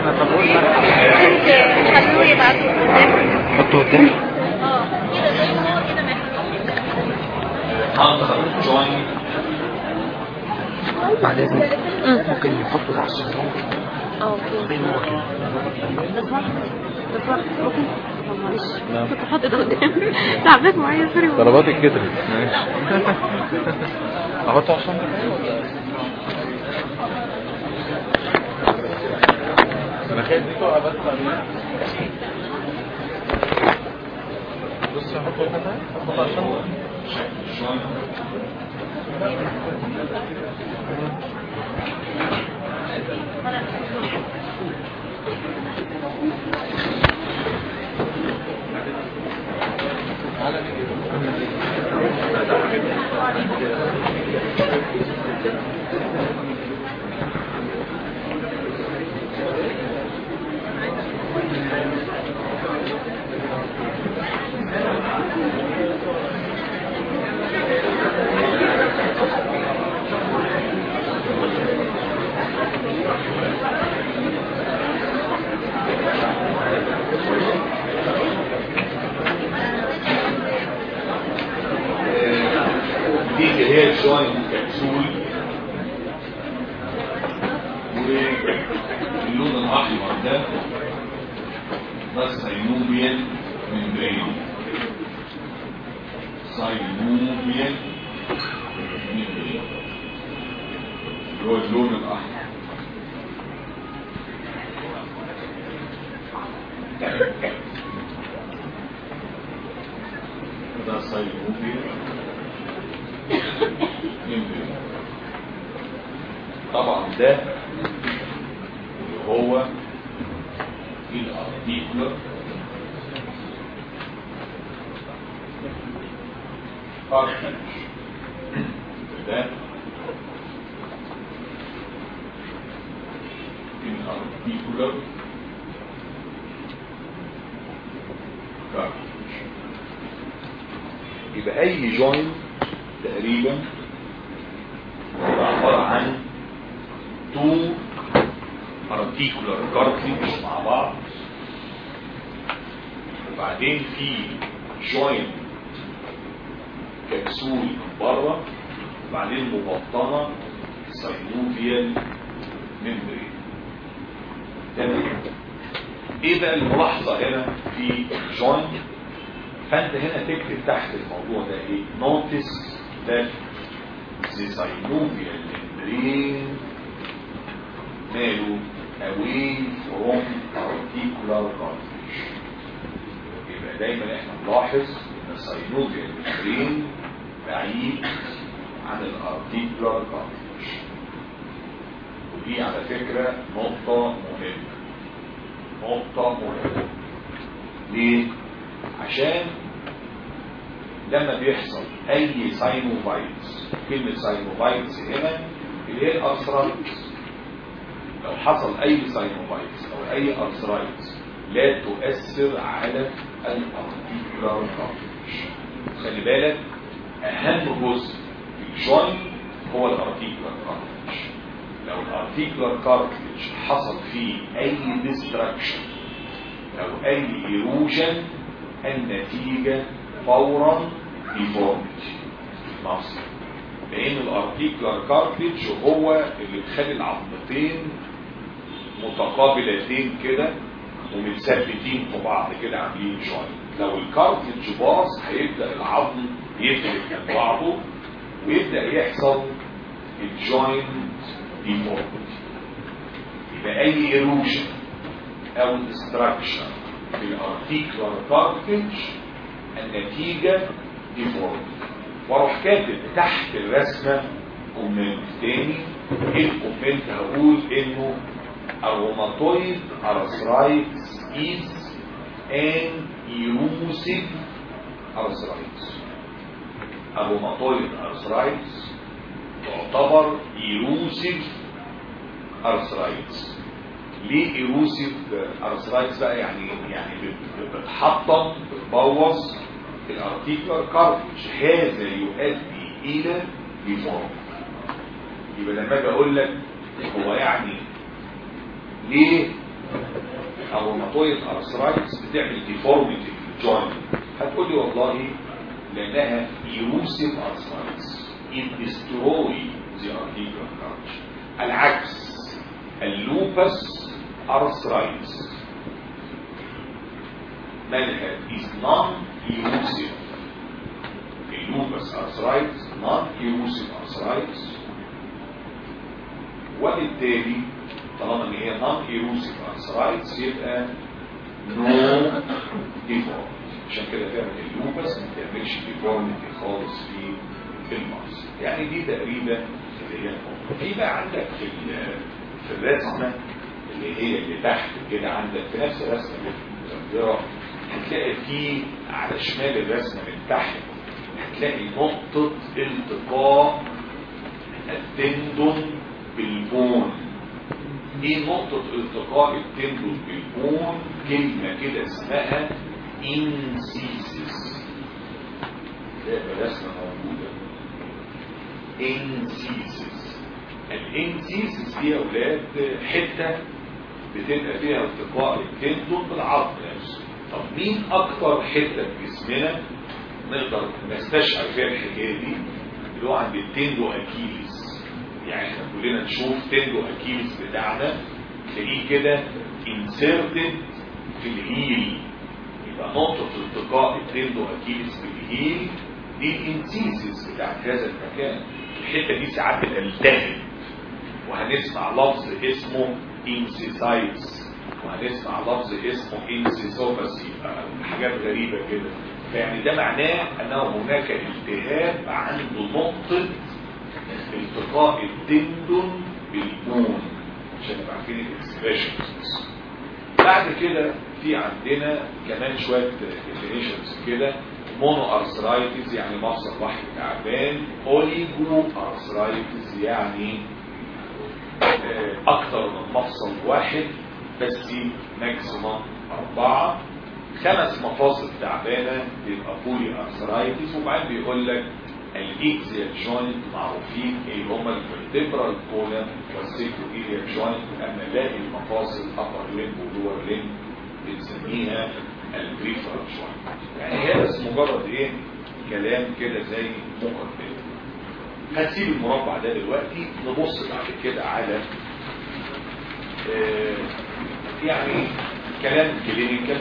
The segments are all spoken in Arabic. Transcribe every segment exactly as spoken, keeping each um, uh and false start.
احنا طب قلنا خلوه يبعتوا قدام. حطه قدام. اه كده زي ما هو كده ما هنخرج جوين بعد اذنك ممكن نحطه ده على السطران اه اوكي زي ما هو كده. بس واحد بس واحد ممكن معلش كنت حاطط ده قدام تعبت معايا سوري ضربات الكتري ماشي. احطه عشان انا خايف دي تقع بس عليها. بص هحطه هنا هحطه عشان جوين دي اللي هي الجوين كبسول واللون الاحمر ده ده ساينوبيال ممبرين ساينوبيال ممبرين هو اللون الاحمر ده ساينوبيال ممبرين. طبعا ده اللي هو الارتيكولر كارتريج ده الارتيكولر كارتريج. يبقى اي جوينت تقريبا يبقى عبارة عن تو ارتيكولار كارتريج مع بعض، وبعدين في جوينت كبسول من بره، وبعدين مبطنه ساينوفيال ممبرين. تمام. ايه بقى الملاحظه هنا في الجوينت؟ فانت هنا تكتب تحت الموضوع ده ايه؟ نوتس that the synovial membrane ماله away from articular cartilage. يبقى دايما احنا نلاحظ ان الساينوفيال membrane بعيد عن الارتيكولار كارتليج، ودي على فكرة نقطة مهمة. نقطة مهمة ليه؟ عشان لما بيحصل اي ساينوفايتس، كلمة ساينوفايتس هنا اللي هي الارثرايتس، لو حصل اي ساينوفايتس او اي ارثرايتس لا تؤثر على الارتيكولار كارتليج. خلي بالك اهم جزء في الجوينت هو الارتيكولار كارتليج. لو الارتيكولار كارتليج حصل فيه اي ديستراكشن او اي ايروجن، النتيجة فورا ديفورميتي مصر، لان الارتيكولار كارتليج هو اللي بيخلي العظمتين متقابلتين كده ومتثبتين في بعض كده عاملين جوينت. لو الكارتليج باظ هيبدا العظم يفلت من بعضه ويبدا يحصل الجوينت ديفورميتي. يبقى اي ايروجن او ديستراكشن في الارتيكولار كارتليج النتيجه ديفورميتي. واروح كاتب تحت الرسمه كومنت تاني. ايه الكومنت؟ هقول انه الروماتويد ارثرايتس is an erosive arthritis. الروماتويد ارثرايتس تعتبر erosive arthritis. ليه erosive arthritis بقى؟ يعني يعني بتحطم بتبوظ الارتيكولار كارتليج، هذا يؤدي الى ديفورميتي. يبقى لما اجي اقول لك هو يعني ليه الروماتويد ارثرايتس بتعمل ديفورميتي في الجوينت. هتقول لي والله لانها ايروسيف ارثرايتس it destroy the articular cartilage. العكس اللوبس ارثرايتس مالها is non-erosive. اللوبس ارثرايتس non-erosive arthritis، وبالتالي طالما ان هي non-erosive arthritis يبقى no deformity. عشان كده تعمل اللوبس ما تعملش deformity خالص في المصر. يعني دي تقريبا اللي هي في بقى عندك في في الرسمه اللي هي اللي تحت كده عندك في نفس الرسمه المتغيره هتلاقي في على شمال الرسمه من تحت هتلاقي نقطه التقاء التندون بالبون. ايه نقطه التقاء التندون بالبون؟ كلمه كده اسمها انسيسيس. ده رسمه موجوده انسيسيس. الانسيسيس دي يا اولاد حته بتبقى فيها التقاء التندون بالعظم نفسه. طب مين اكتر حته في جسمنا نقدر نستشعر فيها الحكايه دي؟ اللي هو عند التندو اكيليس. يعني احنا كلنا نشوف تندو اكيليس بتاعنا تلاقيه كده انسيرتد في الهيل، يبقى نقطه التقاء التندو اكيليس بالهيل دي الانسيسيس بتاعت هذا المكان. الحته دي ساعات بتلتهب وهنسمع لفظ اسمه انسيسايتس وهنسمع لفظ اسمه انسيسوفاسي، حاجات غريبه كده. يعني ده معناه انه هناك التهاب عند نقطه التقاء التندون بالبون عشان نبقى عارفين الاكسبريشنز. بعد كده في عندنا كمان شويه ديفينيشنز كده. مونو ارثرايتس يعني مفصل واحد تعبان. اوليجو ارثرايتس يعني اكتر من مفصل واحد بس ماكسيمم اربعه. خمس مفاصل تعبانه بيبقى بولي ارثرايتس. وبعدين بيقول لك الاكزيال جوينت معروفين ايه هما الفرتبرال كولم والسيكرويال جوينت. اما باقي المفاصل ابر ليمب ولور ليمب بنسميها البريفرال جوينت. يعني هي بس مجرد ايه كلام كده زي مقدمه. هنسيب المربع ده دلوقتي نبص بعد كده على آه يعني كلام كلينيكال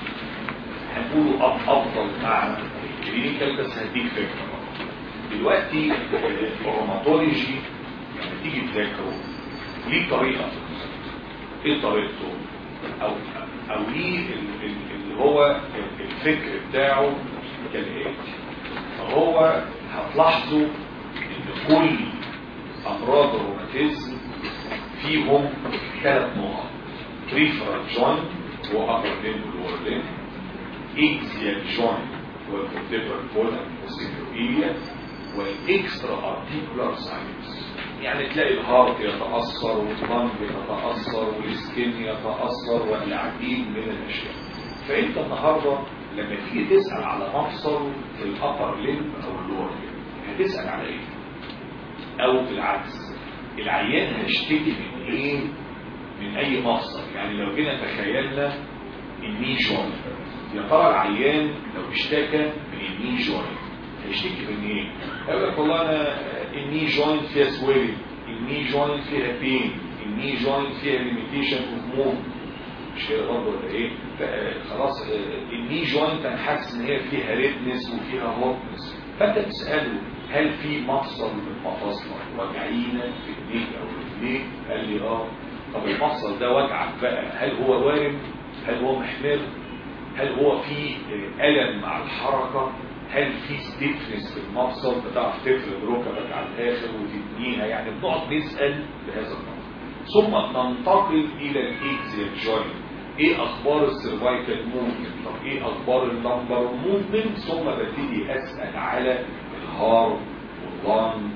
هنقوله افضل مع الكلينيكال بس هديك فكره. دلوقتي الروماتولوجي لما تيجي تذاكره ليه طريقه. ايه طريقته؟ او او ليه اللي هو الفكر بتاعه كالاتي. فهو هتلاحظوا ان كل امراض الروماتيزم فيهم ثلاث نقط: بريفرال جوينت وابر ليمب ولور ليمب، اكزيال جوينت والفرتبرال كولم والسيكرويال، والاكسترا ارتيكولار ساينس. يعني تلاقي الهارت يتاثر واللنج يتاثر والسكين يتاثر والعديد من الاشياء. فانت النهارده لما تيجي تسال على مفصل في الابر ليمب او اللور ليمب هتسال على ايه؟ او بالعكس العيان هيشتكي من ايه؟ من اي مفصل. يعني لو جينا تخيلنا الني جوينت، يا ترى العيان لو اشتكى من الني جوينت هيشتكي من ايه؟ يقول لك والله انا الني جوينت فيها سويلنج، الني جوينت فيها بين، الني جوينت فيها ليميتيشن اوف موف. مش كده برضه ولا ايه؟ خلاص الني جوينت انا حاسس ان هي فيها ريدنس وفيها هوتنس. فانت تساله هل في مفصل من مفاصلك وجعينه في ايديك او رجليك؟ قال لي اه. طب المفصل ده وجعك بقى هل هو وارم؟ هل هو محمر؟ هل هو في الم مع الحركه؟ هل في ستيفنس في المفصل بتعرف تفرد ركبك على الاخر وتبنيها؟ يعني بنقعد نسال بهذا النمط. ثم ننتقل الى الاكزيال جوينت. ايه اخبار السيرفايكال موفمنت؟ طب ايه اخبار اللمبر موفمنت؟ ثم ببتدي اسال على الهارت واللنج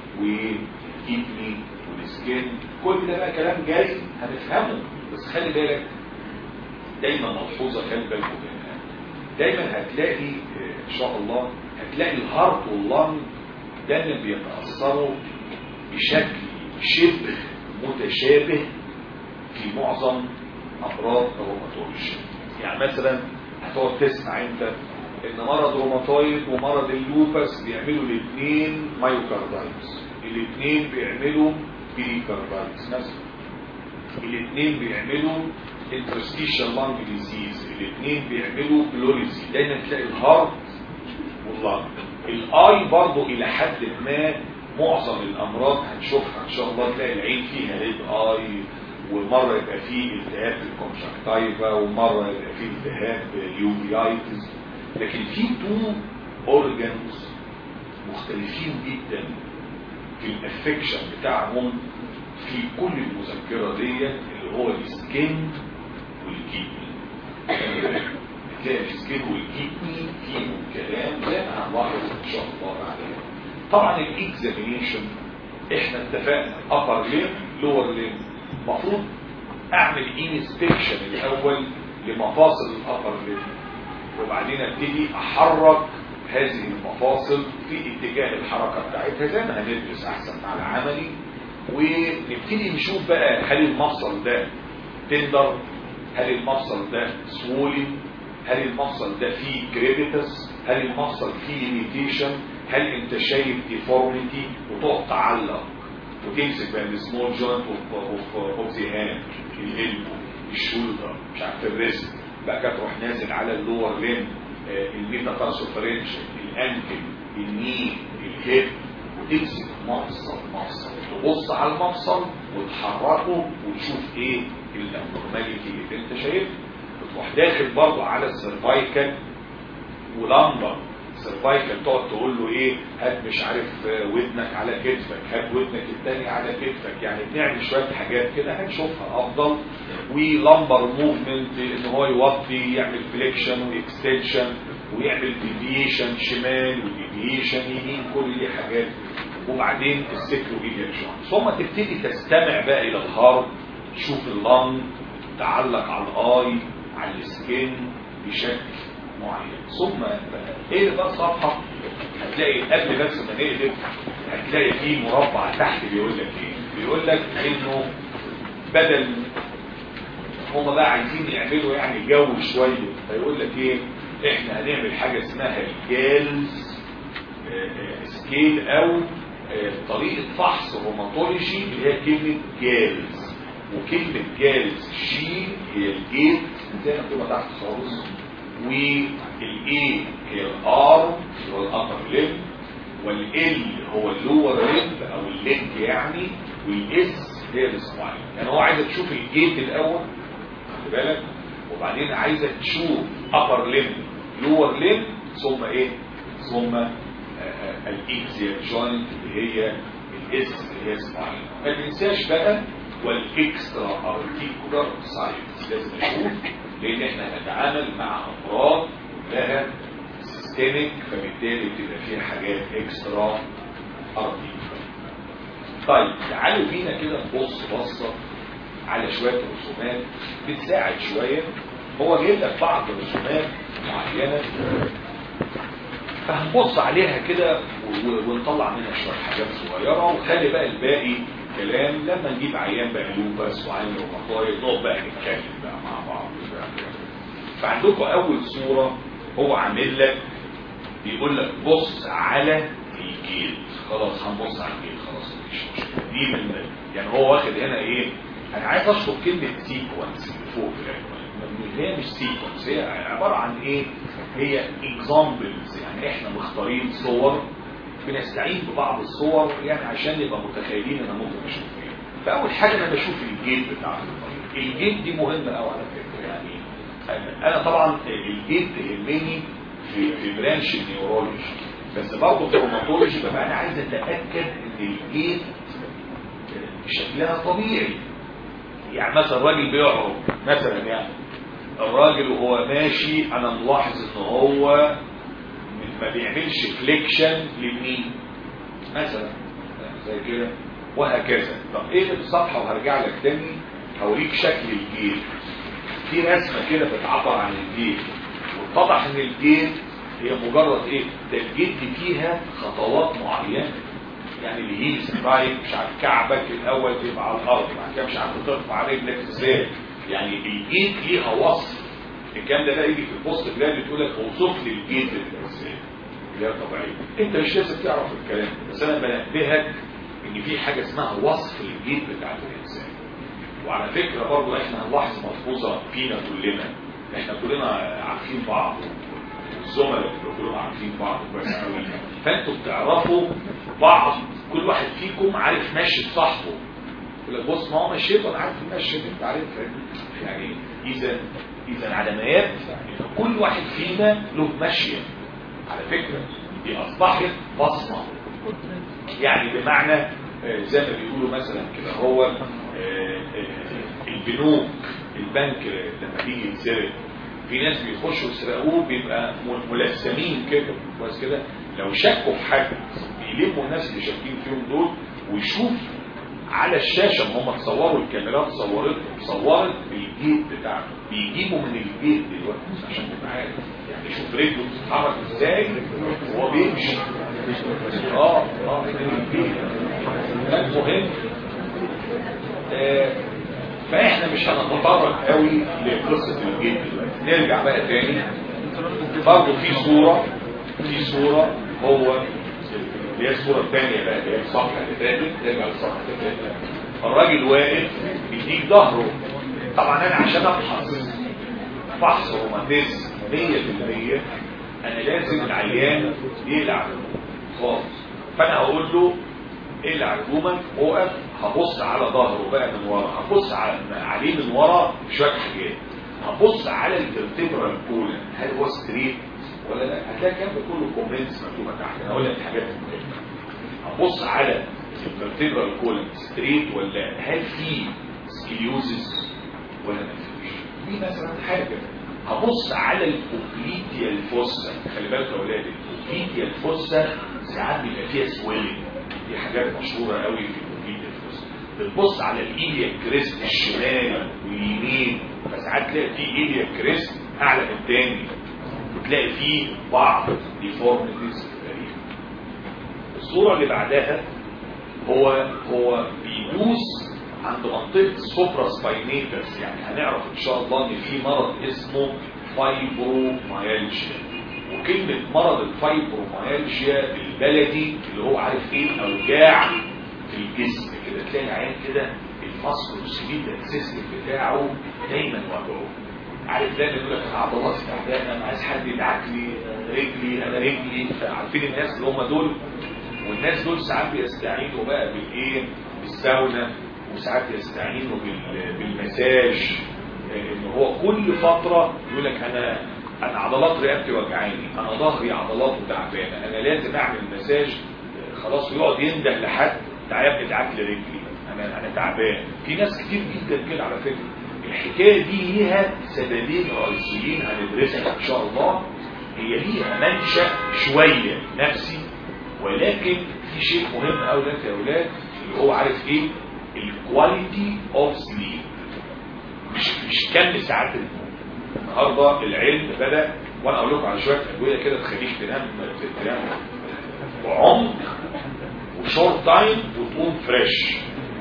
والكدني والسكين. كل ده بقى كلام جاي هنفهمه، بس خلي بالك دايما ملحوظه خلي بالكم منها. دايما هتلاقي ان شاء الله هتلاقي الهارت واللنج دايما بيتاثروا بشكل شبه متشابه في معظم امراض الروماتولوجي. يعني مثلا هتقعد تسمع انت ان مرض روماتويد ومرض اللوبس بيعملوا الاثنين مايوكاردايتس، الاثنين بيعملوا بيريكاردايتس مثلا، الاثنين بيعملوا انترستيشال لانج ديزيز، الاثنين بيعملوا بلوريزي. دايما تلاقي الهارت واللانج. الاي برضو الى حد ما معظم الامراض هنشوفها ان شاء الله تلاقي العين فيها ريد اي، ومره يبقى فيه التهاب في الكونجكتيفا، ومره يبقى فيه التهاب يوفيايتس. لكن في تو اورجانز مختلفين جدا في الافكشن بتاعهم في كل المذكره دي، اللي هو السكين والكيدني. تلاقي السكين والكيدني فيهم كلام زي ما هنلاحظ ان شاء الله بعدين. طبعا الاكزامينيشن احنا اتفقنا upper limb lower limb، المفروض اعمل انسبكشن الاول لمفاصل الابر limb، وبعدين ابتدي احرك هذه المفاصل في اتجاه الحركه بتاعتها زي ما هندرس احسن مع العملي، ونبتدي نشوف بقى هل المفصل ده تندر، هل المفصل ده سوولي، هل المفصل ده فيه كريبيتس، هل المفصل فيه ليميتيشن، هل انت شايف ديفورميتي، وتقعد تعلق وتمسك بقى السمول جوينت اوف ذا هاند، الالبو، الشولدر، مش عارف الريست، بقى كده تروح نازل على اللور لين، الميتاكارسوفرنش، الانكل، الني، الهيب، وتمسك مفصل مفصل، تبص على المفصل وتحركه وتشوف ايه الابنورماليتي اللي انت شايفها. وتروح داخل برضه على السيرفايكال ولامبر. السيرفايكال تقعد تقول له ايه، هات مش عارف ودنك على كتفك، هات ودنك الثاني على كتفك، يعني بنعمل شويه حاجات كده هنشوفها افضل. ولامبر موفمنت ان هو يوطي، يعمل فليكشن واكستنشن، ويعمل ديفيشن شمال وديفيشن يمين، كل دي حاجات. وبعدين السيكلوبيديا جوينت، ثم تبتدي تستمع بقى الى الهارت، تشوف اللنج، تعلق على الاي، على السكين بشكل معين. ثم ايه بقى الصفحه هتلاقي قبل بس ما نقلب هتلاقي فيه مربع تحت بيقول لك ايه، بيقول لك انه بدل هم بقى عايزين يعملوا يعني جو شويه، فيقول لك ايه، احنا هنعمل حاجه اسمها الجالز سكيل او طريقه فحص روماتولوجي اللي هي كلمه جالز. وكلمه جالز جي هي الجيت زي ما بتبقى تحت خالص، والاي هي الار اللي هو الابر ليب، والال هو اللور ليب او الليج يعني، والاس هي الاسبوعين. يعني هو عايزك تشوف الجيت الاول خلي بالك، وبعدين عايزك تشوف ابر ليب لور ليب، ثم ايه، ثم الاكزيال جوينت اللي هي الاس اللي هي اسبوعين. ما تنساش بقى والاكسترا ارتيكولار سايتس لازم نشوف، لان احنا هنتعامل مع امراض لها سيستميك، فبالتالي بتبقى فيها حاجات اكسترا ارتيكولار. طيب تعالوا بينا كده نبص بصه على شويه رسومات بتساعد شويه. هو جايب لك بعض الرسومات معينه فهنبص عليها كده ونطلع منها شويه حاجات صغيره، وخلي بقى الباقي كلام لما نجيب عيان بقى لوبس وعين روماتويد نقعد بقى نتكلم بقى مع بعض. فعندكم اول صوره هو عامل لك بيقول لك بص على الجيل. خلاص هنبص على الجيل، خلاص مفيش مشكله دي من يعني هو واخد هنا ايه. انا عايز اشرح كلمه سيكونس اللي فوق في هي مش سيكونس، هي عباره عن ايه، هي اكزامبلز. يعني احنا مختارين صور بنستعين ببعض الصور يعني عشان نبقى متخيلين انا ممكن اشوف ايه. فاول حاجه انا بشوف الجيل بتاع المريض. الجيل دي مهمه قوي على فكره. يعني انا طبعا الجيل تهمني في في برانش النيورولوجي، بس برضه في الروماتولوجي ببقى انا عايز اتاكد ان الجيل شكلها طبيعي. يعني مثلا الراجل بيعرض مثلا، يعني الراجل وهو ماشي انا ملاحظ ان هو ما بيعملش فليكشن للمين مثلا زي كده وهكذا. طب ايه اللي في الصفحه وهرجع لك تاني هوريك شكل الجيل. في رسمه كده بتعبر عن الجيل، واتضح ان الجيل هي مجرد ايه، ده الجيل دي فيها خطوات معينه. يعني الهيل سترايك مش عارف كعبك الاول تبقى على الارض، بعد كده مش عارف ترفع رجلك ازاي، يعني الجيت ليها وصف. الكلام ده بقى يجي في البوست بلاد بتقول لك اوصف لي الجيت للانسان اللي هي طبيعيه. انت مش لازم تعرف الكلام بس انا بنبهك ان في حاجه اسمها وصف الجيت بتاع الانسان. وعلى فكره برضه احنا هنلاحظ ملحوظه فينا كلنا، احنا كلنا عارفين بعض، الزملاء كلهم عارفين بعض كويس قوي، فانتوا بتعرفوا بعض، كل واحد فيكم عارف ماشي صاحبه. يقول لك بص ما هو مشيت وانا عارف المشي دي انت عارفها يعني. اذا اذا علامات يعني كل واحد فينا له ماشيه. على فكره دي اصبحت بصمه، يعني بمعنى زي ما بيقولوا مثلا كده هو البنوك، البنك لما بيجي يتسرق في ناس بيخشوا يسرقوه بيبقى ملثمين كده كويس كده، لو شكوا في حاجه بيلموا الناس اللي شاكين فيهم دول ويشوف على الشاشه ان هم تصوروا، الكاميرات صورت صورت الجيت بتاعته، بيجيبوا من الجيت دلوقتي عشان تبقى عارف يعني. شوف رجله بتتحرك ازاي وهو بيمشي. اه اه ده مهم. آه فاحنا مش هنتطرق قوي لقصه الجيت دلوقتي. نرجع بقى تاني برضه في صوره في صوره هو اللي هي الصوره الثانيه بقى اللي هي الصفحه اللي فاتت. نرجع للصفحه اللي فاتت. الراجل واقف بيديك ظهره. طبعا انا عشان ابحث فحص روماتيزم مية بالمية انا لازم العيان يقلع خالص، فانا هقول له اقلع هدومك وقف، هبص على ظهره بقى من ورا، هبص عليه من ورا شويه حاجات، هبص على الفيرتبرال كولن هل هو ستريت ولا لا. هتلاقي الكلام ده كله كومنتس مكتوبه تحت، انا هقول لك الحاجات المهمه. هبص على الفيرتبرال كولن ستريت ولا هل في سكليوزس ولا ما فيش. دي مثلا حاجه. هبص على البوبليتيال فوسا، خلي بالك يا اولاد البوبليتيال فوسا ساعات بيبقى فيها سويلنج، دي حاجات مشهوره قوي في البوبليتيال فوسا. بتبص على الايليا كريست الشمال واليمين، فساعات تلاقي في ايليا كريست اعلى من الثاني وتلاقي فيه بعض ديفورميتيز غريبه. الصوره اللي بعدها هو هو بيدوس عند منطقه السوبرا سباينيتس، يعني هنعرف ان شاء الله ان في مرض اسمه فايبروميالجيا. وكلمه مرض الفايبروميالجيا بالبلدي اللي هو عارف ايه اوجاع في الجسم كده، تلاقي العيان كده المصل السبيل السيستم بتاعه دايما وجعه. عارف دايما يقول لك عضلات تعبانه انا عايز حد يدعك لي رجلي انا رجلي. عارفين الناس اللي هم دول، والناس دول ساعات بيستعينوا بقى بالايه بالساونا، وساعات يستعينوا بالمساج. ان هو كل فتره يقول لك انا انا عضلات رقبتي وجعاني، انا ظهري عضلاته تعبانه، انا لازم اعمل مساج. خلاص ويقعد ينده لحد تعالى يا ابني ادعك لي رجلي انا انا تعبان. في ناس كتير جدا كده على فكره. الحكايه دي ليها سببين رئيسيين هندرسها ان شاء الله. هي ليها منشأ شويه نفسي، ولكن في شيء مهم قوي لك يا اولاد اللي هو عارف ايه؟ الكواليتي اوف سليب. مش مش كم ساعات النوم. النهارده العلم بدا، وانا اقول لكم على شويه ادويه كده تخليك تنام تنام بعمق وشورت تايم وتقوم فريش.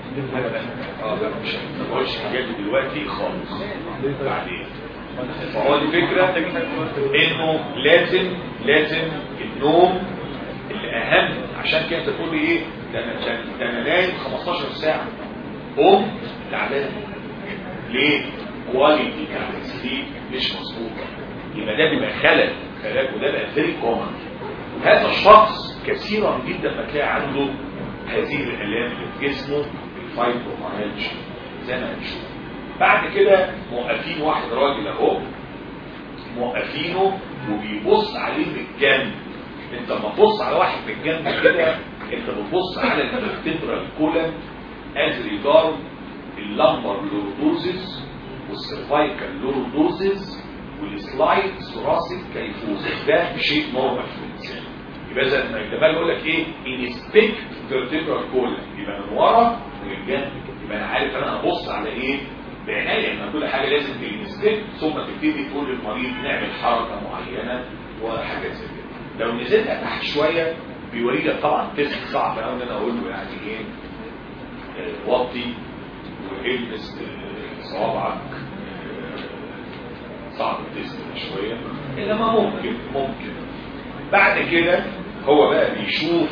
اه لا مش هنقولش الحاجات دي دلوقتي خالص، بعدين. فهو الفكره انه لازم لازم النوم الاهم. عشان كده انت تقول لي ايه ده انا ده انا نايم خمستاشر ساعه قوم تعبان ليه؟ كواليتي بتاع السليب مش مظبوطه، يبقى ده بيبقى خلل خلل وده بقى فيري كومن. هذا الشخص كثيرا جدا ما تلاقي عنده هذه الالام اللي في جسمه الفايبروميالجيا زي ما هنشوف بعد كده. موقفين واحد راجل اهو موقفينه وبيبص عليه من الجنب. انت لما تبص على واحد من الجنب كده انت بتبص على الفيرتبرال كولم از ريجارد اللمبر لوردوزيس والسيرفايكال لوردوزيس والسلايد ثوراسيك كايفوزيس. ده شيء نورمال في الانسان. يبقى زي ما الجمال يقول لك ايه انسبكت فيرتبرال كولم، يبقى من ورا ومن الجنب. يبقى انا عارف انا هبص على ايه بعنايه. ان كل حاجه لازم تنسبكت ثم تبتدي تقول للمريض نعمل حركه معينه وحاجات زي كده. لو نزلت تحت شويه بيوري لك طبعا تيست صعب قوي ان انا اقول له يعني ايه وطي والبس صوابعك تيست شويه، انما ممكن ممكن بعد كده هو بقى بيشوف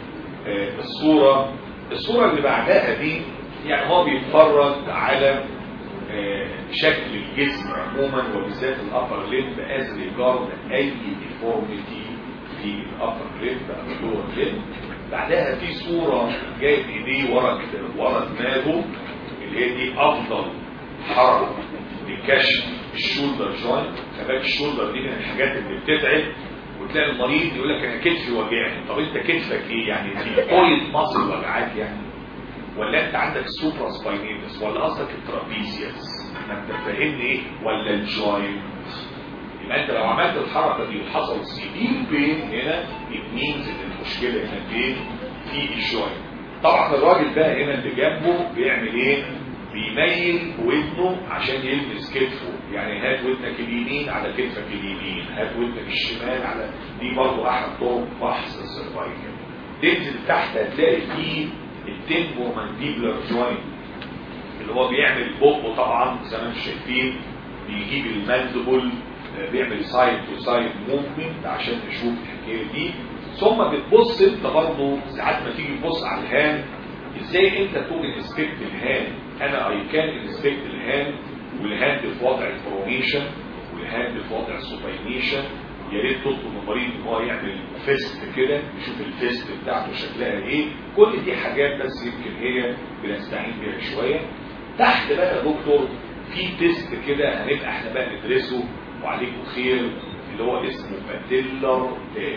آه الصوره الصوره اللي بعدها دي، يعني هو بيتفرج على آه شكل الجسم عموما وبالذات الابر ليمب از ريجارد اي ديفورميتي في الابر ليمب او اللور ليمب. بعدها في صوره جايب ايديه ورا ورا دماغه اللي هي دي افضل حركه لكشف الشولدر جوينت. خباك الشولدر دي من الحاجات اللي بتتعب، وتلاقي المريض يقول لك انا كتفي وجعني. طب انت كتفك ايه يعني؟ دي كويل مصل وجعاك يعني، ولا انت عندك سوبرا سباينيتس، ولا قصدك الترابيزيوس؟ ما انت فاهمني ايه؟ ولا الجوينت؟ يبقى انت لو عملت الحركه دي وحصل سيفير بين هنا مينز ان المشكله هنا فين؟ في الجوينت. طبعا الراجل ده هنا اللي جنبه بيعمل ايه؟ بيميل ودنه عشان يلمس كتفه، يعني هات ودنك اليمين على كتفك اليمين، هات ودنك الشمال على دي. برضه احد طرق فحص السيرفايكال. تنزل تحت هتلاقي فيه التمبو مانديبلر جوينت اللي هو بيعمل بقه طبعا زي ما انتم شايفين، بيجيب الماندبل بيعمل سايد تو سايد موفمنت عشان نشوف الحكايه دي. ثم بتبص انت برضه ساعات ما تيجي تبص على الهاند، ازاي انت تقول انسبكت الهاند؟ انا اي كان انسبكت الهاند، والهاند في وضع الفورميشن والهاند في وضع السوباينيشن. يا ريت تطلب من المريض ان هو يعمل فيست كده يشوف الفيست بتاعته شكلها ايه. كل دي حاجات بس يمكن هي بنستعين بيها شويه. تحت بقى يا دكتور في تيست كده هنبقى احنا بقى ندرسه وعليكم خير، اللي هو اسمه باتيلر تاب.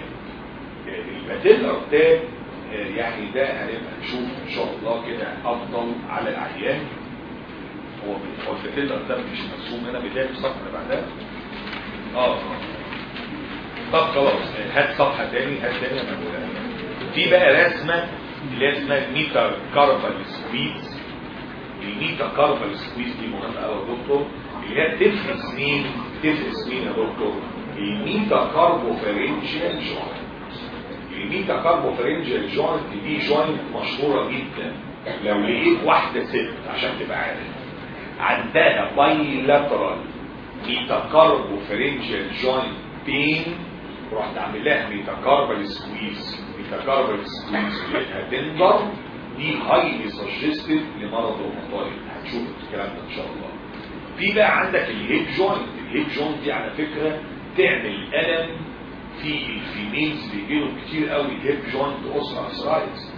الباتيلر تاب يعني ده هنبقى نشوف ان شاء الله كده افضل على العيان. هو هو الباتيلر تاب مش مرسوم هنا بدايه الصفحه اللي بعدها. اه طب خلاص هات صفحه تاني هات تاني انا بقولها. في بقى رسمه اللي اسمها ميتا كاربال سكويز. الميتا كاربال سكويز دي مهمه قوي يا دكتور، اللي هي تفحص مين؟ تفحص مين يا دكتور؟ الميتا كاربوفارينجيال جوينت. الميتا كاربوفارينجيال جوينت دي جوينت مشهوره جدا. لو لقيت واحده ست عشان تبقى عارف عندها بايلاترال ميتا كاربوفارينجيال جوينت بين، رحت عامل لها ميتا كاربال سكويز. ميتا كاربال سكويز لقيتها تندر، دي هايلي سجستيف لمرض الروماتويد. هتشوف الكلام ده ان شاء الله. في بقى عندك الهيب جوينت. الهيب جوينت دي على فكره تعمل الم في الفيميلز، بيجيلهم كتير قوي هيب جوينت اوسترايتس،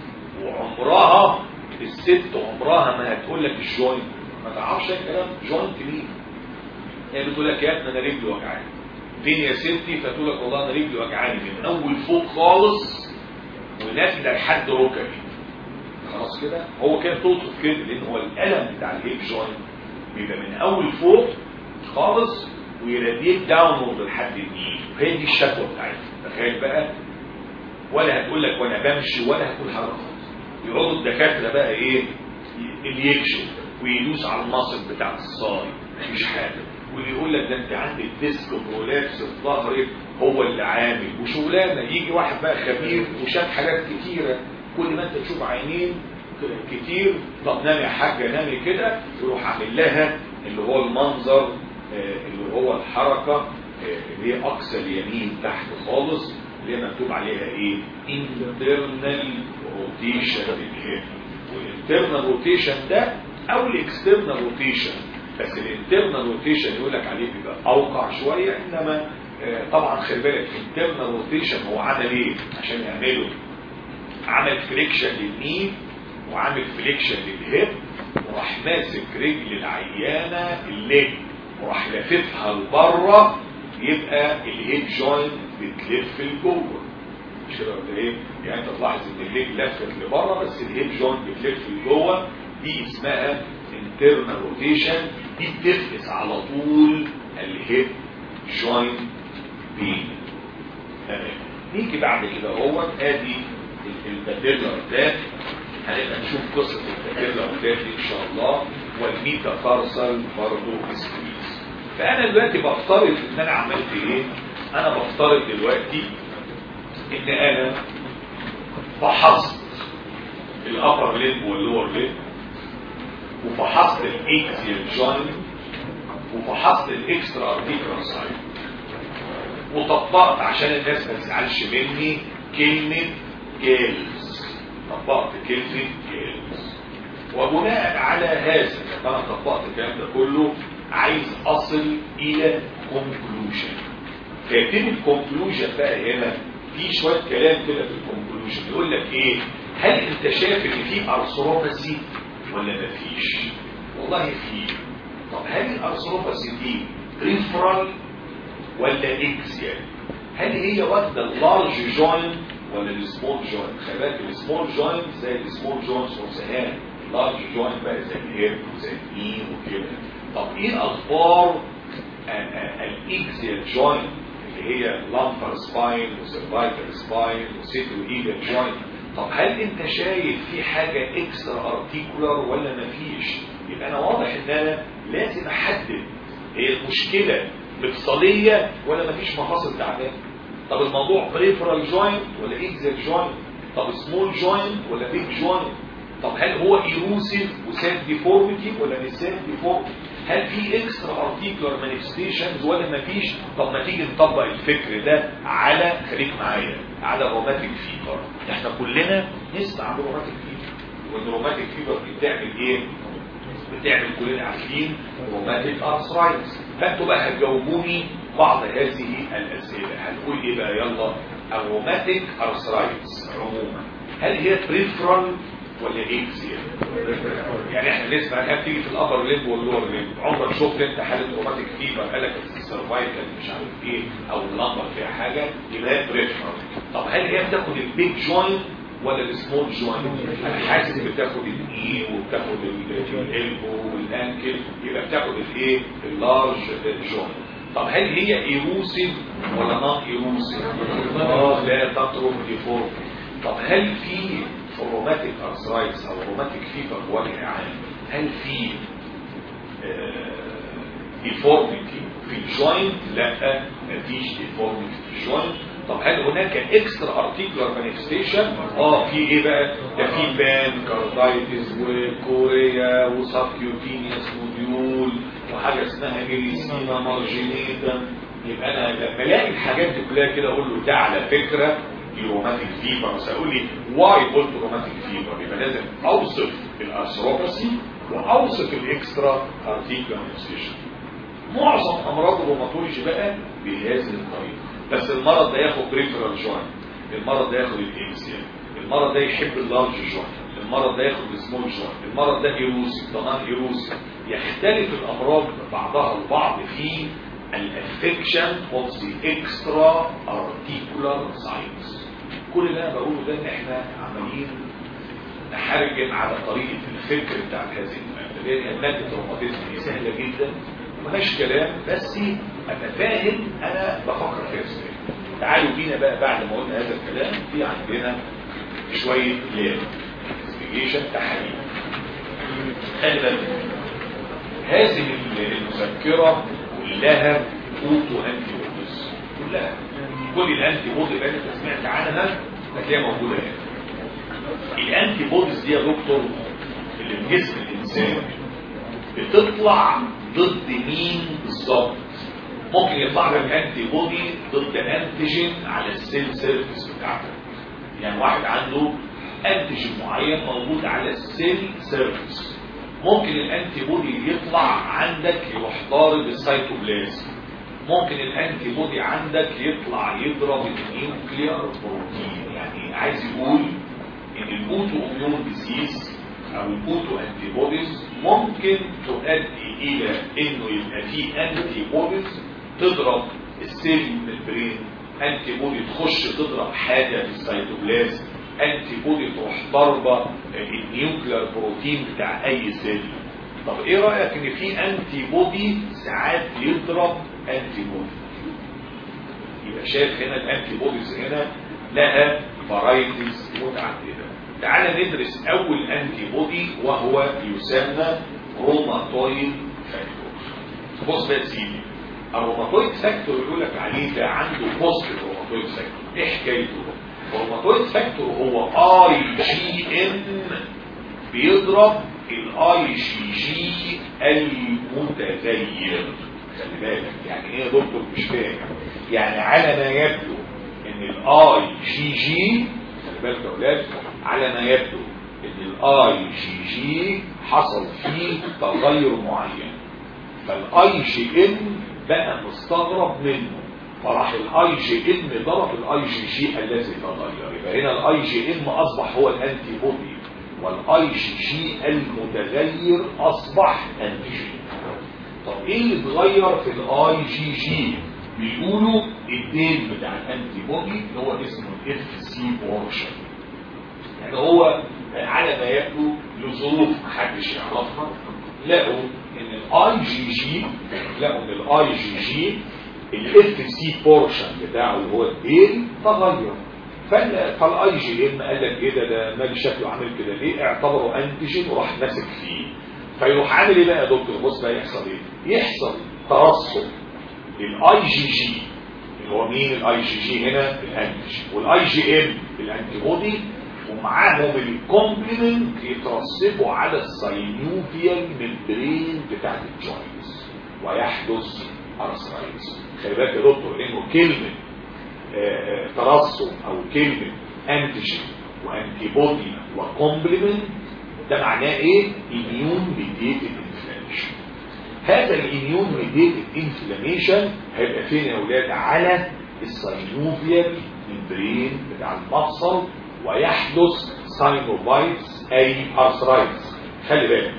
وعمرها الست عمرها ما هتقول لك الجوينت، ما تعرفش الكلام جوينت مين. هي يعني بتقول لك يا ابني انا رجلي وجعاني. فين يا ستي؟ فتقول لك والله انا رجلي وجعاني من اول فوق خالص ونازله لحد ركبي. خلاص كده هو كان توصف كده، لان هو الالم بتاع الهيب جوينت بيبقى من اول فوق خالص ويراديت داونورد لحد النيل. هي دي الشكوى بتاعتها. تخيل بقى، ولا هتقول لك وانا بمشي ولا هتقول حاجه خالص. يقعدوا الدكاتره بقى ايه اللي يكشف ويدوس على المصل بتاع الصاي مفيش حاجه، واللي يقول لك ده انت عندك ديسك برولابس في ظهرك هو اللي عامل وشغلانه. يجي واحد بقى خبير وشاف حاجات كتيره، كل ما انت تشوف عينين كتير، طب نامي يا حاجه نامي كده، يروح عامل لها اللي هو المنظر اللي هو الحركه اللي هي اقصى اليمين تحت خالص، اللي هي مكتوب عليها ايه؟ internal rotation للهيب. والانترنال روتيشن ده او الاكسترنال روتيشن، بس الانترنال روتيشن يقول لك عليه بيبقى اوقع شويه، انما طبعا خلي بالك الانترنال روتيشن هو عمل ايه عشان يعمله؟ عمل فليكشن للنين وعامل فليكشن للهيب، وراح ماسك رجل العيانه الليج وراح لاففها لبره، يبقى الهيب جوينت بتلف لجوه. مش كده ولا ايه؟ يعني انت تلاحظ ان الليج لفت لبره بس الهيب جوينت بتلف لجوه. دي اسمها internal روتيشن، دي بتفحص على طول الهيب جوينت بين. تمام. نيجي بعد كده هو ادي الباتيلر تاب. هنبقى نشوف قصه الباتيلر تاب دي ان شاء الله، والميتا تارسل برضه سكويز. فانا دلوقتي بفترض ان انا عملت ايه؟ انا بفترض دلوقتي ان انا فحصت الابر ليب واللور ليب، وفحصت الاكسيال جوينت، وفحصت الاكسترا ارتيكولار سايت وطبقت عشان الناس ما تزعلش مني كلمه جالز، طبقت كلمه جالز. وبناء على هذا لما انا طبقت الكلام ده كله عايز اصل الى كونكلوجن. فيتم الكونكلوجن بقى هنا في شويه كلام كده في الكونكلوجن يقول لك ايه؟ هل انت شايف ان في ارثروباثي ولا مفيش؟ والله في. طب هل الارثروباثي دي ريفرال ولا اكسيال؟ هل هي واخده اللارج جوينت ولا السمول جوينت؟ خلي بالك السمول جوينت زي السمول جوينتس والسهام، اللارج جوينت بقى زي الهيب وزي الني وكده. طب ايه اخبار الاكسيال جوينت اللي هي لامبر سباين وسيرفايكال سباين وسيتو ايجل جوينت؟ طب هل انت شايف في حاجه اكسترا ارتيكولار ولا مفيش؟ يبقى انا واضح ان انا لازم احدد هي المشكله مفصليه ولا مفيش مفاصل تعبانه. طب الموضوع بريفرال جوينت ولا اكزيال جوينت؟ طب سمول جوينت ولا بيج جوينت؟ طب هل هو ايروسيف وساد ديفورميتي ولا مش ساد ديفورميتي؟ هل في اكسترا ارتيكولار مانيفستيشنز ولا مفيش؟ طب ما تيجي نطبق الفكر ده على، خليك معايا، على روماتيك فيبر. احنا كلنا نسمع عن روماتيك فيبر، والروماتيك فيبر بتعمل ايه؟ بتعمل كلنا عارفين روماتيك ارثرايتس. فانتوا بقى هتجاوبوني بعض هذه الاسئله. هنقول ايه بقى؟ يلا. الروماتيك ارثرايتس عموما هل هي بريفرال ولا اكسيال؟ يعني احنا نسمع انها بتيجي في الابر ليمب واللور ليمب. عمرك شفت انت حاله روماتيك فيبر قال لك السيرفايكال مش عارف ايه او اللمبر فيها حاجه يبقى هي بريفرال. طب هل هي بتاخد البيج جوينت ولا السمول جوينت؟ انا حاسس بتاخد الاي وبتاخد الالبو والانكل، يبقى بتاخد الايه؟ اللارج جوينت. طب هل هي ايروسيف ولا نون ايروسيف؟ اه لا تترك ديفورم. طب هل في الروماتيك ارثرايتس او الروماتيك فيبر بوجه عام هل في ديفورميتي في الجوينت؟ لا مفيش ديفورميتي في الجوينت. طب هل هناك اكسترا ارتيكولار مانيفستيشن؟ اه في ايه بقى؟ ده في بان كاردايتس وكوريا وسبكيوتينيوس نوديول وحاجه اسمها اريسيما مارجينيتا. يبقى انا لما الاقي الحاجات دي كلها كده اقول له ده على فكره روماتيك فيبر. بس اقول لي واي قلت روماتيك فيبر؟ يبقى لازم اوصف الارثروباثي واوصف الاكسترا ارتيكولار مانيفستيشن. معظم امراض الروماتولوجي بقى بهذه الطريقه. بس المرض ده ياخد بريفرال جوينت، المرض ده ياخد الاكسيال، المرض ده يحب اللارج جوينت، المرض ده ياخد السمول جوينت، المرض ده ايروسيف ده نون ايروسيف. يختلف الامراض بعضها البعض في الافكشن اوف ذا اكسترا ارتيكولار سايتس. كل اللي انا بقوله ده ان احنا عمالين نحرجم على طريقه الفكر بتاعت هذه الماده، لان ماده الروماتيزم دي سهله جدا ومفيش كلام، بس ابقى فاهم انا بفكر فيها ازاي. تعالوا بينا بقى بعد ما قلنا هذا الكلام في عندنا شويه لاب انفستيجيشن تحاليل. خلي بالك هذه المذكره كلها اوتو انتي بوديز، كلها كل الانتي بودي اللي انت سمعت عنها هتلاقيها موجوده هنا. الانتي بوديز دي يا دكتور اللي في جسم الانسان بتطلع ضد مين بالظبط؟ ممكن يطلع لك انتي بودي ضد انتيجين على السيل سيرفيس بتاعتك. يعني واحد عنده انتيجين معين موجود على السيل سيرفيس، ممكن الانتي بودي يطلع عندك يروح ضارب السيتوبلازم. ممكن الانتي بودي عندك يطلع يضرب النيوكليار بروتين. يعني عايز يقول ان الاوتو اميون ديزيز او الاوتو انتي بوديز ممكن تؤدي الى انه يبقى في انتي بوديز تضرب السيل ممبرين، انتي بودي تخش تضرب حاجه في السيتوبلازم، انتي بودي تروح ضربه النيوكليار بروتين بتاع اي سيل. طب ايه رايك ان في انتي بودي ساعات يضرب انتي بودي؟ يبقى شايف هنا الانتي بوديز هنا لها فرايتيز متعدده. تعال ندرس اول انتي بودي وهو يسمى روماتويد فاكتور. بص بقى يا سيدي، الروماتويد فاكتور يقول لك عليه ده عنده بوست الروماتويد فاكتور. ايه حكايته؟ الروماتويد فاكتور هو اي جي ام بيضرب الاي جي جي المتغير. خلي بالك يعني ايه يا دكتور مش فاهم؟ يعني على ما يبدو ان الاي جي جي، خلي بالك يا اولاد، على ما يبدو ان الاي جي جي حصل فيه تغير معين، فالاي جي ان بقى مستغرب منه، فراح الاي جي ان ضرب الاي جي جي الذي تغير. يبقى هنا الاي جي ان اصبح هو الانتي بودي، والاي جي جي المتغير اصبح انتيجين. طب ايه اللي اتغير في الاي جي جي؟ بيقولوا الدين بتاع الانتي بودي اللي هو اسمه الاف سي بورشن. يعني هو على ما يبدو لظروف محدش يعرفها لقوا ان الاي جي جي لقوا ان الاي جي جي الاف سي بورشن بتاعه اللي هو الدين تغير. فالاي جي ام قال لك ايه ده ده مال شكله عامل كده ليه؟ اعتبره انتيجين وراح ماسك فيه. فيروح عامل ايه بقى يا دكتور؟ بص بقى يحصل ايه؟ يحصل ترسب للاي جي جي اللي هو مين؟ الاي جي جي هنا الانتيجين، والاي جي ام الانتي بودي، ومعاهم الكومبلمنت يترسبوا على الساينوفيال ممبرين بتاعت الجوينتس ويحدث ارثرايتس. خلي بالك يا دكتور انه كلمه آه ترسب او كلمه انتيجين وانتي بودي وكومبلمنت ده معناه ايه؟ اميون ميديتد انفلاميشن. هذا الاميون ميديتد انفلاميشن هيبقى فين يا اولاد؟ على الساينوفيال ممبرين بتاع المفصل ويحدث ساينوفايتس اي ارثرايتس. خلي بالك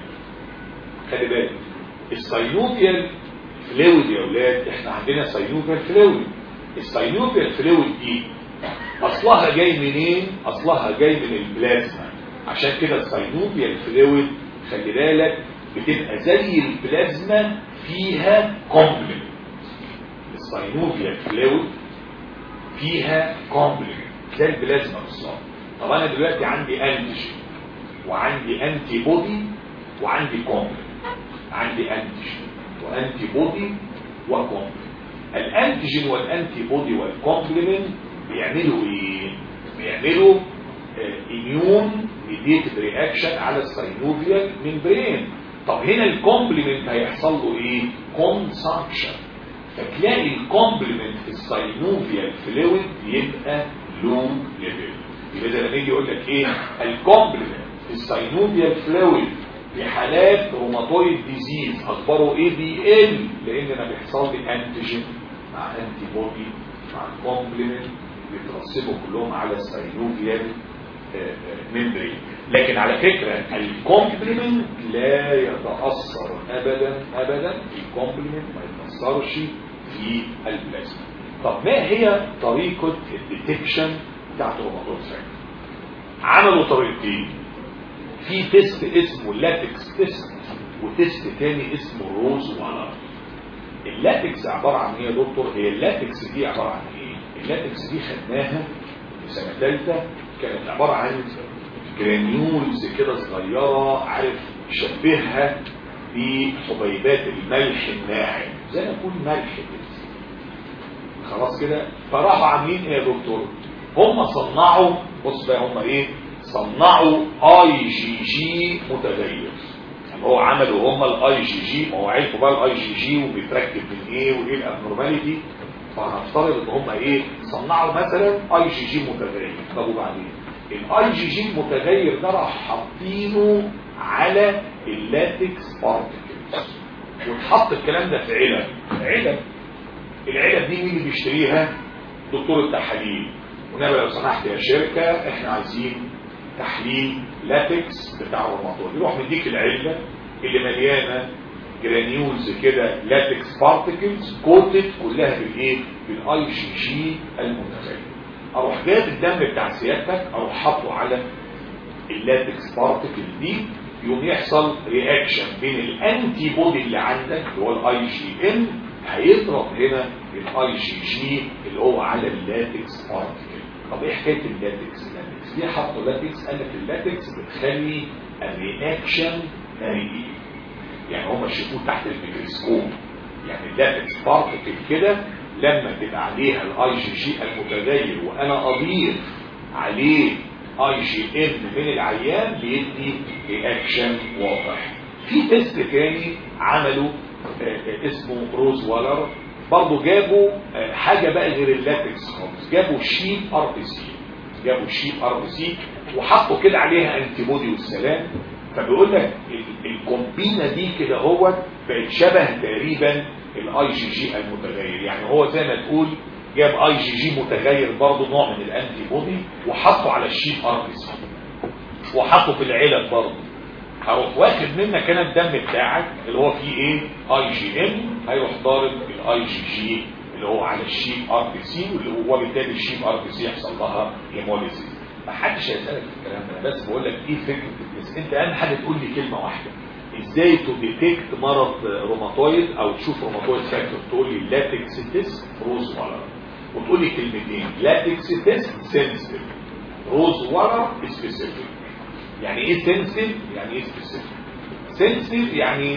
خلي بالك الساينوفيال فلويد يا اولاد، احنا عندنا ساينوفيال فلويد. الساينوفيال فلويد دي اصلها جاي منين؟ اصلها جاي من البلازما. عشان كده الساينوفيال فلويد خلي بالك بتبقى زي البلازما فيها كومبلمنت. الساينوفيال فلويد فيها كومبلمنت زي البلازما بالظبط. طب انا دلوقتي عندي انتيجين وعندي انتي بودي وعندي كومبلمنت. عندي انتيجين وانتي بودي وكومبلمنت. الانتيجين والانتي بودي والكومبلمنت بيعملوا ايه؟ بيعملوا اميون ميديتد رياكشن على الساينوفيال ممبرين. طب هنا الكومبلمنت هيحصل له ايه؟ كونسامشن. فتلاقي الكومبلمنت في الساينوفيال فلويد يبقى لو ليفل. يبقى لما يجي يقول لك ايه؟ الكومبلمنت في الساينوفيال فلويد في حالات روماتويد ديزيز اخباره ايه؟ بي ال، لان انا بيحصل لي انتيجين مع انتي بودي مع الكومبلمنت بيترسبوا كلهم على الساينوفيال ممبرين. لكن على فكره الكومبلمنت لا يتاثر ابدا ابدا، الكومبلمنت ما يتاثرش في البلازما. طب ما هي طريقه الديتكشن بتاعت الروماتويد فاكتور؟ عملوا طريقتين. في تيست اسمه لاتكس تيست وتيست تاني اسمه روز والر. اللاتكس عباره عن ايه يا دكتور؟ هي اللاتكس دي عباره عن ايه؟ اللاتكس دي خدناها في سنه ثالثه، كانت عباره عن جرانيولز كده صغيره، عارف شبهها بحبيبات الملح الناعم زي ما يكون ملح كده. خلاص كده. فراحوا عاملين ايه يا دكتور؟ هم صنعوا، بص بقى هم ايه؟ صنعوا اي جي جي متغير. يعني هو عملوا هم الاي جي جي، ما هو عرفوا بقى الاي جي جي وبيتركب من ايه وايه الابنورماليتي. فهنفترض ان هم ايه؟ صنعوا مثلا اي جي جي متغير. طب وبعدين الاي جي جي المتغير ده راح حاطينه على اللاتكس بارتكلز، واتحط الكلام ده في علب. علب العلب دي مين اللي بيشتريها؟ دكتور التحاليل. ونبقى لو سمحت يا شركه احنا عايزين تحليل لاتكس بتاع الروماتويد، يروح مديك العلبه اللي مليانه جرانيولز كده لاتكس بارتكلز كوتد كلها بالايه؟ بالاي جي جي المتغير. اروح جايب الدم بتاع سيادتك اروح حاطه على اللاتكس بارتكل دي، يوم يحصل رياكشن بين الانتي بودي اللي عندك اللي هو الاي جي ان هيضرب هنا الاي جي جي اللي هو على اللاتكس بارتكل. طب ايه حكايه اللاتكس؟ اللاتكس ليه حطوا لاتكس؟ قال لك اللاتكس بتخلي الرياكشن مرئي، يعني هم شافوه تحت الميكروسكوب. يعني اللاتكس بارتكل كده لما تبقى عليها الاي جي جي المتغير وانا اضيف عليه اي جي ان من العيان بيدي رياكشن واضح. في تيست تاني عملوا اسمه روز والر، برضه جابوا حاجه بقى غير اللاتكس خالص، جابوا شيب ار بي سي، جابوا شيب ار بي سي وحطوا كده عليها انتي بودي والسلام. فبيقول لك الكومبينه دي كده هو بقت شبه تقريبا الاي جي جي المتغير، يعني هو زي ما تقول جاب اي جي جي متغير برضه نوع من الانتي بودي وحطوا على الشيب ار بي سي وحطوا في العلب برضه. هروح واخد منك انا الدم بتاعك اللي هو فيه ايه اي جي ام، هيروح ضارب الاي جي جي اللي هو على الشيب ار بي سي، واللي هو بالتالي الشيب ار بي سي يحصل لها هيموليزيس. ما حدش هيسالك في الكلام ده، بس بقول لك ايه فكره التست. انت اهم حاجه تقول لي كلمه واحده، ازاي تديتكت مرض روماتويد او تشوف روماتويد فاكتور. تقول لي لاتكس تيست روز والر، وتقول لي كلمتين لاتكس تيست سنسيتيف، روز والر سبيسيفيك. يعني ايه سنسيتيف؟ يعني ايه سبيسيفيك؟ سنسيتيف يعني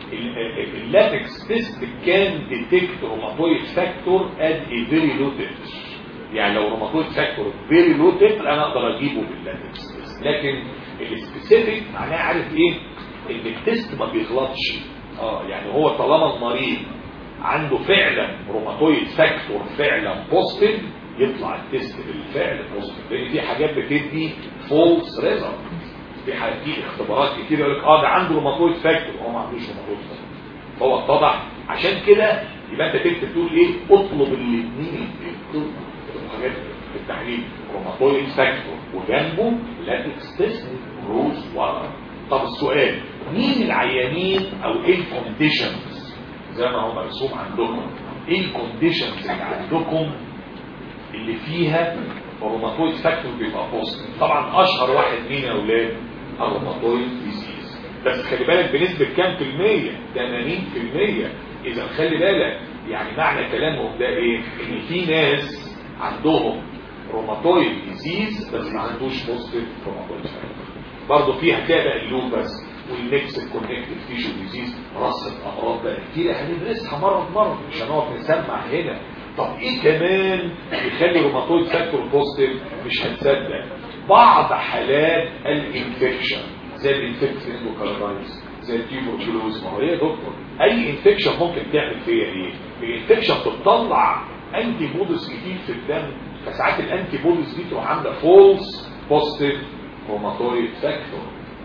اللاتكس تيست كان ديتكت روماتويد فاكتور ات ا فيري لو تمبريتشر، يعني لو روماتويد فاكتور فيري لو تمبريتشر انا اقدر اجيبه باللاتكس تيست. لكن السبيسيفيك معناه عارف ايه؟ ان التيست ما بيغلطش. اه يعني هو طالما المريض عنده فعلا روماتويد فاكتور فعلا بوزيتيف يطلع التيست بالفعل بوزيتيف، لان في حاجات بتدي فولس ريزلت. في حاجات في اختبارات كتير يقول لك اه ده عنده روماتويد فاكتور، هو ما عندوش روماتويد فاكتور. فهو اتضح عشان كده يبقى انت تكتب تقول ايه؟ اطلب الاثنين، اطلب حاجات في التحليل روماتويد فاكتور وجنبه لاتكس تيست روز والر. طب السؤال مين العيانين او ايه الكونديشنز زي ما هو مرسوم عندكم؟ ايه الكونديشنز اللي عندكم اللي فيها الروماتويد فاكتور بيبقى بوزيتيف؟ طبعا اشهر واحد مين يا اولاد؟ الروماتويد ديزيز. بس خلي بالك بنسبه كام في الميه؟ ثمانين في الميه. اذا خلي بالك يعني معنى كلامهم ده ايه؟ ان في ناس عندهم روماتويد ديزيز بس ما عندوش بوزيتيف روماتويد فاكتور. برضه في هتلاقي بقى اللوبس والميكس كونكتيف تيشو ديزيز، رصه امراض بقى كتير هندرسها مره بمره مش هنقعد نسمع هنا. طب ايه كمان يخلي روماتويد فاكتور بوزيتيف؟ مش هتصدق بعض حالات الانفكشن زي الانفكشن اندوكاردايتس زي التيوبركلوز. ما هو ايه يا دكتور؟ اي انفكشن ممكن تعمل فيها ايه؟ الانفكشن بتطلع انتي بوديز كتير في الدم، فساعات الانتي بوديز دي تروح عامله فولس بوزيتيف روماتويد فاكتور.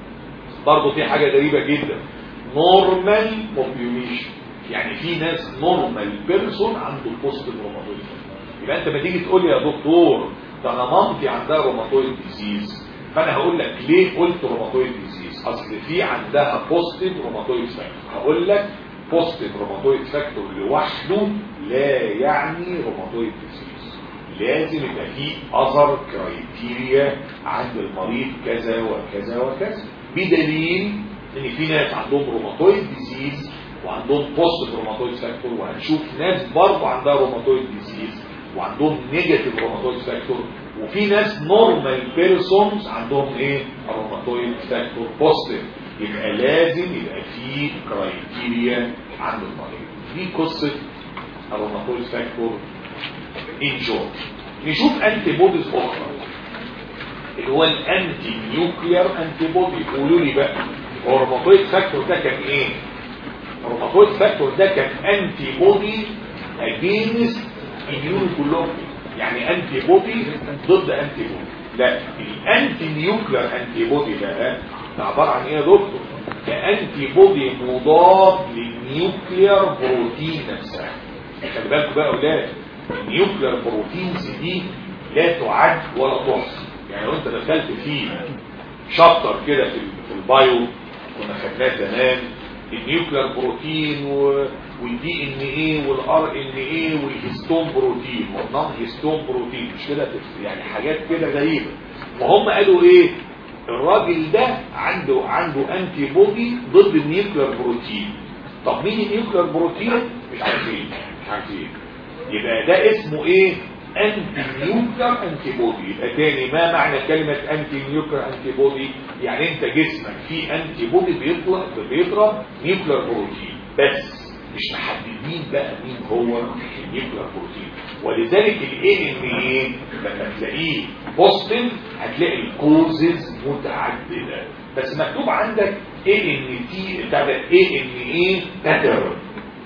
برضه في حاجه غريبه جدا، نورمال بوبيوليشن، يعني في ناس نورمال بيرسون عنده بوزيتيف روماتويد فاكتور. يبقى انت ما تيجي تقول لي يا دكتور ده انا مامتي عندها روماتويد ديزيز، فانا هقول لك ليه قلت روماتويد ديزيز؟ اصل في عندها بوزيتيف روماتويد فاكتور. هقول لك بوزيتيف روماتويد فاكتور لوحده لا يعني روماتويد ديزيز، لازم يبقى فيه اذر كرايتيريا عند المريض كذا وكذا وكذا، بدليل ان في ناس عندهم روماتويد ديزيز وعندهم بوزيتيف روماتويد فاكتور، وهنشوف ناس برضه عندها روماتويد ديزيز وعندهم نيجاتيف روماتويد فاكتور، وفي ناس نورمال بيرسونز عندهم ايه؟ روماتويد فاكتور بوزيتيف. يبقى لازم يبقى في كرايتيريا عند المريض. دي قصه الروماتويد فاكتور ان شورت. نشوف انتي بوديز اخرى اللي هو الانتي نيوكلير انتي بودي. قولوا لي بقى هو الروماتويد فاكتور ده كان ايه؟ الروماتويد فاكتور ده كان انتي بودي اجينست immunoglobulin، يعني انتي بودي ضد انتي بودي. لا، الانتي نيوكلير انتي بودي ده عباره عن ايه يا دكتور؟ كانتي بودي مضاد للنيوكلير بروتين نفسها. خلي بالكم بقى يا اولاد، النيوكلير بروتينز دي لا تعد ولا تحصى. يعني لو انت دخلت في شابتر كده في في البايو كنا خدناه زمان، النيوكلير بروتين والدي ان ايه والار ان ايه والهيستون بروتين والنون هيستون بروتين، مش كده؟ يعني حاجات كده غريبه. وهم قالوا ايه؟ الراجل ده عنده عنده انتي بودي ضد النيوكلير بروتين. طب مين النيوكلير بروتين؟ مش عارفين مش عارفين يبقى ده اسمه ايه؟ انتي نيوكلير انتي بودي. يبقى تاني، ما معنى كلمه انتي نيوكلير انتي بودي؟ يعني انت جسمك فيه انتي بودي بيطلق بيضرب نيوكلير بروتين، بس مش محددين بقى مين هو النيوكلير بروتين. ولذلك الاي ان ايه لما تلاقيه بوزيتيف هتلاقي الكوزز متعدده، بس مكتوب عندك اي ان تي بتاع ده اي ان ايه باترن،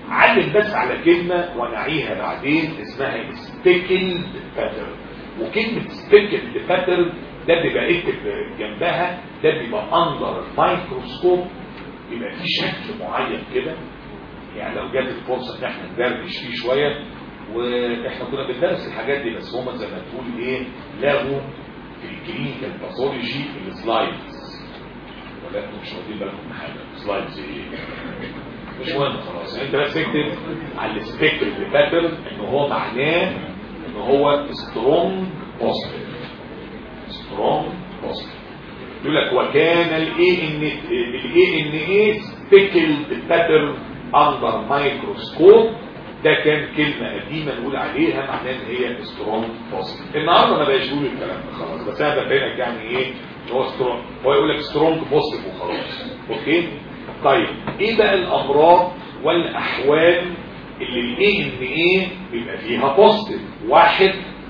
علم بس على كلمة ونعيها بعدين اسمها سبيكلد باترن. وكلمة سبيكلد باترن ده بيبقى اكتب جنبها، ده بيبقى اندر مايكروسكوب، بيبقى فيه شكل معين كده. يعني لو جات الفرصة ان احنا ندردش فيه شوية، واحنا كنا بندرس الحاجات دي بس هما زي ما تقول ايه لغوا في الكلينيكال باثولوجي السلايدز، ولا انتوا مش واخدين بالكم من حاجه؟ سلايدز ايه؟ مش مهم خلاص. انت بس اكتب على السبيكتر باترن ان هو معناه ان هو سترونج بوزيتيف، سترونج بوزيتيف. يقول لك وكان الاي ان الاي ان اي سبيكلد باترن اندر مايكروسكوب. ده كان كلمة قديمة نقول عليها معناه ان هي سترونج بوزيتيف. النهارده ما بقاش يقول الكلام ده خلاص، بس انا ببينك يعني ايه ان هو سترونج، هو يقول لك سترونج بوزيتيف وخلاص. اوكي طيب ايه بقى الامراض والاحوال اللي الاي ان ايه بيبقى فيها بوزيتيف؟ واحد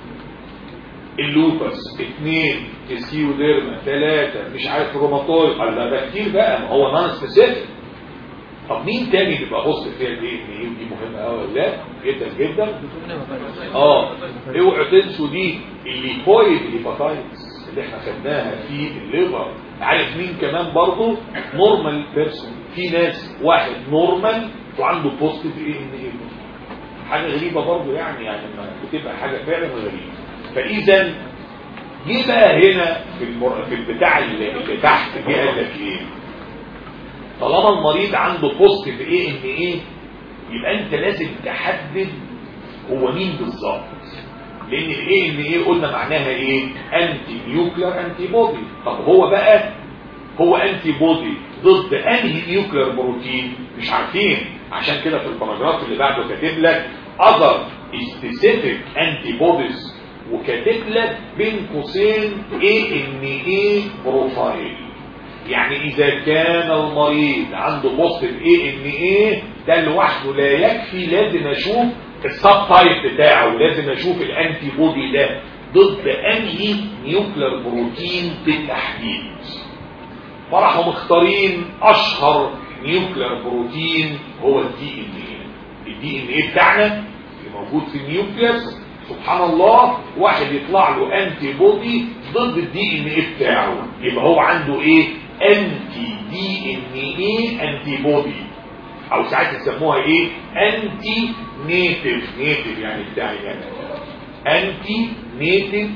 اللوبس، اثنين السيوديرما، ثلاثة مش عارف الروماتويد. الله ده كتير بقى، ما هو نون سبيسيفيك. طب مين تاني بيبقى بوزيتيف فيها الايه ان ايه؟ ودي مهمه قوي ولا لا؟ جدا جدا. اه اوعوا تنسوا دي الليبويد هيباتايتس اللي احنا خدناها في الليفر. عارف مين كمان برضه؟ نورمال بيرسون. في ناس واحد نورمال وعنده بوزيتيف ايه ان ايه، حاجه غريبه برضه يعني، يعني بتبقى حاجه فعلا غريبه. فاذا جه بقى هنا في المر... في البتاع اللي تحت جه قال لك ايه؟ طالما المريض عنده بوزيتيف ايه ان ايه يبقى انت لازم تحدد هو مين بالظبط، لان الايه ان ايه قلنا معناها ايه؟ انتي نيوكلير انتي بودي. طب هو بقى هو انتي بودي ضد انهي نيوكلير بروتين؟ مش عارفين. عشان كده في الباراجراف اللي بعده كاتب لك other specific antibodies، وكاتب لك بين قوسين ايه ان ايه بروفايل. يعني اذا كان المريض عنده بوزيتيف ايه ان ايه ده لوحده لا يكفي، لازم اشوف السب تايب بتاعه، لازم اشوف الانتي بودي ده ضد انهي نيوكلير بروتين بالتحديد. فراحوا مختارين اشهر نيوكلير بروتين هو الدي ان ايه. الدي ان ايه بتاعنا اللي موجود في النيوكليس سبحان الله واحد يطلع له انتي بودي ضد الدي ان ايه بتاعه، يبقى هو عنده ايه؟ انتي دي ان ايه انتي بودي، او ساعات يسموها ايه؟ انتي نيتيف. نيتيف يعني بتاعي يعني انتي نيتيف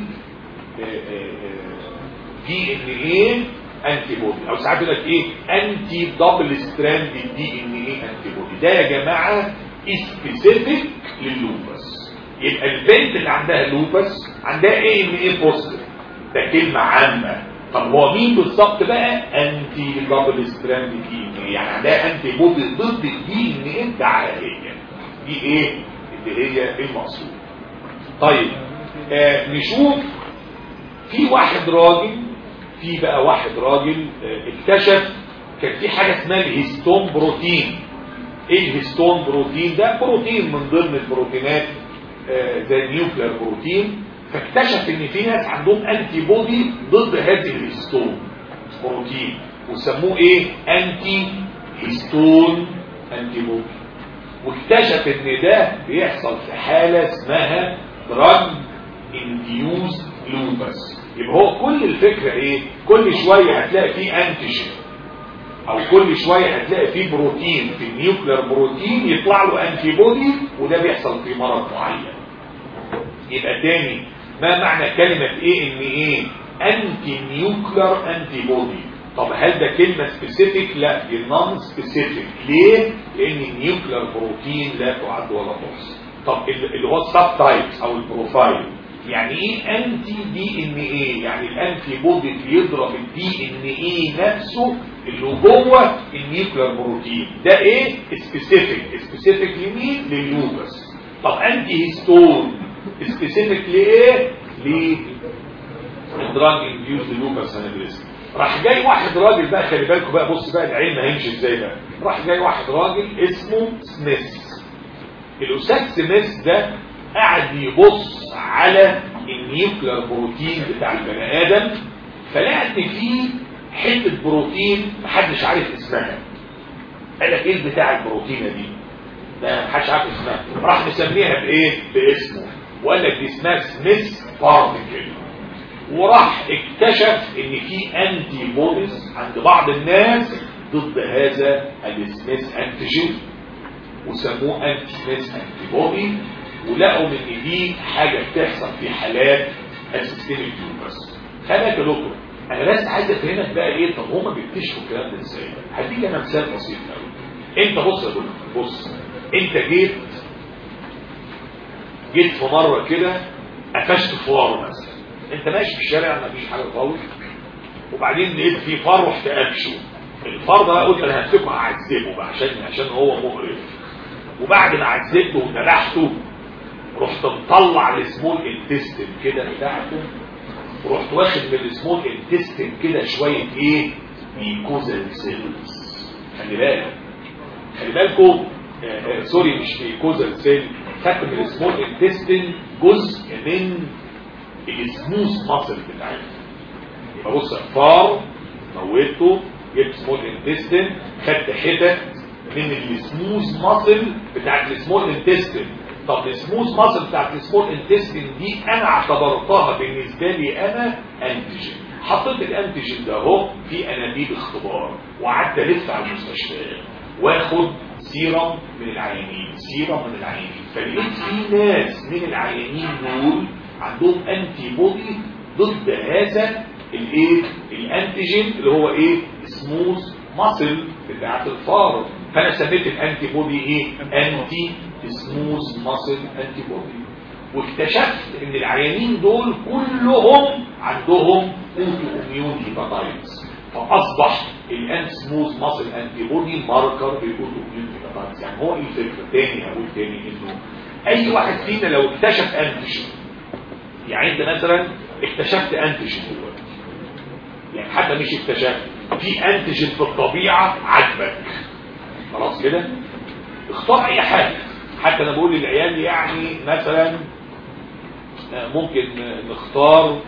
دي ان ايه انتي بودي، او ساعات يقول لك ايه؟ انتي دبل ستراند دي ان ايه انتي بودي. ده يا جماعه سبيسيفيك لللوبس. يبقى البنت اللي عندها لوبس عندها ايه ان ايه بوزيتيف، ده كلمه عامه. طب هو مين بالظبط بقى؟ انتي دبل ستراند دي ان ايه، يعني عندها انتي بودي ضد الدي ان ايه بتاعها هي. دي ايه اللي هي المقصود. طيب آه نشوف في واحد راجل، في بقى واحد راجل آه اكتشف كان في حاجه اسمها الهيستون بروتين. ايه الهيستون بروتين ده؟ بروتين من ضمن البروتينات آه زي النيوكلير بروتين. فاكتشف ان في ناس عندهم انتي بودي ضد هذه الهيستون بروتين وسموه ايه؟ انتي هيستون انتي بودي. واكتشف ان ده بيحصل في حالة اسمها دراج انديوز لوبس. يبقى هو كل الفكرة ايه؟ كل شوية هتلاقي فيه انتيجين او كل شوية هتلاقي فيه بروتين في النيوكلير بروتين يطلع له انتي بودي، وده بيحصل في مرض معين. يبقى تاني ما معنى كلمة ايه ان ايه؟ انتي نيوكلير انتي بودي. طب هل ده كلمة سبيسيفيك؟ لا، دي نون سبيسيفيك. ليه؟ لان النيوكلير بروتين لا تعد ولا تحصى. طب اللي هو السب تايبس او البروفايل، يعني ايه انتي دي ان ايه؟ يعني الانتي بودي بيضرب الدي ان ايه نفسه اللي جوه النيوكلير بروتين. ده ايه؟ سبيسيفيك. سبيسيفيك لمين؟ لللوبس. طب انتي هيستون سبيسيفيك لايه؟ للدراج انديوز لوبس انابليس. راح جاي واحد راجل بقى، خلي بالكم بقى، بص بقى العلم هيمشي ازاي بقى. راح جاي واحد راجل اسمه سميث. الاستاذ سميث ده قاعد يبص على النيوكلير بروتين بتاع البني ادم، فلقى ان فيه حته بروتين محدش عارف اسمها. قال لك ايه بتاع البروتينه دي؟ ده محدش عارف اسمها، راح مسميها بايه؟ باسمه، وقال لك دي اسمها سميث بارتيكل. وراح اكتشف ان في انتي بوديز عند بعض الناس ضد هذا السميث انتيجين، وسموه انتي سميث انتي بودي، ولقوا ان دي حاجه بتحصل في حالات السيستميك تيومرز. خلي بالك يا دكتور، انا بس عايز افهمك بقى ايه، طب هما بيكتشفوا الكلام ده ازاي؟ هديك انا مثال بسيط قوي. انت بص يا دكتور، بص انت جيت جيت في مره كده قفشت فار مثلا، انت ماشي في الشارع مفيش حاجه خالص، وبعدين لقيت في فار رحت قفشه. الفار ده قلت انا همسكه هعذبه بقى عشان عشان هو مقرف. وبعد ما عذبته وذبحته رحت مطلع السمول انتستين كده بتاعته، ورحت واخد من السمول انتستين كده شويه ايه؟ ميكوزال سيلز. خلي بالك خلي بالكم آه آه سوري مش ميكوزال سيل، خدت من السمول انتستين جزء من السموث ماسل بتاعته. يبقى بص الفار موته، جبت سمول انتستين، خدت حتت من السموث ماسل بتاعت السمول انتستين. طب السموث ماسل بتاعت السمول انتستين دي انا اعتبرتها بالنسبه لي انا انتيجين، حطيت الانتيجين ده اهو في انابيب اختبار، وقعدت الف على المستشفيات واخد سيرم من العيانين سيرم من العيانين فلقيت في ناس من العيانين دول عندهم انتي بودي ضد هذا الايه؟ الانتيجين اللي هو ايه؟ سموث ماسل بتاعت الفار. فانا سميت الانتي بودي ايه؟ انتي سموث ماسل انتي بودي. واكتشفت ان العيانين دول كلهم عندهم اوتو اميون هيباتايتس، فاصبح الانتي سموث ماسل انتي بودي ماركر بالاوتو اميون هيباتايتس. يعني هو الفكره تاني هقول تاني انه اي واحد فينا لو اكتشف انتيجين، يعني انت مثلا اكتشفت انتيجين دلوقتي، يعني حتى مش اكتشفت، في انتيجين في الطبيعه عجبك، خلاص كده اختار اي حاجه. حتى انا بقول للعيال يعني مثلا ممكن نختار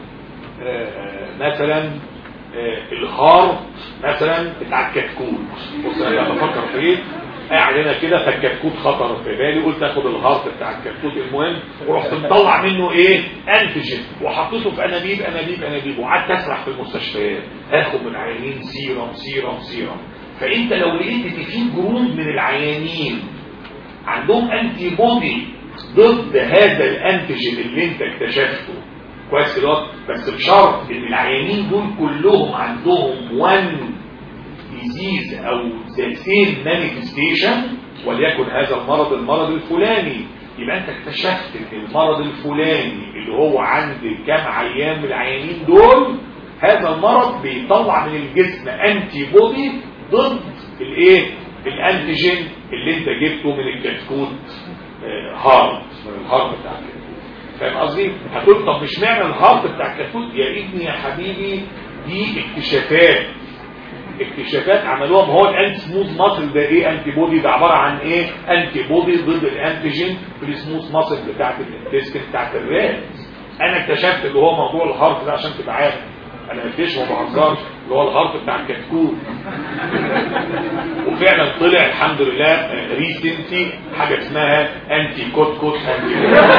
مثلا الهارت مثلا بتاع الكتكوت. بص انا بفكر في ايه، قاعد هنا كده فالكتكوت خطر في بالي، قلت اخد الهارت بتاع الكتكوت المهم، ورحت مطلع منه ايه؟ انتيجين، وحطيته في انابيب انابيب انابيب، وقعدت اسرح في المستشفيات اخد من العيانين سيرم سيرم سيرم. فانت لو لقيت ان في جروب من العيانين عندهم انتي بودي ضد هذا الانتيجين اللي انت اكتشفته كويس كده، بس بشرط ان العيانين دول كلهم عندهم وان ديزيز او ذا سيم مانيفستيشن، وليكن هذا المرض المرض الفلاني، يبقى انت اكتشفت ان المرض الفلاني اللي هو عند كام عيان من العيانين دول هذا المرض بيطلع من الجسم انتي بودي ضد الايه؟ الانتيجين اللي انت جبته من الكتكوت هارت، من الهارت بتاع الكتكوت. فاهم قصدي؟ هتقول طب مش معنى الهارت بتاع الكتكوت يا ابني يا حبيبي؟ دي اكتشافات اكتشافات عملوها. ما هو الانتي سموث ماسل ده ايه؟ انتي بودي ده عباره عن ايه؟ انتي بودي ضد الانتيجين في السموث ماسل بتاعت الانتستين بتاعت الرات. انا اكتشفت اللي هو موضوع الهارت ده عشان تبقى عارف، انا قديش ما بهزرش، اللي هو الهارت بتاع الكتكوت. وفعلا طلع الحمد لله ريسنتي حاجه اسمها انتي كوت كوت انتي.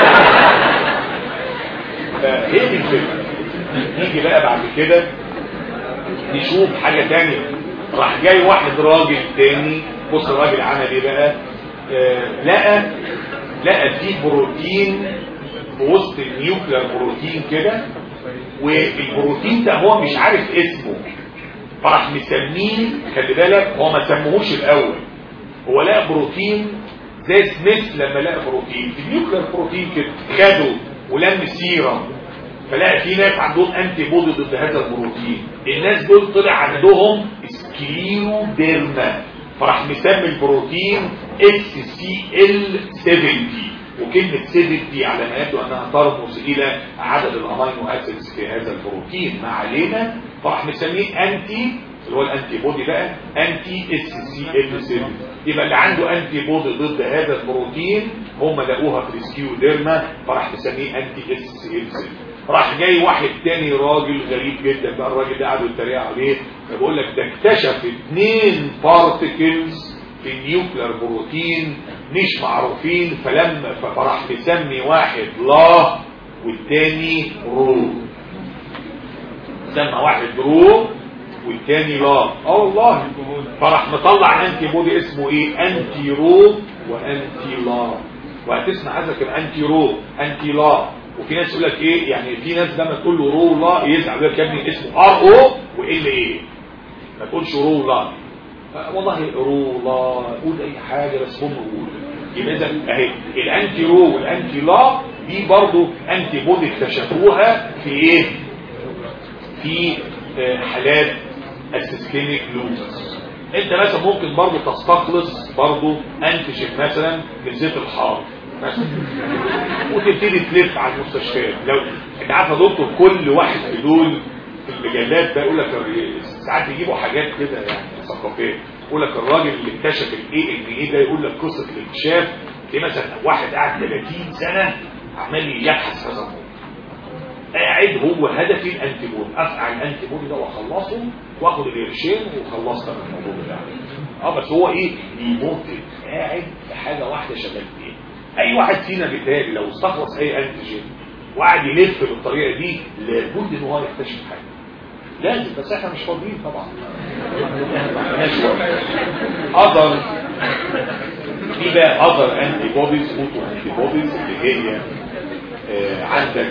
فهي دي الفكره. نيجي بقى بعد كده نشوف حاجه ثانيه. راح جاي واحد راجل تاني، بص الراجل عمل ايه بقى؟ آه لقى لقى فيه بروتين في وسط النيوكلير بروتين كده، والبروتين ده هو مش عارف اسمه، فراح مسميه. خلي بالك هو ما سموهوش الاول، هو لقى بروتين زي سميث لما لقى بروتين في النيوكلير بروتين كده، خده ولم سيرم، فلاقي في ناس عندهم انتي بودي ضد هذا البروتين. الناس دول طلع عندهم سكليروديرما، فراح مسمي البروتين اكس سي ال سبعين، وكلمة سبعين على ما يبدو انها ترمز الى عدد الامينو اسيدز في هذا البروتين. ما علينا، فراح مسميه انتي اللي هو الانتي بودي بقى انتي اس سي ال سبعين. يبقى اللي عنده انتي بودي ضد هذا البروتين هم لقوها في السكيوديرما، فراح مسميه انتي اس سي ال سبعين. راح جاي واحد تاني راجل غريب جدا بقى، الراجل ده قعدوا يتريقوا عليه، بقول لك ده اكتشف اثنين بارتكلز في النيوكلير بروتين مش معروفين، فلما فراح مسمي واحد لا والتاني رو، سمى واحد رو والتاني لا. اه والله، فراح مطلع انتي بودي اسمه ايه؟ انتي رو وانتي لا. وهتسمع هذا كده انتي رو انتي لا. وفي ناس يقول لك ايه يعني، في ناس لما تقول له رو لا يزعل، يقول لك يا ابني اسمه ار او وال ايه، ما تقولش رو لا. والله رو لا قول اي حاجه بس هم قول. يبقى اذا اهي الانتي رو والانتي لا دي برضو انتي بودي اكتشفوها في ايه؟ في حالات السيستميك لوزس. انت مثلا ممكن برضو تستخلص برضو انتيجين مثلا من زيت الحار مثلا وتبتدي تلف على المستشفيات. لو انت عارف يا دكتور كل واحد في دول في المجلات بقى يقول لك ساعات يجيبوا حاجات كده يعني ثقافيه، يقول لك الراجل اللي اكتشف الايه ان ايه ده، يقول لك قصه الاكتشاف دي مثلا واحد قاعد ثلاثين سنه عمال يبحث هذا الموضوع، قاعد هو هدفي الانتيبودي، افعل الانتيبودي ده واخلصه واخد القرشين وخلصت من الموضوع بتاعي. اه بس هو ايه؟ بيموت قاعد في حاجه واحده شغال فيها. اي واحد فينا بالتالي لو استخلص اي انتيجين وقعد يلف بالطريقه دي لابد ان هو يكتشف حاجه لازم، بس احنا مش فاضيين طبعا. اذر في بقى اذر انتي بوديز اوتو انتي بوديز اللي هي آه عندك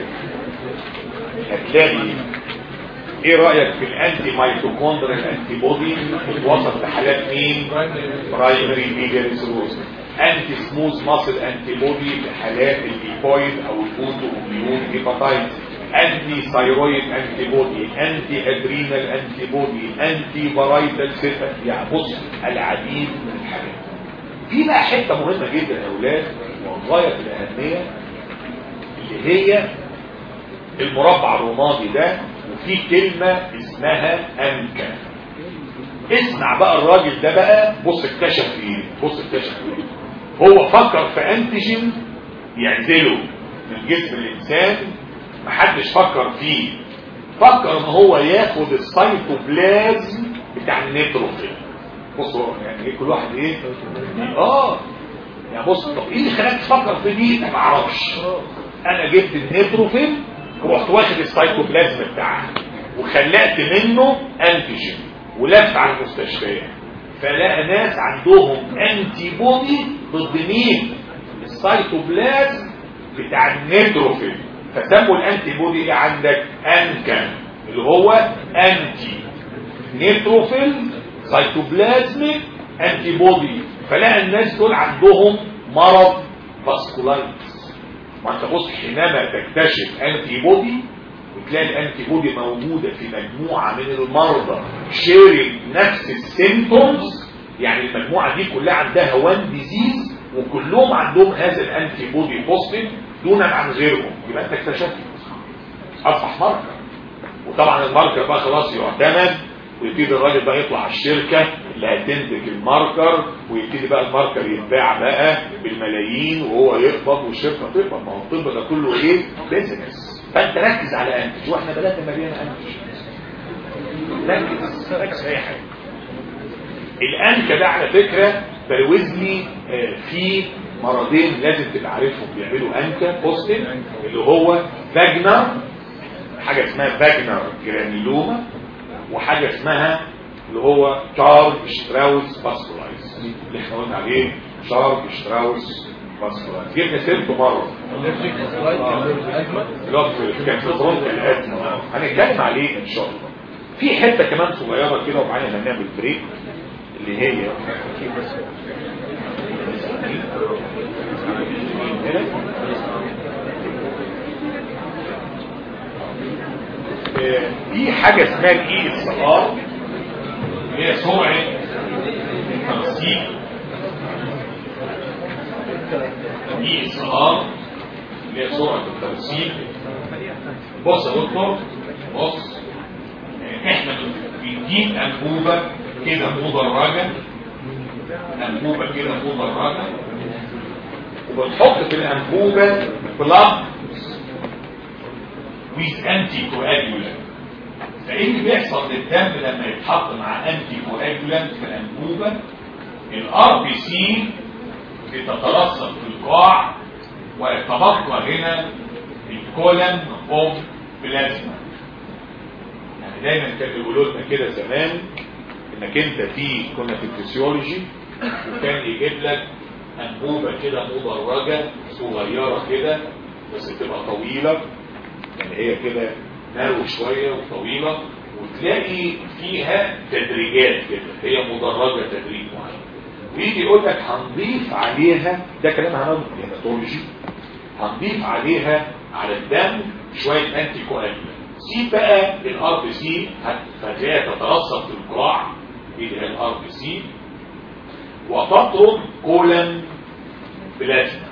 هتلاقي ايه رايك في الانتي ميتوكوندريال انتي بودي بتوصف لحالات مين؟ برايمري ميجر سيروز. انتي سموث ماسل انتي بودي في حالات الايبويد او الاوتو اميون هيباتايتس. انتي ثايرويد انتي بودي، انتي ادرينال انتي بودي، انتي فرايتال سيتا. يعني بص العديد من الحاجات. في بقى حته مهمه جدا يا اولاد وغايه في الاهميه اللي هي المربع الرمادي ده، وفي كلمه اسمها انكا. اسمع بقى الراجل ده بقى، بص اكتشف ايه، بص اكتشف ايه. هو فكر في انتيجين يعزله من جسم الانسان، محدش فكر فيه. فكر ان هو ياخد السيتوبلازم بتاع النيتروفيل. بصوا يعني ايه كل واحد ايه اه يعني بص، طب ايه اللي خلاك تفكر في دي؟ ما اعرفش. انا جبت النيتروفيل ورحت واخد السيتوبلازم بتاعها وخلقت منه انتيجين ولف على المستشفيات، فلقى ناس عندهم انتي بودي ضد مين؟ السيتوبلازم بتاع النيتروفيل، فسموا الانتي بودي ايه عندك؟ انكا، اللي هو انتي نيتروفيل سيتوبلازميك انتي بودي. فلقى الناس دول عندهم مرض فاسكولايتس. ما انت بص، حينما تكتشف انتي بودي وتلاقي الانتي بودي موجوده في مجموعه من المرضى شيرين نفس السيمبتومز، يعني المجموعه دي كلها عندها وان ديزيز وكلهم عندهم هذا الانتي بودي بوزيتيف دونا عن غيرهم، يبقى انت اكتشفت اصبح ماركر. وطبعا الماركر بقى خلاص يعتمد، ويبتدي الراجل بقى يطلع على الشركه اللي هتنتج الماركر، ويبتدي بقى الماركر يتباع بقى بالملايين وهو يقبض والشركه تقبض. ما هو الطب ده كله ايه؟ بيزنس. فانت ركز على انتج، واحنا بلدنا مليانه انتج. ركز ركز اي حاجه. الانكا ده على فكره بروزني في مرضين لازم تبقى عارفهم بيعملوا انكا بوستيف، اللي هو فاجنر، حاجه اسمها فاجنر جرانيلوما، وحاجه اسمها اللي هو شارب شتراوس فاسكولايز اللي احنا قلنا عليه شارب شتراوس فاسكولايز. جبنا سيرته مره اللي كان في برونك الازمه، هنتكلم عليه ان شاء الله. في حته كمان صغيره كده وبعدين هنعمل بريك اللي هي في حاجه اسمها الاي اس ار اللي هي سرعه الترسيب. الاي اس ار اللي هي سرعه الترسيب. بص يا دكتور، بص احنا بنجيب انبوبه كده مدرجه، انبوبه كده مدرجه، وبنحط في الانبوبه بلاد with anticoagulant. فايه اللي بيحصل للدم لما يتحط مع انتي كواجولانت في الانبوبه؟ الار بي سي بتترسب في القاع ويتبقى هنا الكولم اوف بلازما. يعني دايما كانوا يقولوا لنا كده زمان انك انت في كنا في الفسيولوجي وكان يجيب لك انبوبه كده مدرجه صغيره كده بس تبقى طويله، يعني هي كده نارو شويه وطويله وتلاقي فيها تدريجات كده، هي مدرجه تدريج معين، ويجي يقول لك هنضيف عليها، ده كلام هنقول في الهيماتولوجي، هنضيف عليها على الدم شويه انتي كواجولانت. سي بقى الار بي سي هتلاقيها تترسب في القاع، دي هي الار بي سي، وتطرد كولم بلازما.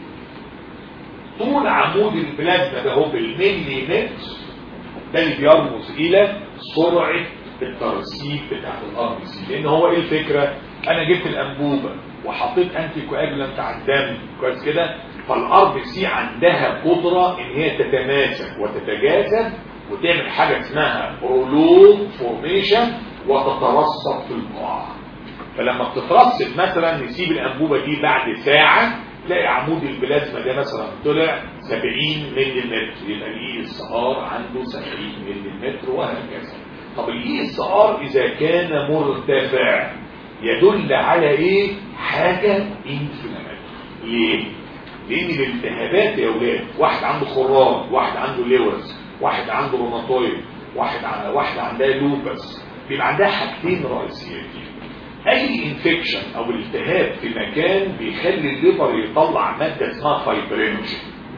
طول عمود البلازما ده هو بالملي متر، ده اللي بيرمز الى سرعه الترسيب بتاعت الار بي سي. لان هو ايه الفكره؟ انا جبت الانبوبه وحطيت انتي كواجولانت على الدم كويس كده، فالار بي سي عندها قدره ان هي تتماسك وتتجاذب وتعمل حاجه اسمها رولو فورميشن وتترسب في القاع. فلما بتترسب مثلا نسيب الانبوبه دي بعد ساعه تلاقي عمود البلازما ده مثلا طلع سبعين ملم، يبقى الاي اس ار عنده سبعين ملم وهكذا. طب الاي اس ار اذا كان مرتفع يدل على ايه؟ حاجه انفلاماتوري. ليه؟ لان الالتهابات يا اولاد، واحد عنده خراج، واحد عنده ليورز، واحد عنده روماتويد، واحد ع... واحد عندها لوبس، بيبقى عندها حاجتين رئيسيتين. اي انفكشن او التهاب في مكان بيخلي الليفر يطلع ماده اسمها فايبرينوجين،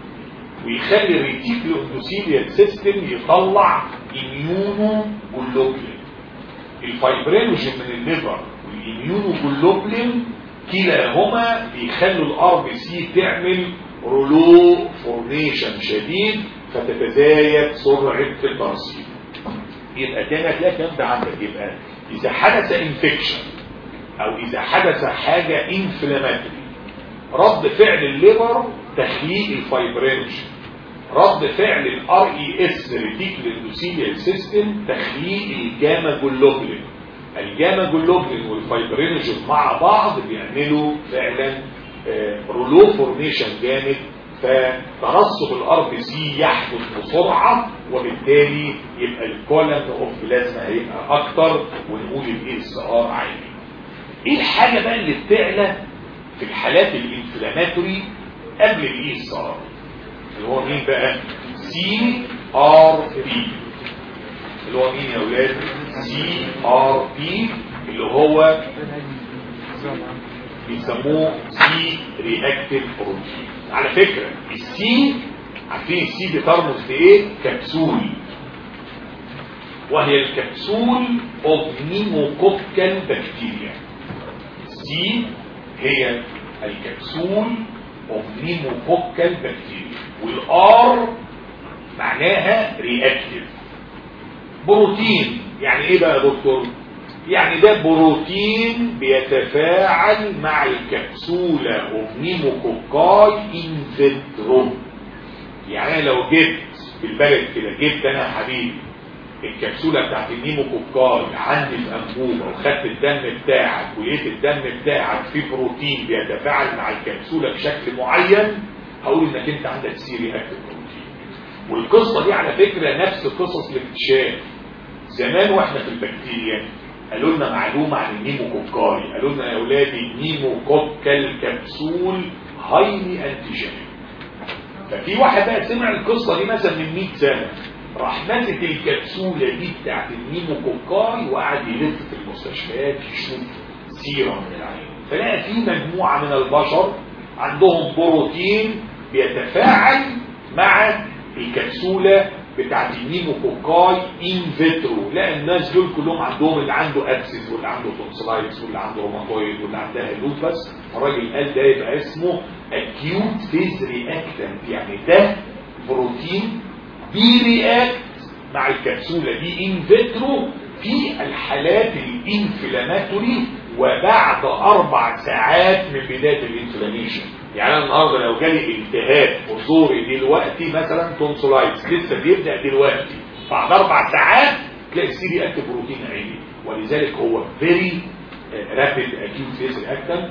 ويخلي الريتيكولو اندوثيليال سيستم يطلع اميونو جلوبولين. الفايبرينوجين من الليفر والاميونو جلوبولين كلاهما بيخلوا الار بي سي تعمل رولو فورميشن شديد فتتزايد سرعه الترسيب. يبقى تاني هتلاقي الكلام ده عندك. يبقى اذا حدث انفكشن او اذا حدث حاجه انفلاماتوري، رد فعل الليفر تخليق الفايبرينوجين، رد فعل الار اي اس ريتيكولو اندوثيليال سيستم تخليق الجاما جلوبولين. الجاما جلوبولين والفايبرينوجين مع بعض بيعملوا فعلا رولو فورميشن جامد، فترسب الار بي سي يحدث بسرعه، وبالتالي يبقى الكولم اوف بلازما هيبقى اكتر ونقول الاي اس ار عالي. ايه الحاجه بقى اللي بتعلى في الحالات الانفلاماتوري قبل الاي اس ار؟ اللي هو مين بقى؟ سي ار بي. اللي هو مين يا اولاد؟ سي ار بي، اللي هو بيسموه سي رياكتيف بروتين. على فكره السي، عارفين السي بترمز لايه؟ كبسول، وهي الكبسول اوف نيموكوكال بكتيريا. السي هي الكبسول اوف نيموكوكال بكتيريا، والار معناها رياكتيف بروتين. يعني ايه بقى يا دكتور؟ يعني ده بروتين بيتفاعل مع الكبسولة اوف نيموكوكاي ان فيترو. يعني لو جبت في البلد كده، جبت انا حبيبي الكبسولة بتاعت النيموكوكاي عندي في انبوبة وخدت الدم بتاعك ولقيت الدم بتاعك فيه بروتين بيتفاعل مع الكبسولة بشكل معين، هقول انك انت عندك سيري اكتيف بروتين. والقصة دي على فكرة نفس قصص الاكتشاف. زمان واحنا في البكتيريا قالوا لنا معلومة عن النيموكوكاي، قالوا لنا يا اولادي النيموكوكال كبسول هايلي انتيجينيك. ففي واحد بقى سمع القصة دي مثلا من مئة سنة، راح ماسك الكبسولة دي بتاعت النيموكوكاي وقعد يلف في المستشفيات يشوف سيرم من العين، فلقى في مجموعة من البشر عندهم بروتين بيتفاعل مع الكبسولة بتاعت النيموكوكاي ان فيترو. لا الناس دول كلهم عندهم، اللي عنده ابسس واللي عنده تونسلايتس واللي عنده روماتويد واللي عندها لوبس. الراجل قال ده يبقى اسمه اكيوت فيز رياكتنت، يعني ده بروتين بيرياكت مع الكبسوله دي ان فيترو في الحالات الانفلاماتوري وبعد اربع ساعات من بدايه الانفلاميشن. يعني انا النهارده لو جالي التهاب حضوري دلوقتي مثلا تونسولايتس لسه بيبدا دلوقتي، بعد اربع ساعات تلاقي السي اكتيف بروتين عالي، ولذلك هو فيري رابيد اكيوت فيز رياكتنت.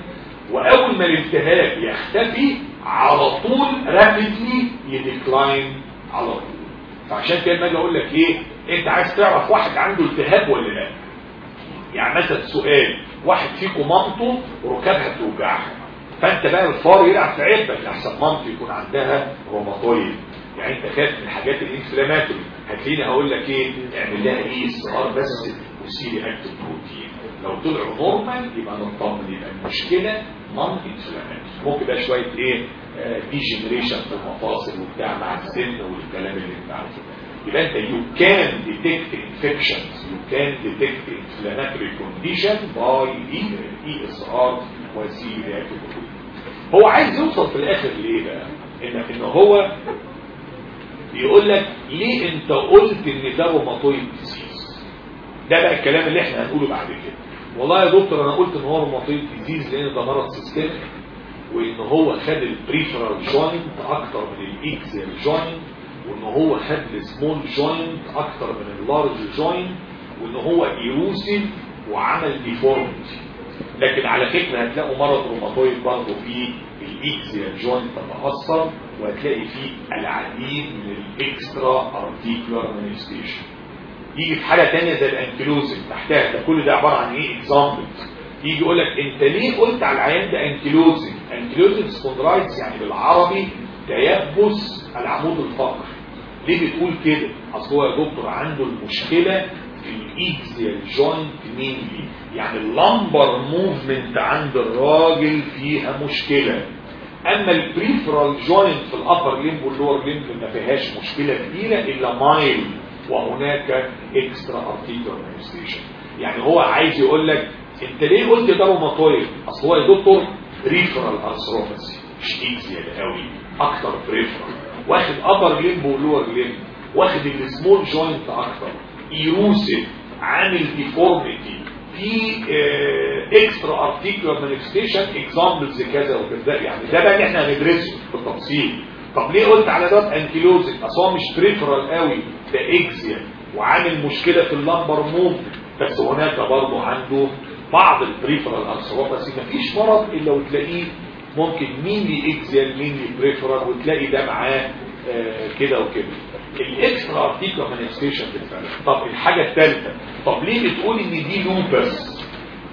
واول ما الالتهاب يختفي على طول رابيدلي يديكلاين على طول. فعشان كده لما اجي اقول لك ايه، انت عايز تعرف واحد عنده التهاب ولا لا؟ يعني مثلا سؤال، واحد فيكم مامته ركبها بتوجعها، فانت بقى الفار يلعب في عيبك احسن مامته يكون عندها روماتويد، يعني انت خايف من الحاجات الانفلاماتوري، هتلاقيني هقول لك ايه، اعمل لها ايه صغار بس وسيلي اكتف بروتين، لو طلعوا نورمال يبقى نطمن، يبقى المشكله نون انفلاماتوري. ممكن بقى شويه ايه دي جنريشن في المفاصل وبتاع مع السن والكلام اللي انت عارفه. يبقى انت you can detect infections, you can detect inflammatory condition by E S R و C reactive protein. هو عايز يوصل في الاخر ليه بقى؟ ان ان هو بيقول لك ليه انت قلت ان ده روماتويد ديزيز؟ ده بقى الكلام اللي احنا هنقوله بعد كده. والله يا دكتور انا قلت ان هو روماتويد ديزيز لان ده مرض سيستميك، وان هو خد البريفرال جوينت اكتر من الاكزيال جوينت، وان هو خد السمول جوينت اكتر من اللارج جوينت، وان هو ايروسيف وعمل ديفورميتي. لكن على فكره هتلاقوا مرض روماتويد برضه فيه الاكزيال جوينت تتاثر، وهتلاقي فيه العديد من الاكسترا ارتيكولار مانيفستيشن. يجي في حاله ثانيه زي الانكيلوزنج تحتها، ده كل ده عباره عن ايه؟ اكزامبلز. يجي يقول لك انت ليه قلت على العيان ده انكيلوزنج؟ انكيلوزنج سبوندرايتس يعني بالعربي تيبس العمود الفقري. ليه بتقول كده؟ اصل هو يا دكتور عنده المشكله في الاكزيال جوينت مينلي، يعني اللمبر موفمنت عند الراجل فيها مشكله، اما البريفرال جوينت في الابر ليمب واللور ليمب ما فيهاش مشكله كبيره الا مايل، وهناك اكسترا ارتيكولار مانيفستيشن. يعني هو عايز يقول لك انت ليه قلت ده روماتويد؟ اصل هو يا دكتور بريفرال ارثروباثي مش اكزيال قوي، اكتر بريفرال، واخد ابر ليمب ولور ليمب، واخد السمول جوينت اكتر، ايروسيف، عامل ديفورميتي، في اكسترا ارتيكولار مانيفستيشن، اكزامبلز كذا وكذا. يعني ده بقى احنا هندرسه بالتفصيل. طب ليه قلت على ده انكيلوزنج؟ اصل هو مش بريفرال قوي، ده اكزيال وعامل مشكله في اللمبر موف، بس هناك برضه عنده بعض البريفرال ارثروباثي. مفيش مرض الا وتلاقيه ممكن مين لي اكزيال مين لي بريفرال، وتلاقي ده معاه آه كده وكده. الاكسترا ارتيكولار مانيفستيشن بالفعل. طب الحاجه الثالثه، طب ليه بتقول ان دي لوبس؟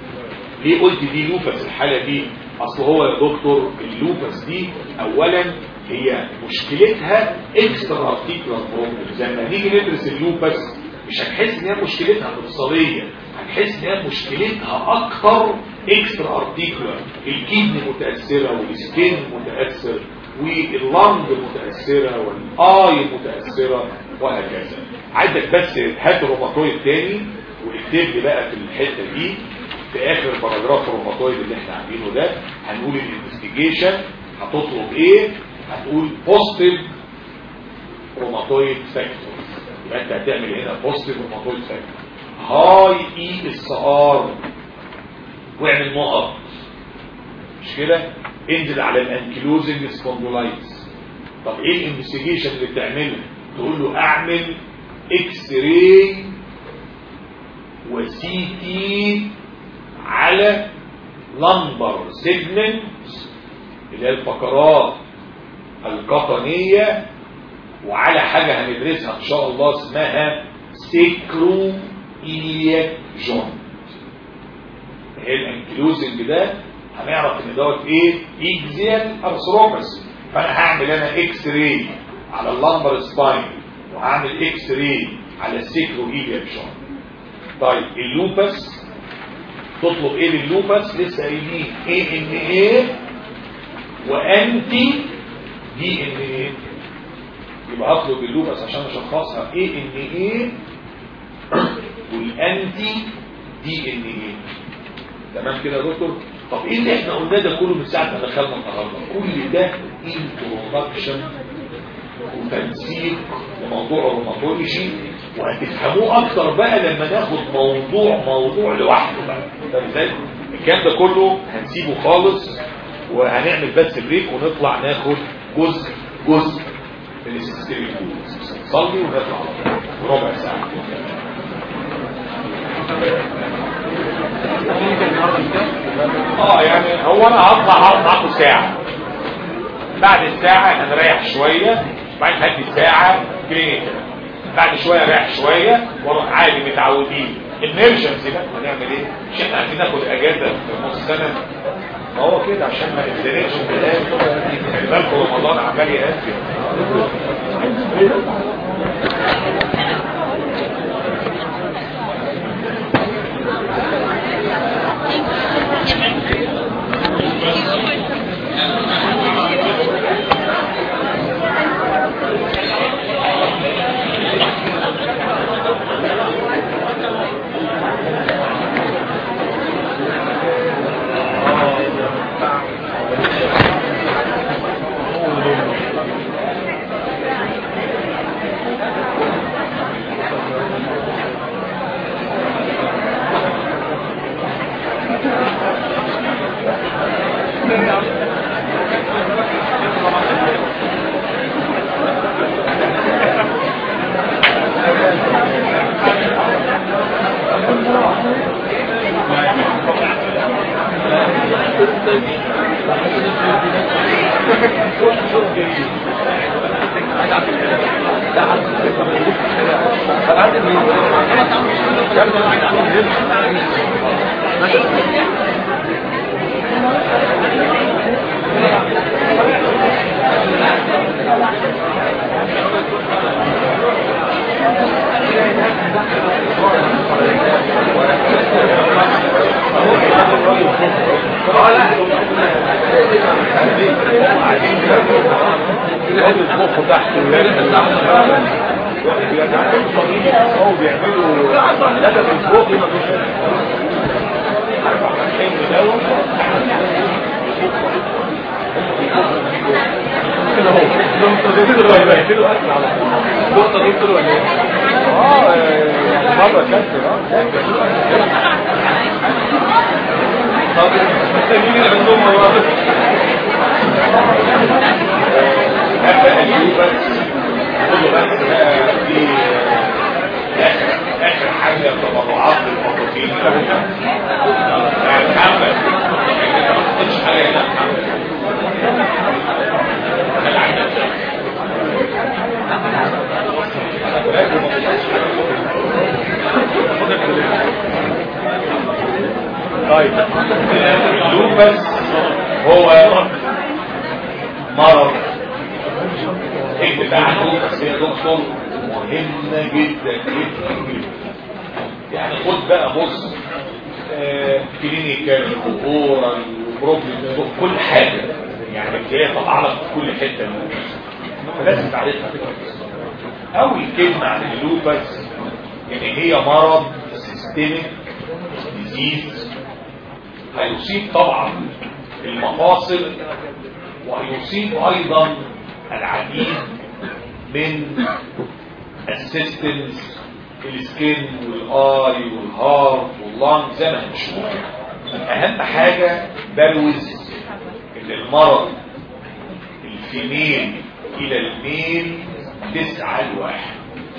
ليه قلت دي لوبس الحاله دي؟ اصل هو يا دكتور اللوبس دي اولا هي مشكلتها اكسترا ارتيكولار بروبلم. زي ما نيجي ندرس اللوبس مش هنحس ان هي مشكلتها مفصليه، هنحس ان هي مشكلتها اكتر اكسترا ارتيكولار. الكدن متاثره، والسكين متاثر، واللنج متاثره، والاي متاثره، وهكذا. عايزك بس هات روماتويد تاني واكتب لي بقى في الحته دي في اخر باراجراف الروماتويد اللي احنا عاملينه ده هنقول الانفستيجيشن هتطلب ايه؟ هتقول بوزيتيف روماتويد فاكتور. يبقى انت هتعمل هنا بوزيتيف روماتويد فاكتور، هاي اي اس ار، واعمل نقط مش كده، انزل على الانكيلوزنج سبوندولايتس. طب ايه الانفستيجيشن اللي بتعملها؟ تقول له اعمل اكس راي وسي تي على لمبر سيجمنت اللي هي الفقرات القطنيه، وعلى حاجه هندرسها ان شاء الله اسمها سيكرو إيلياك جوينت. هي الانكلوزنج ده هنعرف ان دوت ايه؟ اكزيال ارثروباثي. فانا هعمل انا اكس راي على اللمبر سباين، وهعمل اكس راي على السيكرو إيلياك جوينت. طيب اللوبس تطلب ايه لللوبس؟ لسه قايلين ايه ان ايه وانتي دي ان ايه. يبقى اطلب اللوبس عشان اشخصها ايه ان ايه والانتي دي ان ايه. تمام كده يا دكتور؟ طب ايه اللي احنا قلناه ده كله من ساعه ما دخلنا النهارده؟ كل ده انترودكشن وتنسيق لموضوع الروماتولوجي، وهتفهموه اكتر بقى لما ناخد موضوع موضوع لوحده بقى. فاهم ازاي؟ الكلام ده كله هنسيبه خالص، وهنعمل بس بريك ونطلع ناخد جزء جزء من السيستم. نصلي ونطلع ربع ساعه. اه يعني هو انا هطلع هقعد معاكم ساعه، بعد الساعه هنريح شويه، بعدين هدي ساعه كلينيكال، بعد شويه اريح شويه واروح عادي متعودين. النيرجنسي بقى هنعمل ايه؟ مش احنا عايزين ناخد اجازه في نص سنه؟ ما هو كده عشان ما نتزنقش في الاخر. خلي بالكم رمضان عمال يقفل. طيب اللوبس هو مرض بتاع اللوبس يا دكتور مهمة جدا جدا جدا. يعني خد بقى بص آه كلينيكال وأورال وبروبلم كل حاجة، يعني هي طبعا في كل حتة فلازم تعرفها. أول كلمة عن اللوبس يعني هي مرض سيستميك ديزيز هيصيب طبعا المفاصل وهيصيب ايضا العديد من السيستمز، السكين والاي والهارت واللانج زي ما هنشوف. اهم حاجه بروز ان المرض الفيميل الى الميل تسعة لواحد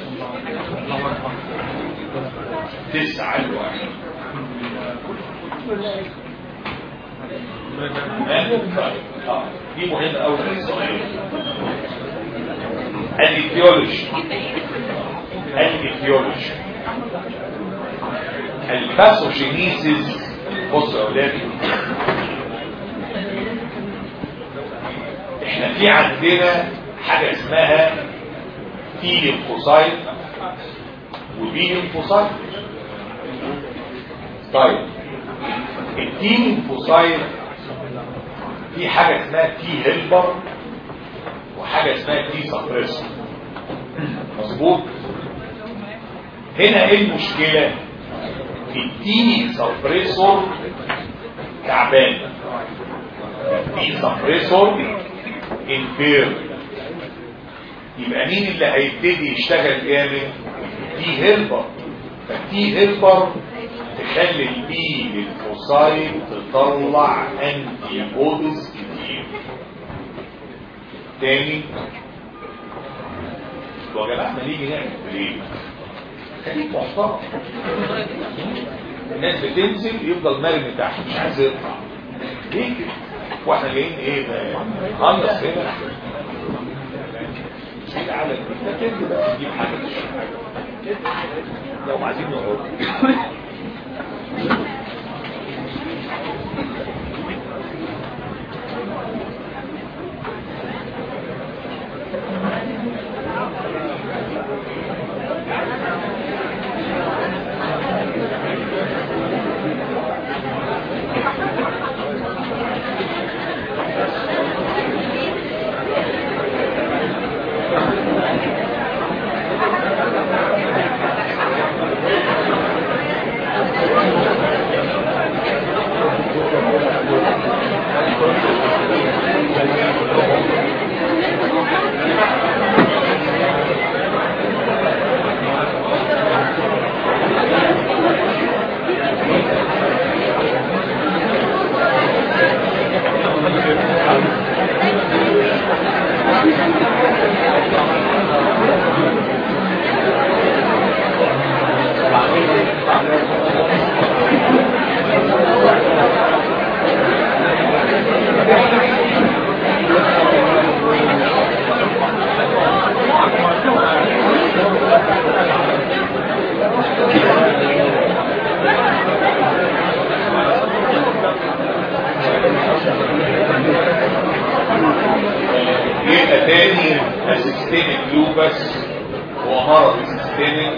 تسعة لواحد. اه دي مهمة أوي في الصغير. الإيديولوجي الإيديولوجي الباثوجينيسيس. بصوا يا أولادي، احنا في عندنا حاجة اسمها تي ليمفوسايت وبي ليمفوسايت. طيب التي ليمفوسايت في حاجة اسمها تي هيلبر وحاجة اسمها تي سبريسور. مظبوط؟ هنا ايه المشكلة؟ التي سبريسور تعبان، التي سبريسور امبير. يبقى مين اللي هيبتدي يشتغل جامد؟ تي هيلبر. فالتي هيلبر تخلي البي للفوسايت تطلع انتي بوديز كتير. تاني يا جماعه احنا نيجي نعمل ايه؟ خليك محترم. الناس بتنزل يفضل مرمي تحت مش عايز يطلع ليه كده؟ واحنا جايين ايه هنص هنا كده على كده بقى تجيب حاجه كده لو عايزين نقعد يبقى تاني السيستميك لوبس هو مرض السيستميك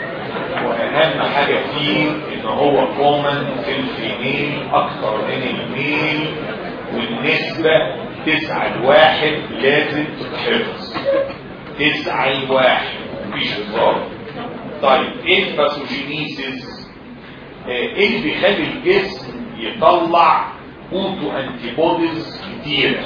واهم حاجة فيه ان هو كومن في الفيميل اكتر من الميل والنسبة تسعة لواحد لازم تتحفظ تسعة لواحد مفيش هزار. طيب ايه الباثوجينيسيس؟ ايه اللي بيخلي الجسم يطلع اوتو انتي بوديز كتيرة؟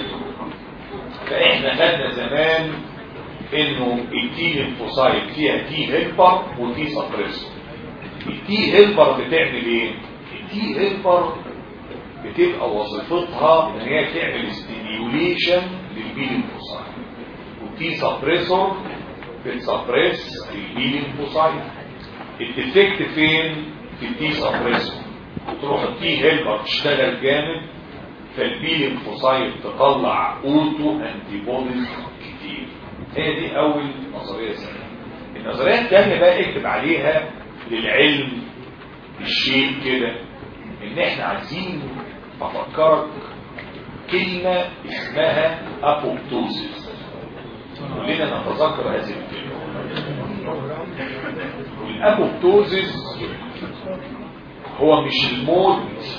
فاحنا خدنا زمان انه التي ليمفوسايت فيها تي هيلبر وتي سبريسور. التي هيلبر بتعمل ايه؟ التي هيلبر بتبقى وظيفتها ان هي تعمل ستيميوليشن للبي ليمفوسايت، والتي سبريسور بتسبريس البي ليمفوسايت. الديفكت فين؟ في التي سبريسور. وتروح التي هيلبر تشتغل جامد فالبي ليمفوسايت تطلع اوتو انتي بوديز كتير. هي دي اول نظريه سنة. النظريه الثانيه بقى اكتب عليها للعلم الشيء كده ان احنا عايزين افكرك كلمه اسمها ابوبتوزيس. كلنا نتذكر هذه الكلمه. والابوبتوزيس هو مش الموت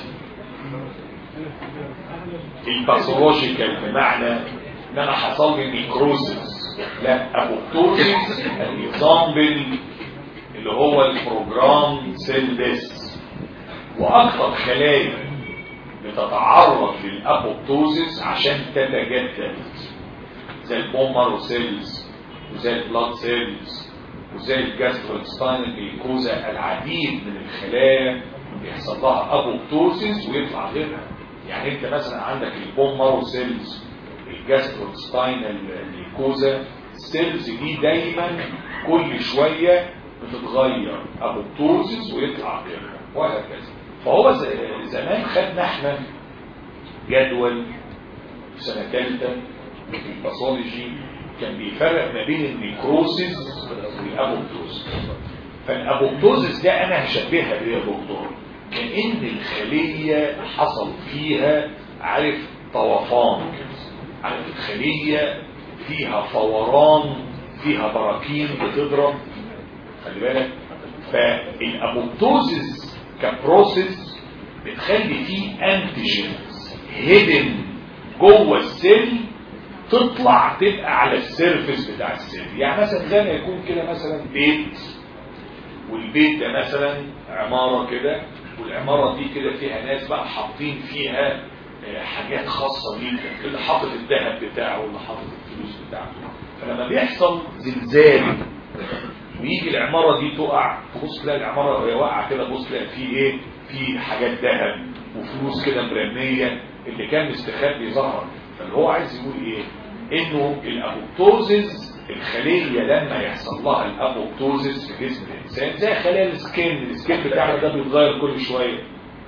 الباثولوجيكال بمعنى ان انا حصل لي نيكروزيس، لا ابوبتوزيس الاكزامبل اللي هو البروجرام سيل ديس. واكثر خلايا بتتعرض للابوبتوزيس عشان تتجدد زي البومر سيلز وزي البلاد سيلز وزي الجاستروستاينال ميكوزا. العديد من الخلايا بيحصل لها ابوبتوزيس ويطلع غيرها. يعني انت مثلا عندك البومر سيلز الجاستروستاينال ميكوزا السيلز دي دايما كل شويه بتتغير ابوبتوزيس ويطلع غيرها وهكذا. فهو زمان خدنا احنا جدول في سنه ثالثه في الباثولوجي كان بيفرق ما بين النيكروسيس والابوبتوزيس. فالابوبتوزيس ده انا هشبهها بايه يا دكتور؟ كأن الخليه حصل فيها عارف طوفان كده، عارف الخليه فيها فوران فيها براكين بتضرب، خلي بالك. فالابوبتوزيس كبروسيس بتخلي فيه انتيجينز هيدن جوه السيل تطلع تبقى على السيرفيس بتاع السيل. يعني مثلا زي ما يكون كده مثلا بيت، والبيت ده مثلا عماره كده، والعماره دي كده فيها ناس بقى حاطين فيها حاجات خاصه بيها، اللي حاطط الذهب بتاعه واللي حاطط الفلوس بتاعته. فلما بيحصل زلزال ويجي العماره دي تقع، تبص تلاقي العماره وهي واقعه كده، تبص تلاقي فيه ايه؟ في حاجات ذهب وفلوس كده مرميه اللي كان مستخبي ظهر. فاللي هو عايز يقول ايه؟ انه الابوبتوزيس الخليه لما يحصل لها الابوبتوزيس في جسم الانسان زي خلايا السكين، السكين بتاعنا ده بيتغير كل شويه.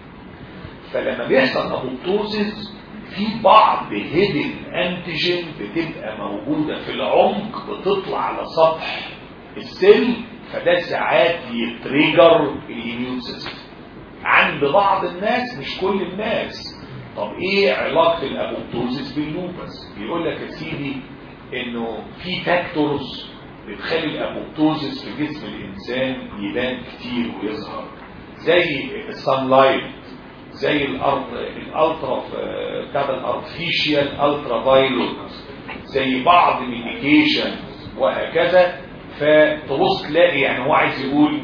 فلما بيحصل ابوبتوزيس في بعض هيدن انتيجين بتبقى موجوده في العمق بتطلع على سطح السيل، فده ساعات يتريجر الاميون سيستم عند بعض الناس مش كل الناس. طب ايه علاقه الابوبتوزيس باللوبس؟ بيقول لك يا سيدي انه في فاكتورز بتخلي الابوبتوزيس في جسم الانسان يبان كتير ويظهر، زي السان لايت، زي الارض الالترا بتاع الارتفيشال الترا فايلوت، زي بعض الميديكيشن وهكذا. فتبص تلاقي يعني هو عايز يقول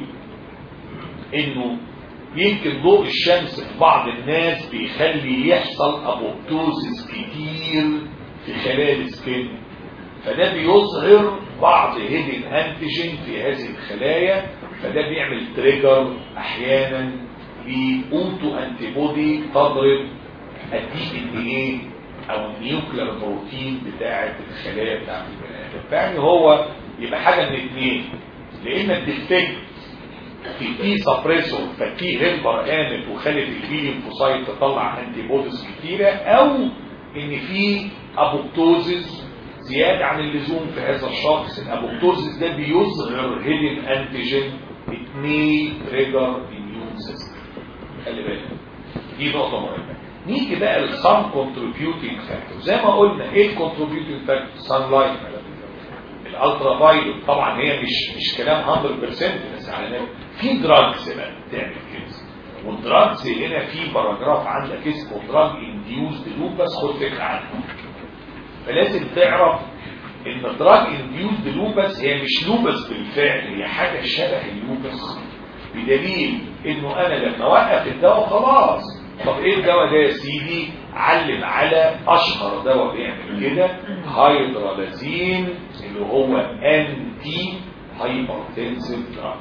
انه يمكن ضوء الشمس في بعض الناس بيخلي يحصل ابوبتوزيس كتير في خلايا السكين، فده بيظهر بعض هيدن انتيجين في هذه الخلايا، فده بيعمل تريجر احيانا لاوتو انتي بودي تضرب الدي ان ايه او النيوكلير بروتين بتاعه الخلايا بتاعه البني ادم. فيعني هو يبقى حاجه من اثنين، لان الديفكت في تي سبريسور فالتي هيلبر قامت وخلت البي ليمفوسايت تطلع انتي بوديز كتيره، او ان في ابوبتوزيس زياده عن اللزوم في هذا الشخص. الابوبتوزيس ده بيظهر هيدن انتيجين اثنين تريجر اميون سيستم. خلي بالك دي نقطه مهمه. نيجي بقى للسان كونتريبيوتنج فاكتور. زي ما قلنا ايه الكونتريبيوتنج فاكتور؟ سان لايت، الالترا فايلوت، طبعا هي مش مش كلام مية بالمية بس على نفسه. في دراجز بقى بتعمل كده، والدراجز هنا في باراجراف عندك اسمه دراج انديوزد لوبس، خد فكره عنه. فلازم تعرف ان دراج انديوزد لوبس هي مش لوبس بالفعل، هي حاجه شبه اللوبس، بدليل انه انا لما اوقف الدواء خلاص. طب ايه الدواء ده يا سيدي؟ علم على اشهر دواء بيعمل كده، هيدرالازين، اللي هو انتي هايبرتنسيف دراج.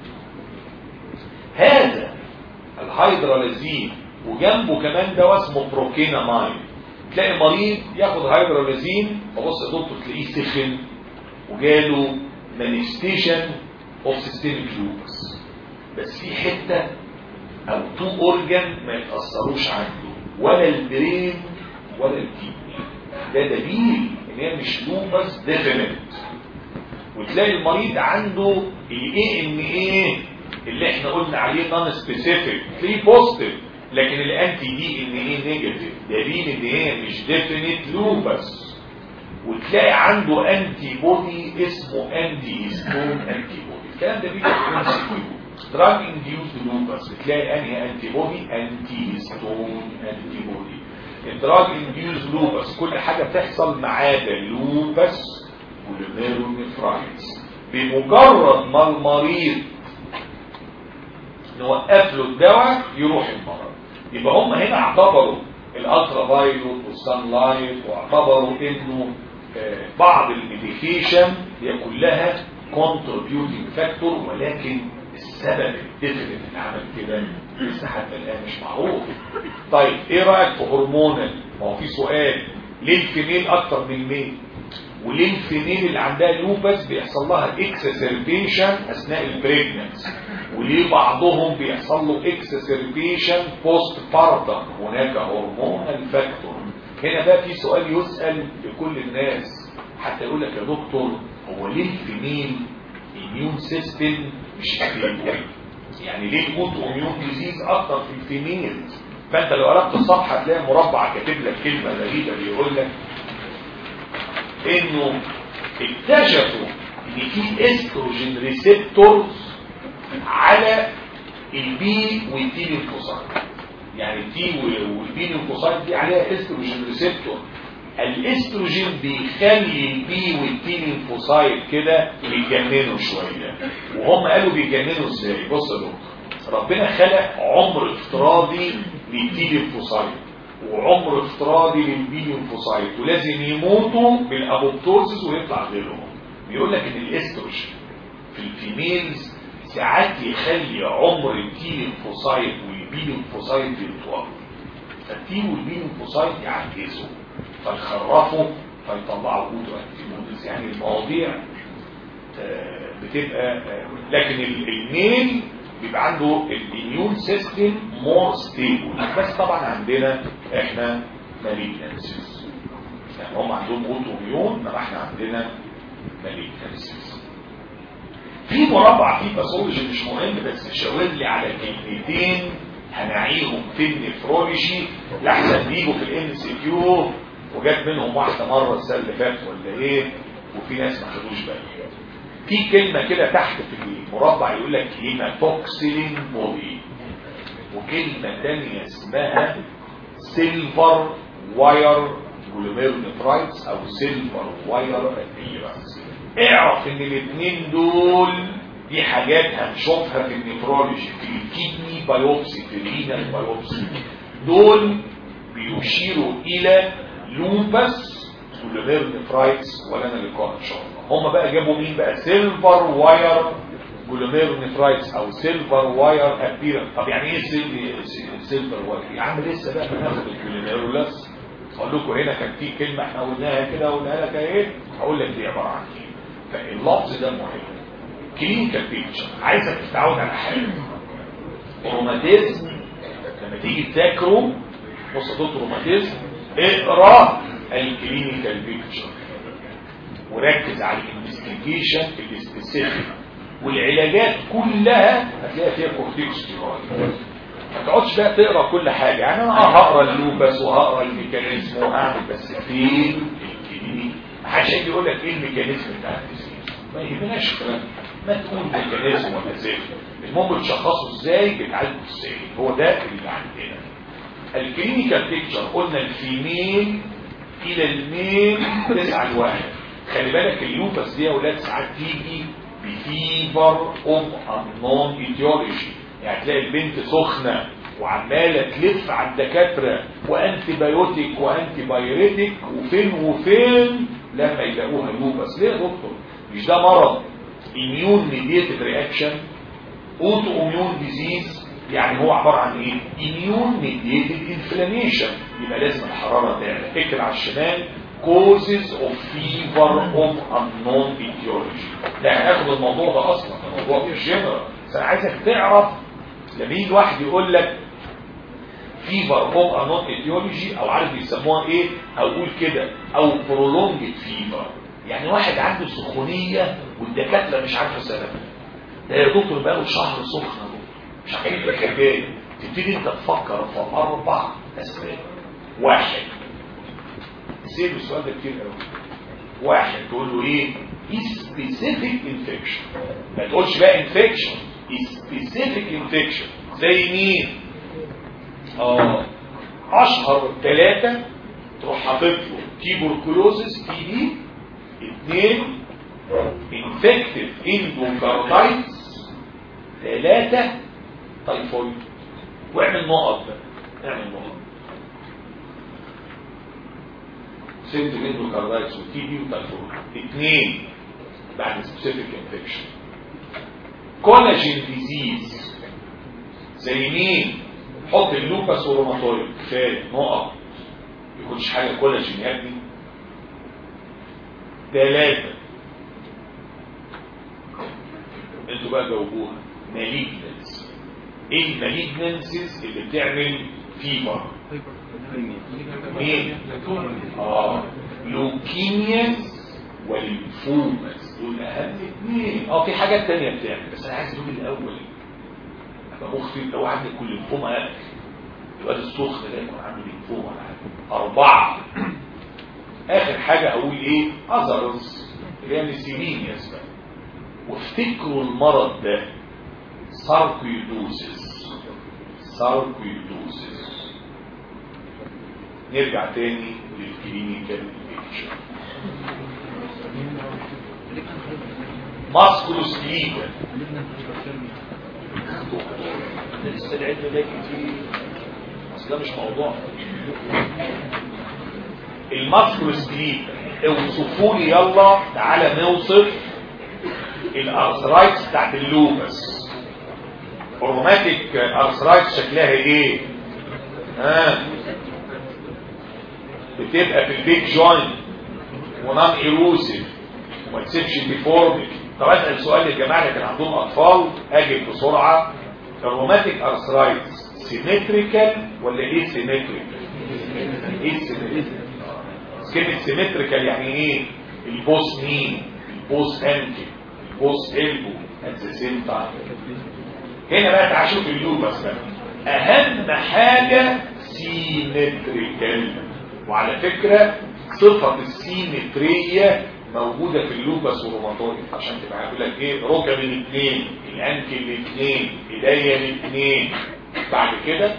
هذا الهيدرالازين وجنبه كمان دواء اسمه بروكينامايد. تلاقي مريض ياخد هيدرالازين فبص يا دكتور تلاقيه سخن وجاله مانيستيشن اوف سيستميك لوبس، بس في حته او تو اورجان ما يتاثروش عنده، ولا البرين ولا الكدني. ده دليل ان هي مش لوبس ديفينيت. وتلاقي المريض عنده الاي ان ايه اللي احنا قلنا عليه نون سبيسيفيك، تلاقيه بوزيتيف، لكن الانتي دي ان ايه نيجاتيف، دليل ان هي مش ديفينيت لوبس. وتلاقي عنده انتي بودي اسمه انتي هيستون انتي بودي. الكلام ده بيجي في دراج انديوزد لوبس، بتلاقي انهي انتي بودي؟ انتي هيستون انتي بودي. الدراج انديوزد لوبس كل حاجه بتحصل ما عدا اللوبس والميرونيفرايتس. بمجرد ما المريض نوقف له الدواء يروح المرض. يبقى هم هنا اعتبروا الالترا فايلوت والسان لايت، واعتبروا انه بعض الميديكيشن هي كلها كونتريبيوتنج فاكتور، ولكن السبب الديفينيت اللي عمل كده لسه حتى الان مش معروف. طيب ايه رايك في هرمونال؟ ما هو في سؤال، ليه الفيميل اكتر من الميل؟ وليه الفيميل اللي عندها لوبس بيحصل لها اكسسربيشن اثناء البريجننسي، وليه بعضهم بيحصل له اكسسربيشن بوست بارتم؟ هناك هرمونال فاكتور. هنا بقى في سؤال يسال لكل الناس، حتى يقول لك يا دكتور هو ليه الفيميل immune system مش ستيبل؟ يعني ليه الاوتو اميون ديزيز اكتر في الفيميل؟ فانت لو قرأت الصفحه هتلاقي مربع كاتب لك كلمه غريبه بيقول لك انه اكتشفوا ان في استروجين ريسبتورز على البي والتي ليمفوسايت. يعني التي والبي ليمفوسايت دي عليها استروجين ريسبتور. الاستروجين بيخلي البي والتي ليمفوسايت كده بيتجننوا شويه. وهم قالوا بيتجننوا ازاي؟ بص يا دكتور، ربنا خلق عمر افتراضي للتي ليمفوسايت وعمر افتراضي للبي ليمفوسايت، ولازم يموتوا بالابوبتوزيس ويطلع غيرهم. بيقول لك ان الاستروجين في الفيميلز ساعات يخلي عمر التي ليمفوسايت والبي ليمفوسايت يطول، فالتي والبي ليمفوسايت يعجزوا فيخرفوا فيطلعوا اوتو انتيبوديز. يعني المواضيع بتبقى، لكن الميل بيبقى عنده الاميون سيستم مور ستيبل. بس طبعا عندنا احنا مالجنسيز، يعني هم عندهم اوتو اميون، انما احنا عندنا مالجنسيز. في مربع فيه باثولوجي مش مهم، بس شاور لي على كلمتين هنعيهم في النفرولوجي لحسن بيجوا في الام سي كيو، وجات منهم واحده مره السنه اللي فاتت ولا ايه، وفي ناس ما خدوش بالهم. في كلمه كده تحت في المربع يقول لك هيماتوكسيلين بودي، وكلمه ثانيه اسمها سيلفر واير جلوميرولوفرايتس او سيلفر واير ابيرانس. اعرف ان الاثنين دول دي حاجات هنشوفها في النفرولوجي، في الكيدني بايوبسي، في الرينال بايوبسي. دول بيشيروا الى لوبس جلوميرولوفرايتس، ولنا لقاء ان شاء الله. هم بقى جابوا مين بقى؟ سيلفر واير جلوميرولوفرايتس او سيلفر واير ابيرانس. طب يعني ايه سيلفر واير يا عم؟ لسه بقى هناخد الجلوميرولس. اقول لكم هنا كان في كلمه احنا قلناها كده، قلناها لك ايه، هقول لك دي عباره عن ايه. فاللفظ ده مهم. كلينيكال بيكتشر عايزك تتعود على حاجه. روماتيزم لما تيجي تذاكره، بص يا دكتور، روماتيزم اقرا الكلينيكال بيكتشر وركز على الانفستيجيشن السبيسيفيك، والعلاجات كلها هتلاقي فيها كورتيكوستيرويد. ما تقعدش بقى تقرا كل حاجه. يعني انا اه هقرا اللوبس وهقرا الميكانيزم وهعمل، بس فين الكلينيك؟ محدش هيجي يقول لك ايه الميكانيزم بتاع الديزيز، ما يهمناش الكلام. ما تقول ميكانيزم ولا زي المهم تشخصه ازاي، بتعالجه ازاي. هو ده اللي عندنا. الكلينيكال بيكتشر قلنا الفيميل الى الميل تسعة لواحد. خلي بالك اللوبس دي يا اولاد ساعات تيجي بفيفر اوف انون ايديولوجي، يعني تلاقي البنت سخنه وعماله تلف على الدكاتره وانتي بايوتيك وانتي بايريتيك، وفين وفين لما يلاقوها لوبس. ليه يا دكتور؟ مش ده مرض immune mediated reaction اوتو اميون ديزيز؟ يعني هو عباره عن ايه؟ immune mediated inflammation. يبقى لازم الحراره تعلى. اكتب على الشمال causes of fever of unknown etiology. ده هناخد الموضوع ده اصلا، الموضوع مش جنرال، بس انا عايزك تعرف لما يجي واحد يقول لك fever of unknown etiology، او عارف بيسموها ايه، او قول كده او prolonged fever. يعني واحد عنده سخونيه والدكاتره مش عارفه سببها. ده يا دكتور بقاله شهر سخنه، مش عارفين ايه الحكايه. تبتدي انت تفكر في اربع اسباب. واحد، سيب السؤال ده كتير قوي. واحد تقول له ايه؟ specific infection. ما تقولش بقى infection، specific infection. زي مين؟ اه اشهر ثلاثه تروح حاطط له تيبركلوزس تي بي، اثنين infective endocarditis، ثلاثه تايفويد. واعمل نقط بقى، اعمل نقط. سنت اندوكاردايتس والتي بي وتايفويد. اثنين بعد سبيسيفيك انفكشن. كولاجين ديزيز زي مين؟ حط اللوبس والروماتويد. كفايه نقط، ما يكونش حاجه كولاجين يا ابني. ثلاثه انتوا بقى جاوبوها. ماليجننس. ايه الماليجننسز اللي بتعمل فيبر؟ مين؟ اه لوكيمياز والليمفوماز، دول اهم اثنين. اه في حاجات تانية بتعمل، بس انا عايز دول الاول. ابقى مخفي لو واحد يكون ليمفوما اكل، الواد السخن ده يكون عنده ليمفوما ولا حاجه. اربعه اخر حاجه اقول ايه؟ اذرز اللي هي ميسيلينياس بقى. وافتكروا المرض ده ساركويدوزيس. ساركويدوزيس. نرجع تاني للكلينيكال بيكتشر. ماسكولوسكليتا. لسه العلم ده كتير، بس ده مش موضوع. الماسكولوسكليتا اوصفوا لي يلا، تعالى نوصف الارثرايتس بتاعت اللوبس. روماتيك ارثرايتس شكلها ايه؟ ها بتبقى في البيك جوينت ونان ايروسيف وما تسيبش ديفورميتي. طب اسال سؤال للجماعه اللي كان عندهم اطفال اجب بسرعه، الروماتيك ارثرايتس سيمتريكال ولا ايه سيمتريكال؟ ايه سيمتريكال؟ كلمه سيمتريكال يعني ايه؟ البوس مين؟ البوس انكل، البوس البو ات ذا سيم تايم. هنا بقى تعال شوف اللوبس بقى، اهم حاجه سيمتريكال. وعلى فكره صفه السيمتريه موجوده في اللوبس والروماتويد، عشان تبقى عارف لك ايه، ركب الاثنين، الانكل الاثنين، ايديا الاثنين. بعد كده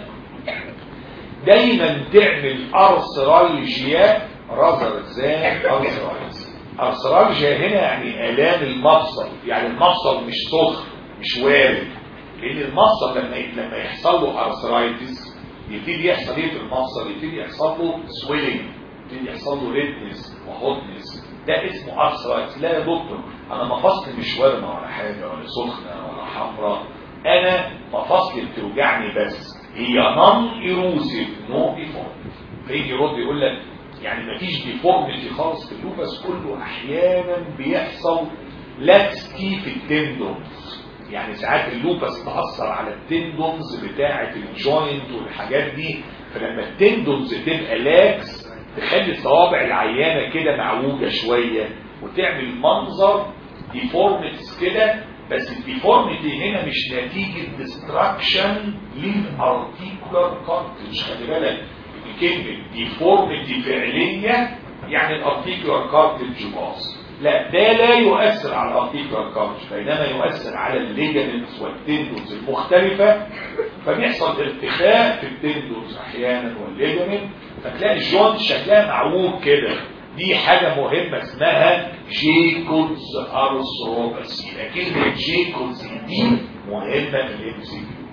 دايما تعمل ارثرالجيا رازر زان ارثرالجيا. ارثرالجيا هنا يعني الام المفصل، يعني المفصل مش سخن مش وارد، لان المفصل لما لما يحصل له ارثرايتس يبتدي يحصل ايه في المفصل؟ يبتدي يحصل له سويلنج، يبتدي يحصل له ريدنس وهوتنس، ده اسمه ارثرايتس. لا يا دكتور انا مفاصلي مش وارمه ولا حاجه ولا سخنه ولا حمراء، انا مفاصلي بتوجعني بس، هي نون ايروسيف نو ديفورميتي. فيجي يرد يقول لك يعني مفيش ديفورميتي خالص في اللوبس، كله احيانا بيحصل لاكستي في التندونز، يعني ساعات اللوبس تأثر على التندونز بتاعة الجوينت والحاجات دي، فلما التندونز تبقى لاكس تخلي الصوابع العيانة كده معوجة شوية وتعمل منظر ديفورميتس كده. بس الديفورميتي هنا مش نتيجة ديستراكشن للارتيكولار كارتلج، خلي بالك كلمة ديفورميتي فعلية يعني الارتيكولار كارتلج باظ، لا ده لا يؤثر على الارتيكولار كارتلج، بينما يؤثر على الليجامنتس والتندونز المختلفة، فبيحصل ارتخاء في التندونز احيانا والليجامنت، فتلاقي الجوينت شكلها معوج كده. دي حاجة مهمة اسمها جيكوبز ارثروباثي. كلمة جيكوبز دي مهمة في الام سي كيو.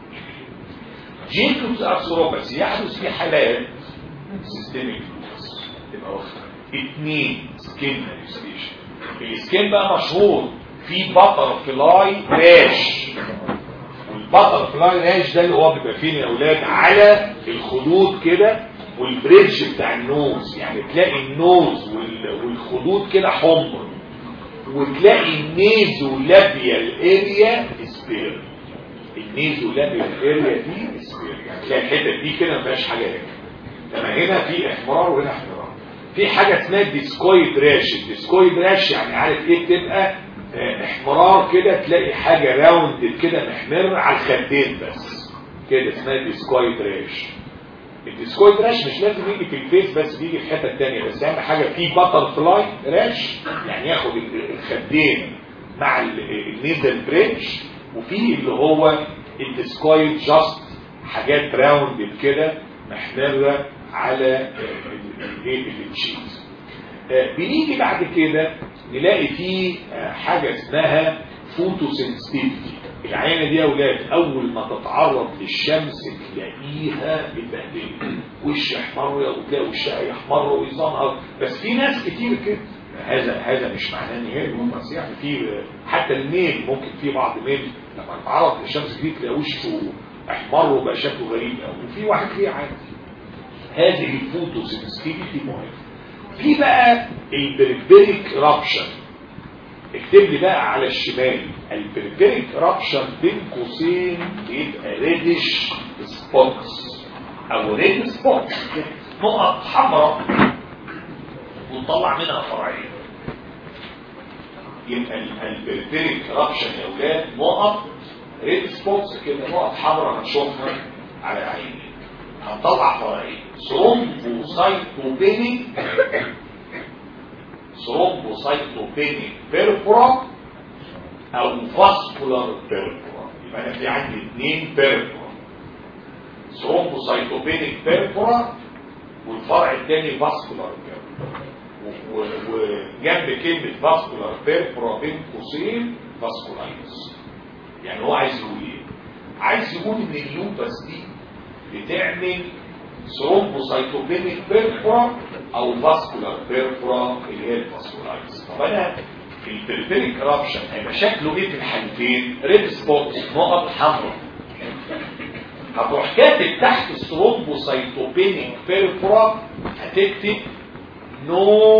جيكوبز ارثروباثي يحدث في حالات سيستميك لوبس تبقى واخده. اثنين سكين مانيفستيشن. السكين بقى مشهور في باتر فلاي راش، والباتر فلاي راش ده اللي هو بيبقى فيه يا اولاد على الخدود كده والبريدج بتاع النوز، يعني تلاقي النوز والخدود كده حمر، وتلاقي النيزو لابيال اريا سبير. النيزو لابيال اريا دي سبير، يعني تلاقي الحته دي كده ما فيهاش حاجه هنا، لما هنا في احمرار وهنا احمرار. في حاجه اسمها ديسكويد راش. الديسكويد راش يعني عارف ايه؟ بتبقى احمرار كده، تلاقي حاجه راوند كده محمر على الخدين بس كده، اسمها ديسكويد راش. الديسكويد راش مش لازم يجي في الفيس بس، بيجي في حته ثانيه، بس اهم حاجه في باتر فلاي راش يعني ياخد الخدين مع النيزل بريدج، وفي اللي هو الديسكويد جاست حاجات راوند كده محمره على الايه التشيز. بنيجي بعد كده نلاقي فيه حاجه اسمها فوتوسنسيتيفيتي. العينه دي يا اولاد اول ما تتعرض للشمس تلاقيها بتبهدل، وش احمر وتلاقي وشها يحمر ويظهر. بس في ناس كتير كده، هذا هذا مش معناه ان هي بس يعني في حتى الميل ممكن في بعض ميل لما يتعرض للشمس كتير تلاقي وشه احمر وبقى شكله غريب قوي، وفي واحد ليه عادي. هذه الفوتوسنسيتيفيتي مهمه. في بقى البريفيريك رابشن، اكتب لي بقى على الشمال البريفيريك رابشن بين قوسين بيبقى ريدش سبوتس او ريد سبوتس، نقط حمراء ونطلع منها فرعين. يبقى البريفيريك رابشن يا اولاد نقط ريد سبوتس كده، نقط حمراء هنشوفها على عيني، هنطلع فرعين: ثرومبوسايتوبينيك ثرومبوسايتوبينيك بيرفورا او فاسكولار بيرفورا. يبقى انا في عندي اثنين بيرفورا، ثرومبوسايتوبينيك بيرفورا والفرع الثاني فاسكولار بيرفورا. وجنب كلمه فاسكولار بيرفورا بين قوسين فاسكولايتس. يعني هو عايز يقول ايه؟ عايز يقول ان اللوبس دي بتعمل ثرومبوسايتوبينيك بيرفورا او فاسكولار بيرفورا اللي هي الفاسكولايتس. طب انا البريفيريك رابشن هيبقى شكله ايه في الحالتين؟ ريد سبوت، نقط حمراء. هتروح كاتب تحت الثرومبوسايتوبينيك بيرفورا هتكتب نو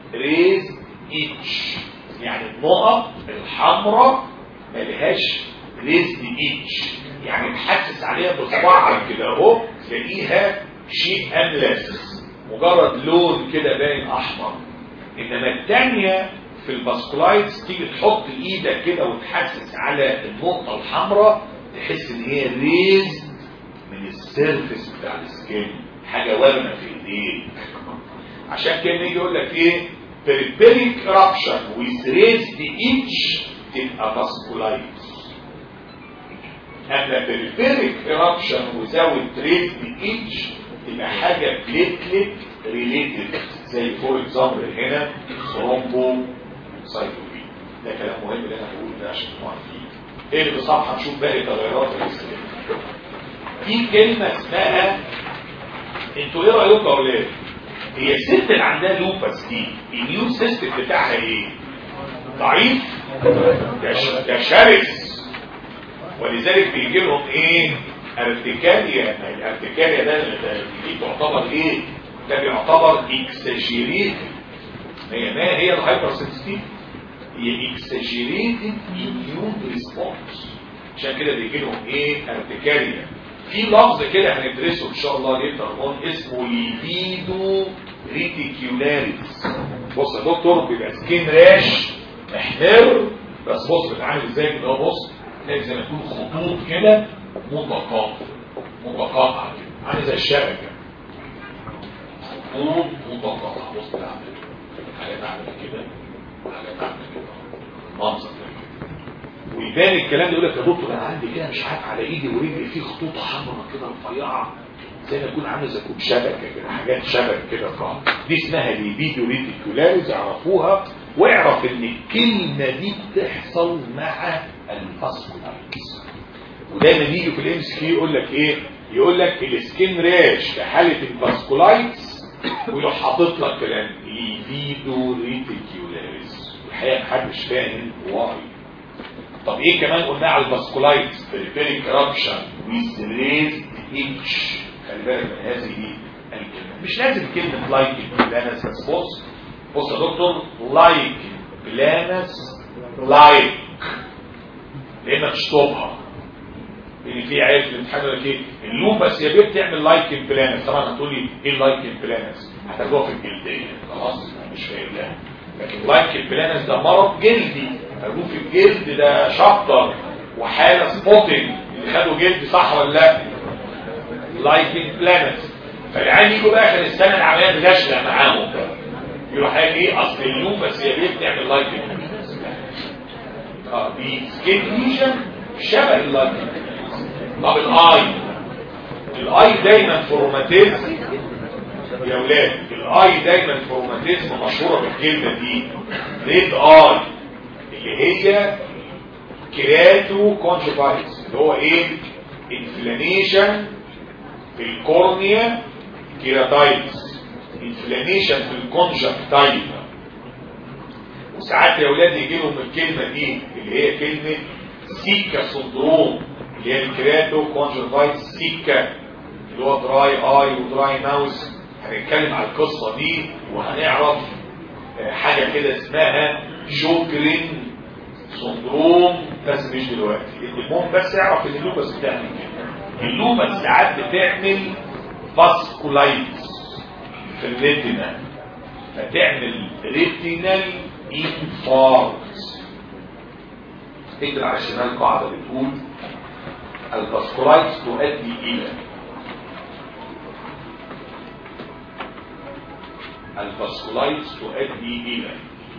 ريز ايتش، يعني النقط الحمراء ملهاش ريز ايتش، يعني تحسس عليها بصباعك كده اهو تلاقيها شيء املس مجرد لون كده باين احمر. انما الثانيه في الباسكولايتس تيجي تحط ايدك كده وتحسس على النقطه الحمراء تحس ان هي ريز من السيرفس بتاع السكين، حاجه وارمه في ايديك. عشان كده نيجي يقول لك ايه peripheral eruption with raised itch تبقى باسكولايتس. اما peripheral eruption without raised itch تبقى حاجه بليتلت ريليتد زي فور اكزامبل هنا ثرومبو سايتوبين. ده كلام مهم اللي انا بقوله ده عشان تبقوا عارفين. ايه اللي بصفحه نشوف باقي تغيرات الاسلام. في كلمه اسمها، انتوا ايه رايكم يا اولاد؟ هي الست اللي عندها لوبس دي النيو سيستم بتاعها ايه؟ ضعيف؟ ده شرس، ولذلك بيجي لهم ايه؟ ارتكاليا. الارتكاليا ده دي تعتبر ايه؟ ده بيعتبر اكسجيريت. هي ما هي الهايبر سنسيتيف؟ هي اكسجيريتد اميون ريسبونس. عشان كده بيجي لهم ايه؟ ارتكاليا. في لفظ كده هندرسه ان شاء الله ليتر اون اسمه ليبيدو ريتيكولاريس. بص يا دكتور بيبقى سكين راش محمر، بس بص بتعامل ازاي كده، بص تلاقي زي ما تكون خطوط كده متقاطعه متقاطعه كده عامل زي الشبكه، خطوط متقاطعه. بص بتعمل حاجه تعمل كده حاجه تعمل كده منظر كده، ويبان الكلام ده يقول لك يا دكتور انا عندي كده مش عارف على ايدي ورجلي في خطوط حمراء كده رفيعه زي ما يكون عامل زي كوب شبكه كده، حاجات شبك كده فعلا. دي اسمها ليبيدو ريتيكولاريز، اعرفوها. واعرف ان الكلمه دي بتحصل مع الفاسكولايتس. ودايما يجي في الام سي كيو يقول لك ايه؟ يقول لك السكين راش في حاله الفاسكولايتس ويروح حاطط لك كلام ليبيدو ريتيكولاريز. الحقيقه محدش فاهم واي. طب ايه كمان قلنا على الفاسكولايتس؟ peripheral eruption with raised itch. خلي بالك من هذه الكلمه، مش لازم كلمه لايك بلانس بس. بص بص يا دكتور، لايك بلانس لايك لانك تشطبها، لان في عيال في الامتحان يقول لك ايه اللوبس يا بيه بتعمل لايك بلانس. طبعا هتقول لي ايه اللايك بلانس؟ هتاخدوها في الجلديه خلاص مش فاهم لها. لكن لايك بلانس ده مرض جلدي، هتقول في الجلد ده شابتر وحاله سبوتنج اللي خدوا جلد صح ولا لا؟ لايك بلانس. فالعيال يجوا بقى اخر السنه العمليات غاشله معاهم يروح قال ايه اصل اللوبس يا بيه بتعمل لايك بلانس. اه دي سكين ليجن شبه اللايك. طب الاي الاي دايما فورماتيز يا ولاد، الاي دايما فورماتيز مشهوره بالكلمه دي ريد اي اللي هي كيراتو كونجكتيفايتس اللي هو ايه؟ انفلاميشن في الكورنيا كيراتايتس، انفلاميشن في الكونجكتيفا. وساعات يا ولاد يجي لهم الكلمه دي اللي هي كلمه سيكا سندروم اللي هي الكيراتو كونجكتيفايتس سيكا اللي هو دراي اي ودراي ماوس. هنتكلم على القصه دي وهنعرف حاجه كده اسمها شوكرين سندروم بس مش دلوقتي. المهم بس اعرف ان اللوبس بتعمل كده. اللوبس ساعات بتعمل فاسكولايتس في الريتنا، فتعمل ريتينال انفاركت. اكتب على الشمال قاعده بتقول الفاسكولايتس تؤدي الى الفاسكولايتس تؤدي الى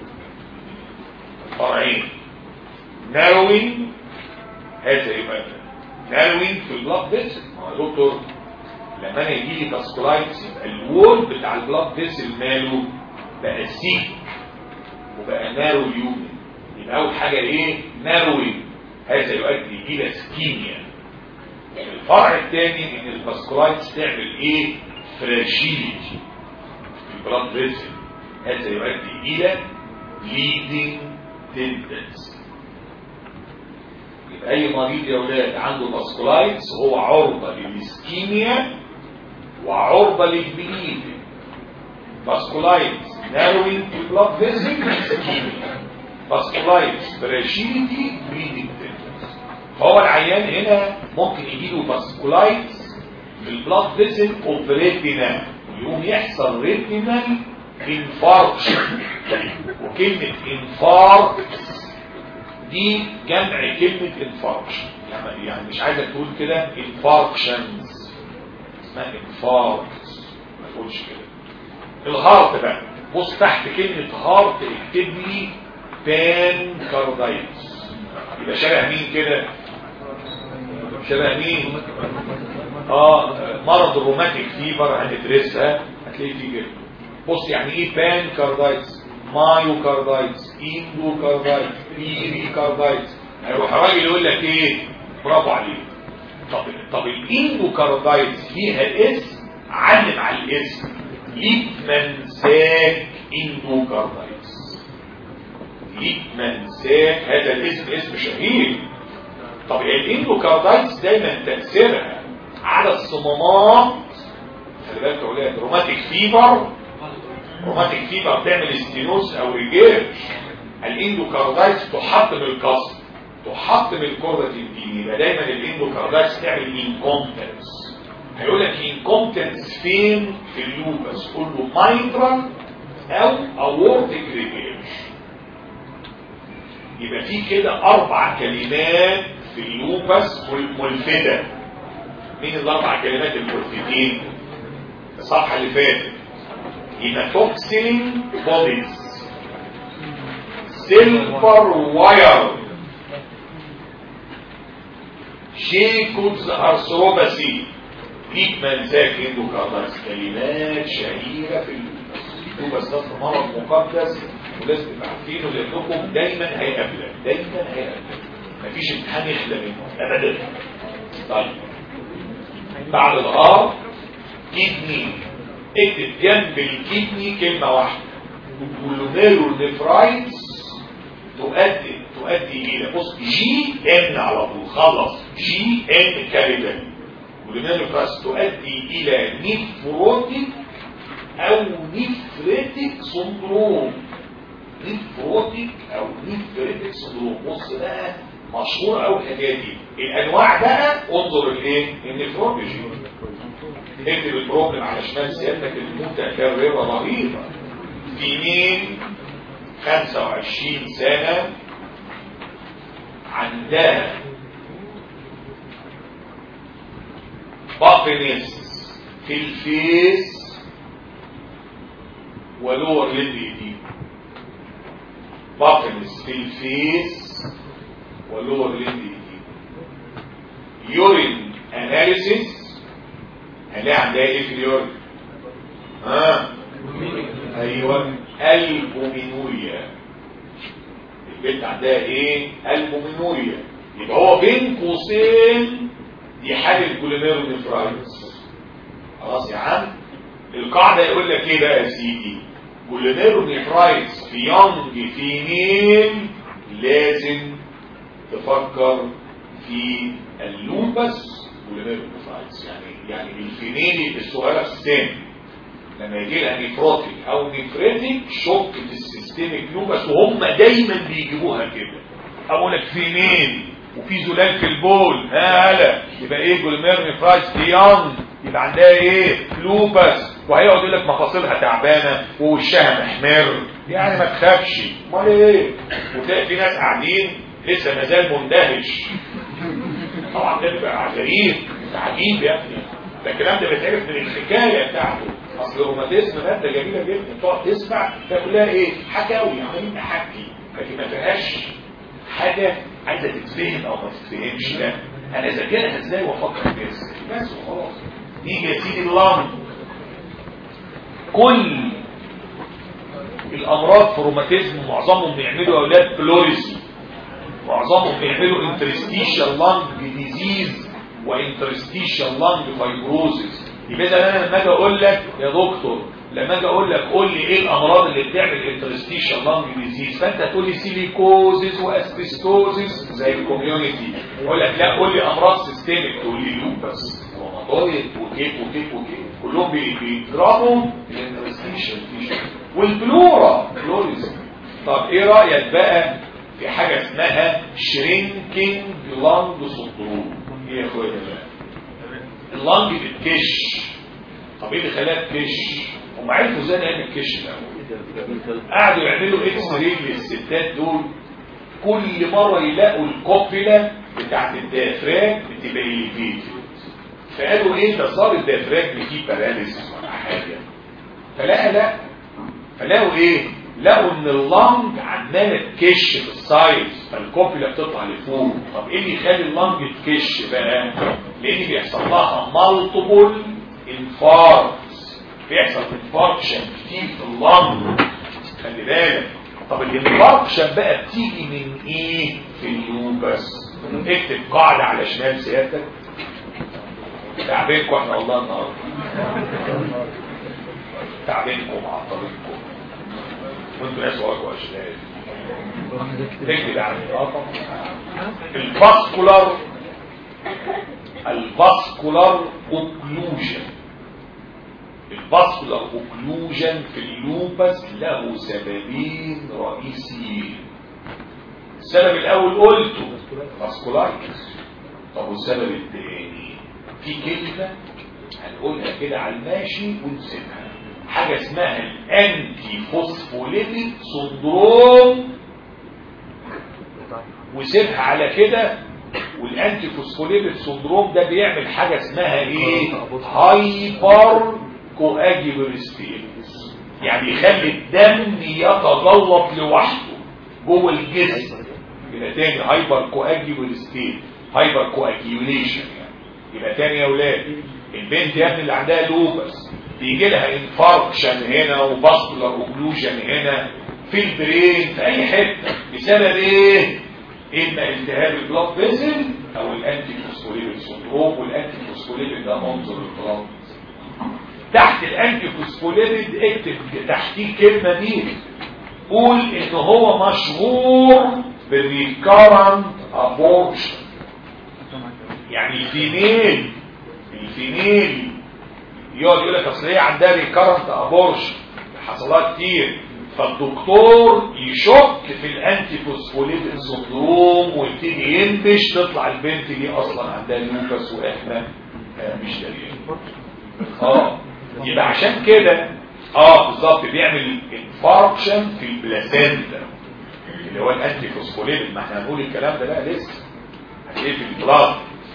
فرعين: ناروين، هذا يبقى ناروين في البلاد فيسل. ما هو يا دكتور لما انا يجي لي فاسكولايتس يبقى الوول بتاع البلاد فيسل ماله بقى سيك وبقى نارو يوم. يبقى اول حاجه ايه؟ ناروين، هذا يؤدي الى سكيميا. الفرع الثاني ان الفاسكولايتس تعمل ايه؟ فراجيليتي في البلاد فيسل، هذا يؤدي الى bleeding tendency. يبقى اي مريض يا اولاد عنده فاسكولايتس هو عرضه للاسكيميا وعرضه للبليدنج. vasculitis narrowing the blood vessel ischemia vasculitis fragility bleeding tenderness. فهو العيان هنا ممكن يجيله vasculitis في البلاد فيسل اوف ريتينا يقوم يحصل ريتينال انفاركشن. وكلمة انفاركت دي جمع كلمة انفاركشن يعني, يعني مش عايزك تقول كده انفاركشنز اسمها انفاركت ما تقولش كده. الهارت بقى بص تحت كلمة هارت اكتب لي بانكاردايتس يبقى شبه مين كده؟ شبه مين؟ اه مرض الروماتيك فيبر هندرسها هتلاقي فيه كده. بص يعني ايه بانكاردايتس؟ مايوكاردايتس اندوكاردايتس بيريكاردايتس. هيروح الراجل يقول لك ايه؟ برافو عليك. طب طب الاندوكاردايتس فيها اسم علم على الاسم ليتمان ساك اندوكاردايتس. ليتمان ساك هذا الاسم اسم شهير. طب الاندوكاردايتس دايما تأثيرها على الصمامات خلي بالك يا ولاد روماتيك فيبر روماتيك فيبر بتعمل استينوس او ريجيرش. الاندوكاردايتس تحطم الكسر تحطم الكرة الدين يبقى دايما الاندوكاردايتس تعمل انكومبتنس. هيقول لك انكومبتنس فين في اللوبس قول له مايترال او اورتيك ريجيرش. يبقى في كده اربع كلمات في اللوبس ملفتة. مين الاربع كلمات الملفتين؟ الصفحة اللي فاتت هيماتوكسين بوديز سيلفر واير شيكوز ارثروباسي ليتمان ساك اندوكاردايتس. كلمات شهيرة في اللوبس. اللوبس ده مرض مقدس ولازم تبقوا عارفينه لانكم دايما هيقابلك دايما هيقابلك مفيش امتحان يخلى منه ابدا. طيب بعد الار كيدني اكتب جنب الكيدني كلمه واحده جلوميرولونيفرايتس تؤدي تؤدي الى بص جي ان على طول خلص جي ان كابيتال. جلوميرولونيفرايتس تؤدي الى نيفروتيك او نيفريتيك سندروم. نيفروتيك او نيفريتيك سندروم. بص بقى مشهور قوي الحكايه دي. الانواع بقى انظر الايه النيفرولوجي اكتب البروبلم على شمال سيادتك المتكرره رهيبه. في مين خمسة وعشرين سنه عندها بافنس في الفيس ولور ليدي دي بافنس في الفيس ولور ليدي دي يورين اناليسيس هنلاقي عندها ايه في اليورين؟ ها ايوه البومينوريا. البنت عندها ايه؟ البومينوريا. يبقى هو بين قوسين دي حاله جلوميرولونيفرايتس. خلاص يا عم القاعده يقول لك ايه بقى يا سيدي؟ جلوميرولونيفرايتس في يونج فيميل لازم تفكر في اللوبس جلوميرولونيفرايتس. يعني يعني الفيميل الصغيره في السن لما يجي لها نيفروتيك او نيفريتيك شوك في السيستميك لوبس وهم دايما بيجيبوها كده. اقول لك فيميل وفي زلال في البول ها هلا يبقى ايه جلوميرولونيفرايتس في يونج يبقى عندها ايه لوبس. وهيقعد يقول لك مفاصلها تعبانه ووشها محمر يعني ما تخافش امال ايه. وتلاقي في ناس قاعدين لسه ما زال مندهش. طبعا ده بيبقى غريب عجيب يا ابني. ده الكلام ده بيتعرف من الحكايه بتاعته. اصل الروماتيزم ماده جميله جدا تقعد تسمع كلها ايه حكاوي عمالين نحكي لكن ما فيهاش حاجه عايزه تتفهم او ما تتفهمش. لا انا ذاكرها ازاي وافكر فيها ازاي بس وخلاص. يجي يا سيدي اللنج كل الامراض في الروماتيزم معظمهم بيعملوا اولاد بلوريسي. معظمهم بيعملوا انترستيشال لانج ديزيز وانترستيشال لانج فايبروزيس. يبقى انا لما اجي اقول لك يا دكتور لما اجي اقول لك قول لي ايه الامراض اللي بتعمل انترستيشال لانج ديزيز فانت تقول لي سيليكوزيس واسبستوزيس زي الكوميونتي. اقول لك لا قول لي امراض سيستميك تقول لي لوبس ومضايق وكيف وكيف وكيف. كلهم بيضربوا الانترستيشن والبلورا بلوريزم. طب ايه رايك بقى في حاجه اسمها شرينكينج لانج سندروم؟ ايه يا اخويا بقى؟ اللانج بتكش. طب ايه اللي خلاها تكش؟ هم عرفوا ازاي نعمل الكش الاول؟ قعدوا يعملوا اكس راي للستات دول، كل مره يلاقوا الكوبيلا بتاعت الديافراج بتبقى اليفيتد، فقالوا ايه ده صار الديافراج فيه باراليسيس ولا حاجه. فلقى لا فلقوا ايه؟ لقوا ان اللنج عماله تكش في السايز، فالكوبيلا بتطلع لفوق. طب ايه اللي يخلي اللنج تكش بقى؟ لان بيحصل لها مالتيبل انفاركت، بيحصل انفاركشن كتير في اللنج، خلي بالك. طب الانفاركشن بقى بتيجي من ايه؟ في اللوبس. اكتب قاعده على شمال سيادتك، تعبينكم احنا والله النهارده، تعبينكم وعطلينكم وانتوا ناس واقعوا اشلال. تكتب عن الفاسكولار الفاسكولار اوكلوجن. الفاسكولار اوكلوجن في اللوبس له سببين رئيسيين. السبب الاول قلته فاسكولايتس. طب والسبب الثاني في كلمه هنقولها كده على الماشي ونسيبها، حاجه اسمها الانتي فوسفوليبيد سندروم، وسيبها على كده. والانتي فوسفوليبيد سندروم ده بيعمل حاجه اسمها ايه؟ هايبر كواجيولوستيز، يعني يخلي الدم يتجلط لوحده جوه الجسم. يبقى تاني هايبر كواجيولوستيز، هايبر كواجيوليشن يعني. يبقى تاني يا اولاد، البنت يا ابني اللي عندها لوبس بيجي لها انفاركشن هنا وفاسكولار اوكلوجن هنا في البرين في اي حته بسبب ايه؟ اما التهاب البلاد فيزل او الانتي فوسفوليبيد سندروم. والانتي فوسفوليبيد ده منظر البلاد. تحت الانتي فوسفوليبيد اكتب تحتيه كلمه دي، قول ان هو مشهور بالريكارنت ابورشن. يعني الفيميل الفيميل يقعد يقول لك اصل هي عندها ريكارنت ابورشن، حصلها كتير، فالدكتور يشك في الانتي فوسفوليبيد سندروم ويبتدي ينبش تطلع البنت دي اصلا عندها لوبس واحنا مش داريين. اه يبقى عشان كده اه بالظبط بيعمل انفاركشن في البلاسينتا اللي هو الانتي فوسفوليبيد. ما احنا هنقول الكلام ده بقى لسه هتلاقيه في البلاد.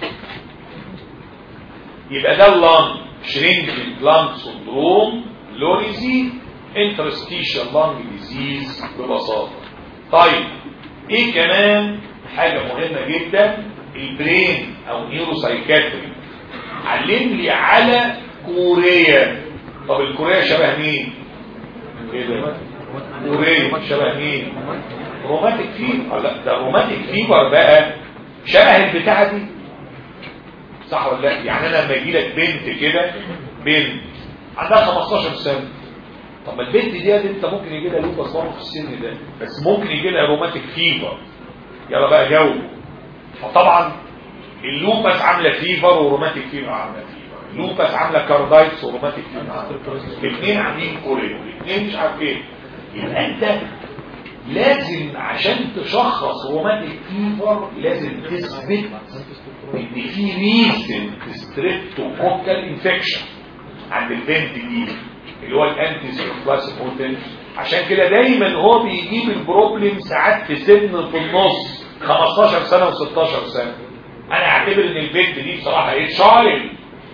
يبقى ده اللانج شرينكينج لانج سندروم، لوريزي انترستيشال لانج ديزيز ببساطه. طيب ايه كمان حاجه مهمه جدا؟ البرين او نيوروسايكاتري. علم لي على كوريا. طب الكوريا شبه مين؟ ايه ده؟ كوريا شبه مين؟ روماتيك فيبر. لا ده روماتيك فيبر بقى شبه البتاعه دي، صح ولا لا؟ يعني انا لما يجي لك بنت كده، بنت عندها خمستاشر سنه، طب ما البنت دي انت ممكن يجي لها لوبس برضه في السن ده، بس ممكن يجي لها روماتيك فيبر. يلا بقى جاوب. فطبعا اللوبس عامله فيبر وروماتيك فيبر عامله فيبر، اللوبس عامله كاردايتس وروماتيك فيبر، الاثنين عاملين كوريو، الاثنين مش عارف ايه. يبقى انت لازم عشان تشخص روماتيك فيبر لازم تثبت ان في ريسنت ستريبتوكوكال انفكشن عند البنت دي اللي هو الانتي سيركلاسيفوتين. عشان كده دايما هو بيجيب البروبلم ساعات في سن في النص خمستاشر سنه وستاشر سنه. انا اعتبر ان البنت دي بصراحه ايه شايل.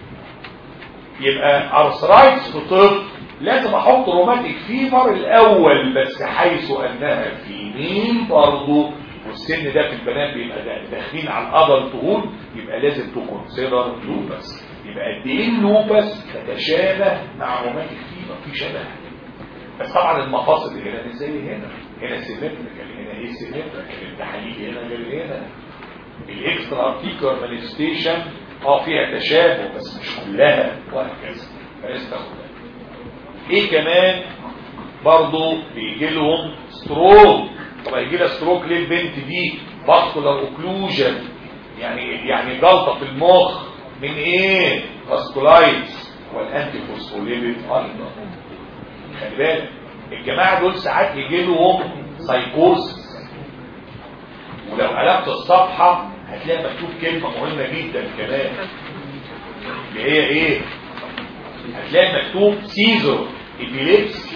يبقى ارثرايتس في طب لازم احط روماتيك فيبر الاول، بس حيث انها في مين برضه، والسن ده في البنات بيبقى داخلين على الادلت هول، يبقى لازم تكونسيدر لوبس. يبقى قد ايه اللوبس تتشابه مع روماتيك فيبر، في شبه. بس طبعا المفاصل هنا مش زي هنا، هنا سيمتريكال، هنا ايه سيمتريكال، التحاليل هنا غير هنا. الاكسترا ارتيكولار مانيفستيشن اه فيها تشابه بس مش كلها، وهكذا. فاستخدم ايه كمان برضو بيجي لهم ستروك. طب هيجي لها ستروك ليه البنت دي؟ فاسكولار اوكلوجن، يعني يعني جلطه في المخ من ايه؟ فاسكولايتس. والانتي فوسفوليبيد ايضا. خلي بالك الجماعه دول ساعات يجي لهم سايكوز، ولو قلبت الصفحه هتلاقي مكتوب كلمه مهمه جدا كمان اللي هي ايه؟ هتلاقي مكتوب سيزر إبيليبسي.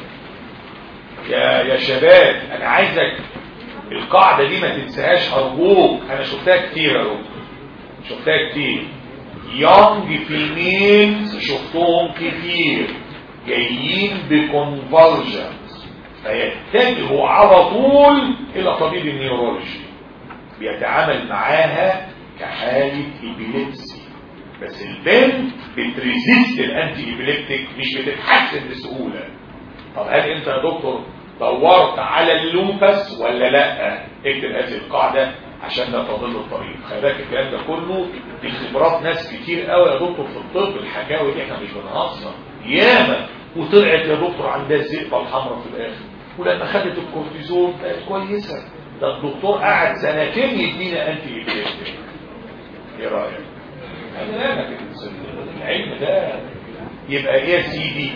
يا يا شباب انا عايزك القاعده دي ما تنساهاش ارجوك، انا شفتها كتير يا رب، شفتها كتير. يونج فيميلز شفتهم كتير جايين بكونفرجنس فيتجهوا على طول الى طبيب النيورولوجي بيتعامل معاها كحاله إبيليبسي. بس البنت بتريزيست الانتي إبيليبتيك، مش بتتحسن بسهوله. طب هل انت يا دكتور دورت على اللوبس ولا لا؟ اكتب هذه القاعده عشان لا تضل الطريق. خلي بالك الكلام ده كله دي خبرات ناس كتير قوي يا دكتور في الطب. الحكاوي دي احنا مش بنهزر ياما. وطلعت يا دكتور عندها الزئبه الحمراء في الاخر، ولما خدت الكورتيزون بقت كويسه. ده الدكتور قعد سنتين يدينا انتي إبيليبتيك. ايه رايك؟ انا العلم ده يبقى ايه يا سيدي؟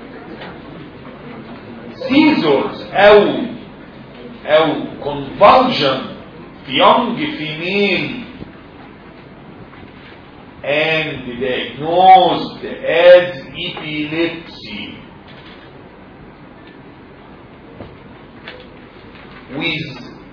سيزورز او او convulsion young female and diagnosed as epilepsy with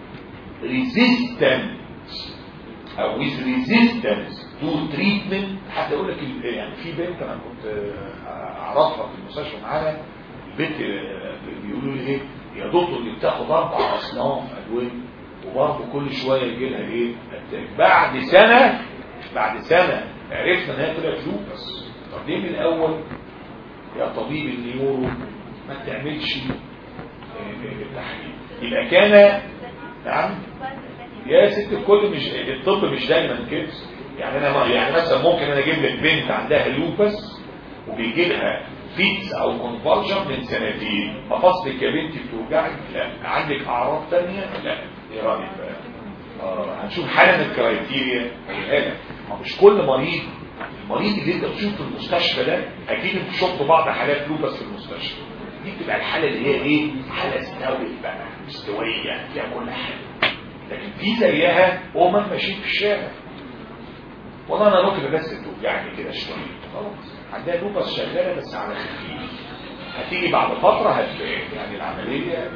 resistance او with resistance to treatment. حتى اقول لك يعني في بنت انا كنت اعرفها في المستشفى معانا، البنت بيقولوا لي ايه يا دكتور دي بتاخد اربع اصناف ادويه وبرضه كل شويه يجي لها ايه اتاك. بعد سنه بعد سنه عرفنا انها طلعت لوبس. طب ليه من الاول يا طبيب النيورو ما تعملش التحليل؟ يبقى كان نعم يا ست الكل. مش الطب مش دايما كده يعني. انا يعني مثلا ممكن انا اجيب لك بنت عندها لوبس وبيجي لها فيتس او كونفرجن من سنتين، مفاصلك يا بنتي بتوجعك؟ لا. عندك اعراض ثانيه؟ لا. ايه رايك بقى؟ اه هنشوف حاله من الكرايتيريا. ما مش كل مريض المريض اللي انت بتشوفه في المستشفى ده اكيد انتوا شفتوا بعض حالات لوبس في المستشفى دي بتبقى الحاله اللي هي ايه؟ حاله استوت بقى مستويه فيها كل حاجه. لكن في زيها وهم ماشيين في الشارع والله انا ركبه بس بتوجعني كده شويه خلاص عندها لوبس شغاله بس على خفيف، هتيجي بعد فتره هتبان يعني العمليه.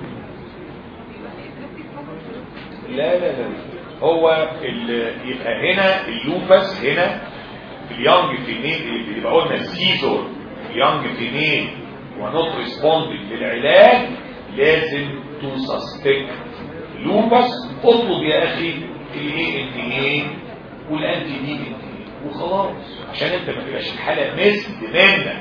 لا لا لا هو يبقى هنا اللوبس هنا في اليونج فيميل اللي بيبقى قلنا السيزور يونج فيميل ونوت ريسبوندنج للعلاج لازم تو سسبكت لوبس. اطلب يا اخي الاي ان ايه والانتي دي ان وخلاص عشان انت ما تبقاش الحاله مثل دماغنا.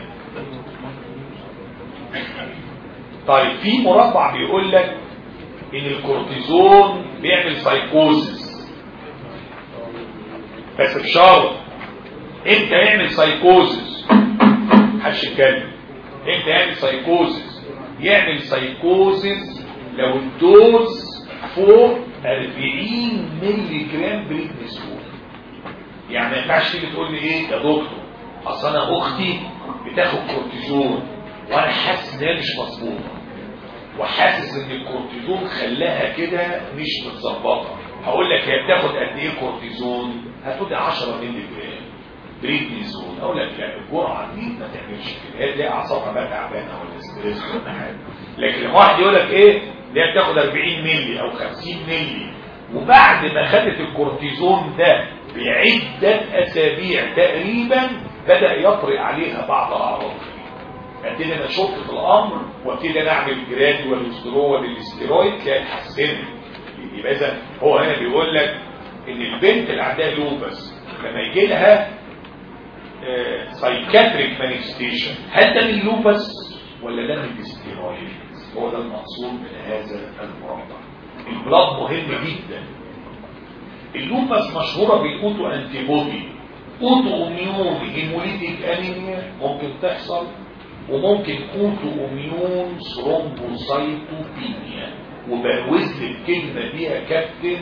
طيب في مربع بيقول لك ان الكورتيزون بيعمل سايكوزس بس بشرط امتى يعمل سايكوزس؟ محدش يتكلم. امتى يعمل سايكوزس؟ يعمل سايكوزس لو الدوز فوق أربعين مللي جرام بريدنسول. يعني ما ينفعش تيجي تقول لي ايه يا دكتور اصل انا اختي بتاخد كورتيزون وانا حاسس ان هي مش مظبوطه وحاسس ان الكورتيزون خلاها كده مش متظبطه. هقول لك هي بتاخد قد ايه كورتيزون؟ هتقول لي عشرة مللي جرام بريدنسول. اقول لك لا الجرعه دي ما تعملش كده، هي دي اعصابها بقى تعبانه ولا ستريس ولا حاجه. لكن لما واحد يقول لك ايه دي بتاخد أربعين مللي او خمسين مللي وبعد ما خدت الكورتيزون ده بعدة أسابيع تقريبا بدأ يطرق عليها بعض الأعراض. ابتدي أنا شفت في الأمر وابتدي أنا أعمل جراديوال وسترول للستيرويد تلاقي اتحسنت. يبقى إذا هو هنا بيقول لك إن البنت اللي عندها لوبس لما يجي لها سايكاتريك مانيفستيشن هل ده من اللوبس ولا ده من الستيرويد؟ هو ده المقصود من هذا المربع. البلاد مهم جدا. اللوبس مشهورة بالأوتو أنتي بودي. أوتو أميون هيموليتيك أنيميا ممكن تحصل وممكن أوتو أميون ثرومبوسايتوبينيا وبروز الكلمة دي يا كابتن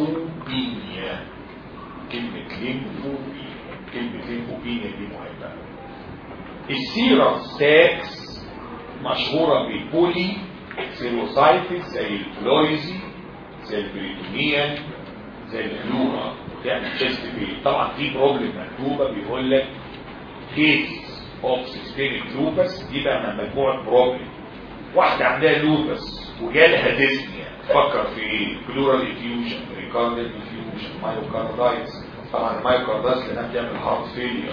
لينفوبينيا. كلمة لينفوبينيا كلمة لينفوبينيا دي مهمة. السيرم ساكس مشهورة بالبولي سيروسايتس زي الفلويزي زي البريتونيان زي الفلورا وتعمل تيست فيه. طبعا في بروبلم مكتوبة بيقول لك كيس اوف سيستميك لوبس دي بقى من مجموعة بروبلم. واحدة عندها لوبس وجالها ديسنيا تفكر في ايه؟ بلورال افيوجن، ريكاردال افيوجن، مايوكاردايتس. طبعا المايوكاردايتس لانها بتعمل هارت فيلير.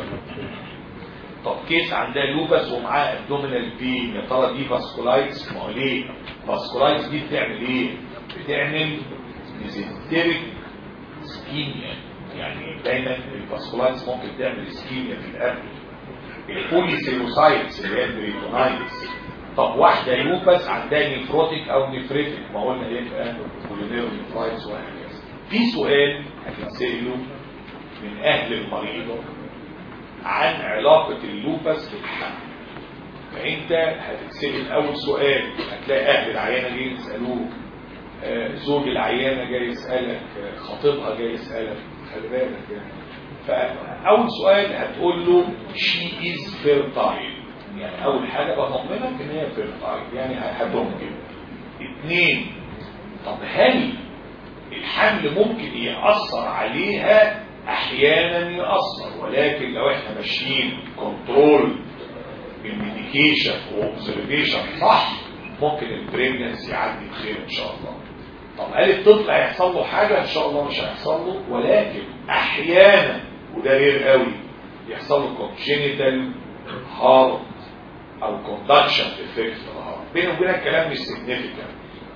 طب كيس عندها لوبس ومعاها ابدومينال بين، يا ترى دي فاسكولايتس؟ ما هو ليه؟ فاسكولايتس دي بتعمل ايه؟ بتعمل ميزنتريك اسكيميا. يعني دايما الفاسكولايتس ممكن تعمل اسكيميا في القلب. البوليسيروسايتس اللي هي البريتونايتس. طب واحده لوبس عندها نيفروتيك او نيفريتيك، ما قلنا يبقى بولينيرو نيفرايتس وهكذا. في سؤال هتتساله من اهل المريض عن علاقة اللوبس بالحمل. فانت هتتسأل اول سؤال، هتلاقي اهل العيانة جاي يسألوه، آه زوج العيانة جاي يسألك، آه خطيبها جاي يسألك، خلي بالك يعني. فاول سؤال هتقول له she is fertile، يعني اول حاجة بطمنك ان هي fertile يعني هتمكن. اتنين، طب هل الحمل ممكن يأثر عليها؟ احيانا يأثر، ولكن لو احنا ماشيين كنترول بالميديكيشن واوبزرفيشن صح ممكن البريجنسي يعدي بخير ان شاء الله. طب هل الطفل هيحصل له حاجه؟ ان شاء الله مش هيحصل له، ولكن احيانا وده رير قوي يحصل له كونجينيتال هارت او كوندكشن افكت في الهارت. بيني وبينك الكلام مش سيجنيفيكانت.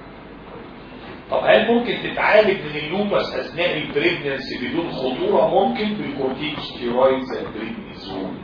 طب هل ممكن تتعالج من اللوبس اثناء البريجنسي بدون خطوره؟ ممكن بالكورتيكوستيرويد زي البريدنيزون.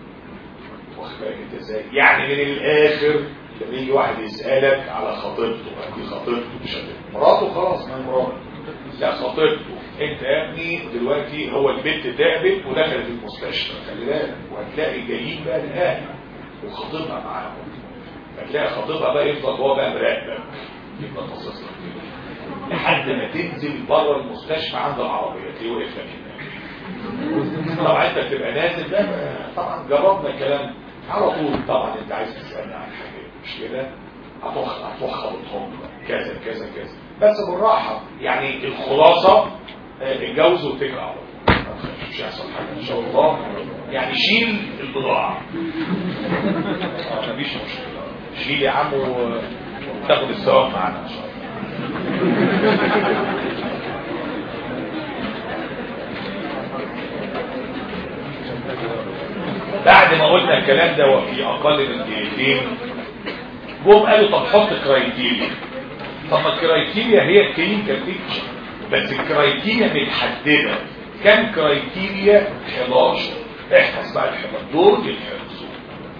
واخد بالك انت ازاي؟ يعني من الاخر لما يجي واحد يسالك على خطيبته، دي خطيبته مش مراته، خلاص ما مراته، لا خطيبته، انت يا ابني دلوقتي هو البنت تعبت ودخلت المستشفى، خلي بالك، وهتلاقي جايين بقى الاهل وخطيبها معاهم، هتلاقي خطيبها بقى يفضل هو بقى مراقبك، يبقى تصص لك لحد ما تنزل بره المستشفى عند العربيه تلاقيه واقف لك هناك. طبعا انت بتبقى نازل ده طبعا جربنا الكلام على طول. طبعا انت عايز تسالني عن حاجه مش كده، هتوخ هتوخ خبطهم كذا كذا كذا، بس بالراحه. يعني الخلاصه اتجوز واتكل على الله، مش هيحصل حاجه ان شاء الله. يعني شيل البضاعه، اه مفيش مشكله، شيل يا عم وتاخد الثواب معانا ان شاء الله. بعد ما قلنا الكلام ده وفي اقل من دقيقتين جم قالوا طب حط كرايتيريا. طب ما الكرايتيريا هي كلينيكال بيكتشر، بس الكرايتيريا متحدده. كم كرايتيريا؟ حداشر. احفظ بقى الحفظ دول الحفظ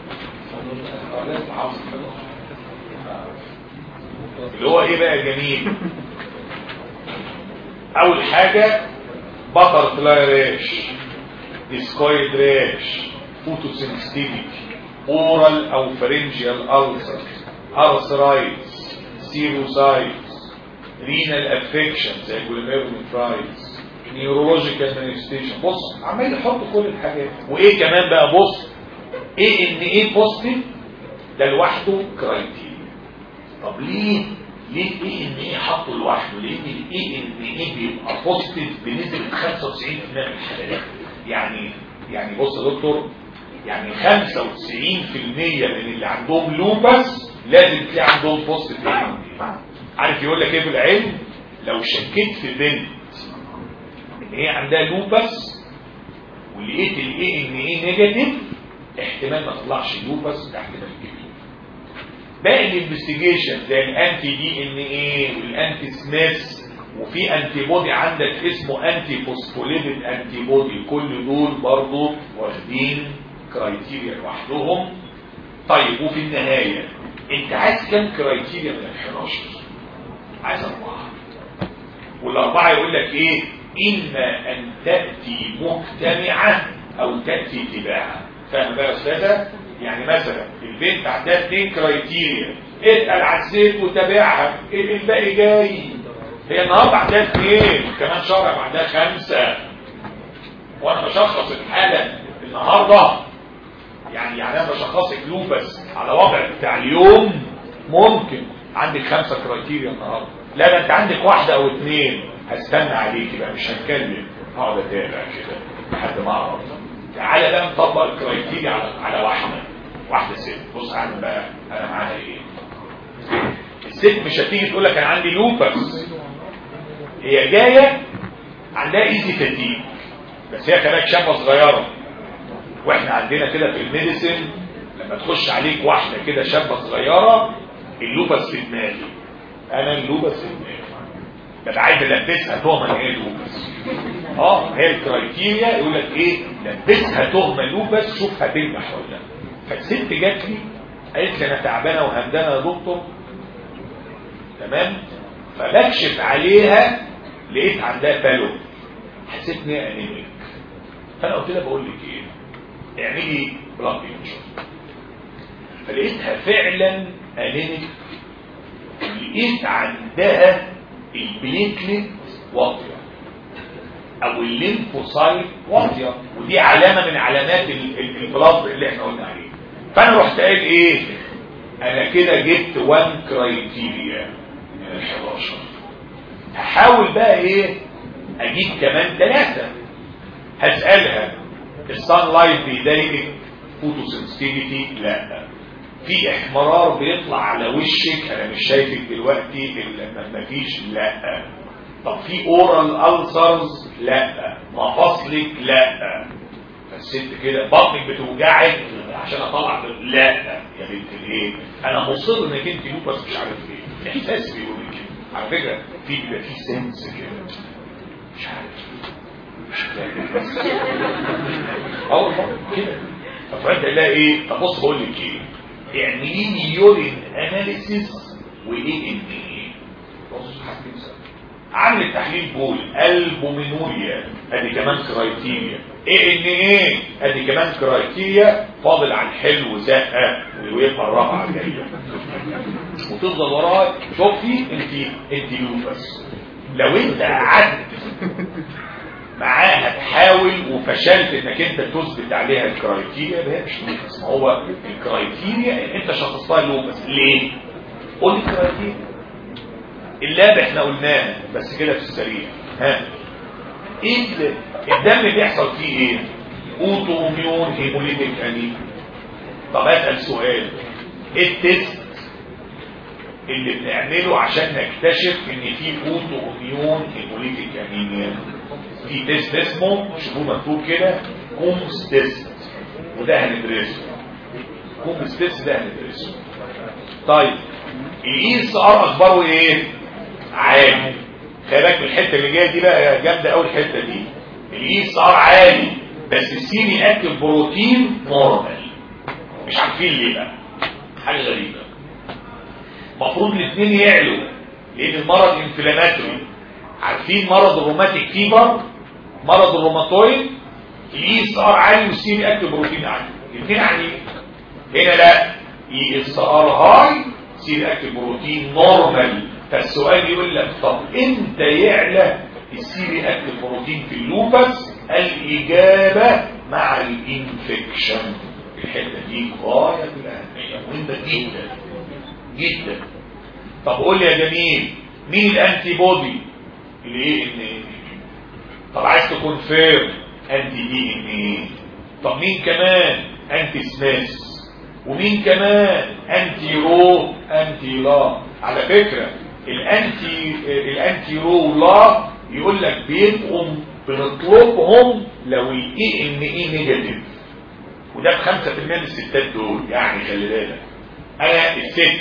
اللي هو ايه بقى جميل. اول حاجه بطر فلاي ريش، ديسكويد ريش، فوتوسنسيتيفيتي، اورال او فرنجيال ألسر، ارثرايتس، سيروسايتس، رينال افكشن زي الجلوميرولونيفرايتس، نيورولوجيكال مانيفستيشن. بص عمال يحط كل الحاجات. وايه كمان بقى؟ بص ايه ان ايه بوزيتيف ده لوحده كرايتيريا. طب ليه ليه ايه ان ايه حطه لوحده؟ لان الايه ان ايه بيبقى بوزيتيف بنسبه خمسة وتسعين بالمية من الحالات. يعني يعني بص يا دكتور، يعني خمسة وتسعين بالمية من اللي عندهم لوبس لازم تلاقي عندهم بوزيتيف ايه ان ايه. عارف يقول لك ايه بالعلم؟ لو شكيت في بنت ان هي عندها لوبس ولقيت الايه ان ايه نيجاتيف، احتمال ما تطلعش لوبس، ده احتمال كبير. باقي الانفستيجيشن زي الانتي دي ان ايه والانتي سميث، وفي انتي بودي عندك اسمه انتي فوسفوليبيد انتي بودي، كل دول برضو واخدين كرايتيريا لوحدهم. طيب وفي النهايه انت عايز كام كرايتيريا من الحداشر؟ عايز اربعه. والاربعه يقول لك ايه؟ اما ان تاتي مجتمعه او تاتي تباعا. فاهم بقى يا استاذه؟ يعني مثلا البنت عندها اثنين كرايتيريا، اسال على الزيت وتابعها، الباقي جاي. هي النهارده عندها اثنين، كمان شهر عندها خمسه، وانا بشخص الحاله النهارده يعني يعني انا بشخصك لوبس على وضع بتاع اليوم ممكن عندك خمسه كرايتيريا النهارده، لا ده انت عندك واحده او اثنين هستنى عليك بقى مش هتكلم، هقعد اتابع كده لحد ما اعرف. تعالى بقى نطبق الكرايتيريا على على واحده واحده ست. بص انا بقى انا معاها ايه. الست مش هتيجي تقول لك انا عندي لوبس، هي جايه عندها ايزي فتيج، بس هي كمان شابه صغيره. واحنا عندنا كده في الميديسن لما تخش عليك واحده كده شابه صغيره اللوبس في دماغي، انا اللوبس في دماغي ببقى عايز البسها تهمه ان هي لوبس. اه هي الكرايتيريا يقول لك ايه، لبسها تهمه لوبس شوف هتنجح ولا لا. فالست جات لي قالت لي انا تعبانه وهمدانه يا دكتور، تمام، فبكشف عليها لقيت عندها بالو، حسيت ان هي انيميك. فانا قلت لها بقول لك ايه، اعملي بلاد بريشر. فلقيتها فعلا انيميك، لقيت عندها البليتلت واطيه او الليمفوسايت واطيه، ودي علامه من علامات البلاد اللي احنا قلنا عليه. فانا رحت قايل ايه، انا كده جبت وان كرايتيريا من الحداشر، هحاول بقى ايه اجيب كمان ثلاثه. هسالها الصن لايت بيضايقك؟ فوتوسنسيتيفيتي؟ لا. في احمرار بيطلع على وشك انا مش شايفك دلوقتي ما فيش؟ لا. طب في اورال ألسرز؟ لا. مفاصلك؟ لا. فالست كده بطنك بتوجعك عشان اطلع؟ لا. يا بنت الايه، انا مصر انك انت لوبس مش عارف ايه، احساس بيقول لك كده. على فكره في بيبقى في سنس كده مش عارف مش عارف اه والله كده. ففرنت قال لها ايه، طب بص بقول لك ايه، اعملي لي يورين اناليسيس وايه ان ايه. بص حسيت عامل تحليل بول، البومينوريا ادي كمان كرايتيريا، ايه ان ايه ادي كمان كرايتيريا، فاضل عن حلو زقه ويبقى الرابعه جايه وتفضل وراك. شوفي انت انت لوبس. لو انت قعدت معاها تحاول وفشلت انك انت تثبت عليها الكرايتيريا ده مش لوبس. ما هو الكرايتيريا انت شخصتها لوبس ليه؟ قول لي الكرايتيريا. اللاب احنا قلناه بس كده في السريع. ها ايه الدم بيحصل فيه ايه؟ اوتو اميون هيموليتيك انيميا. طب اسال سؤال، ايه التست اللي بنعمله عشان نكتشف ان في اوتو اميون هيموليتيك انيميا؟ في تيست اسمه، شوفوه مكتوب كده، كومز تيست، وده هندرسه. كومز تيست ده هندرسه. طيب الاي اس ار اخباره ايه؟ عالي. خلي بالك من الحته اللي جايه دي بقى جامده قوي الحته دي. الاي اس ار عالي بس السيري اكتف بروتين نورمال، مش عارفين ليه بقى، حاجه غريبه. المفروض الاثنين يعلوا لان المرض انفلاماتوري. عارفين مرض الروماتيك فيبر، مرض الروماتويد، الاي اس ار عالي والسيري اكتف بروتين عالي، الاثنين عاليين. هنا لا، اي اس ار هاي، سيري اكتف بروتين نورمال. فالسؤال يقول لك طب امتى يعلى السيري اكتف بروتين في اللوبس؟ الاجابه مع الانفكشن. الحته دي غايه في الاهميه مهمه جدا جدا. طب قول لي يا جميل مين الانتي بودي اللي ايه ان ايه؟ طب عايز تكونفيرم انتي دي ان ايه؟ طب مين كمان؟ انتي سميث. ومين كمان؟ انتي رو انتي لا. على فكره الانتي الانتي رو لا يقول لك بيبقوا بنطلبهم لو الاي ان اي نيجاتيف، وده ب خمسة في المية من الستات دول. يعني خلي بالك انا الست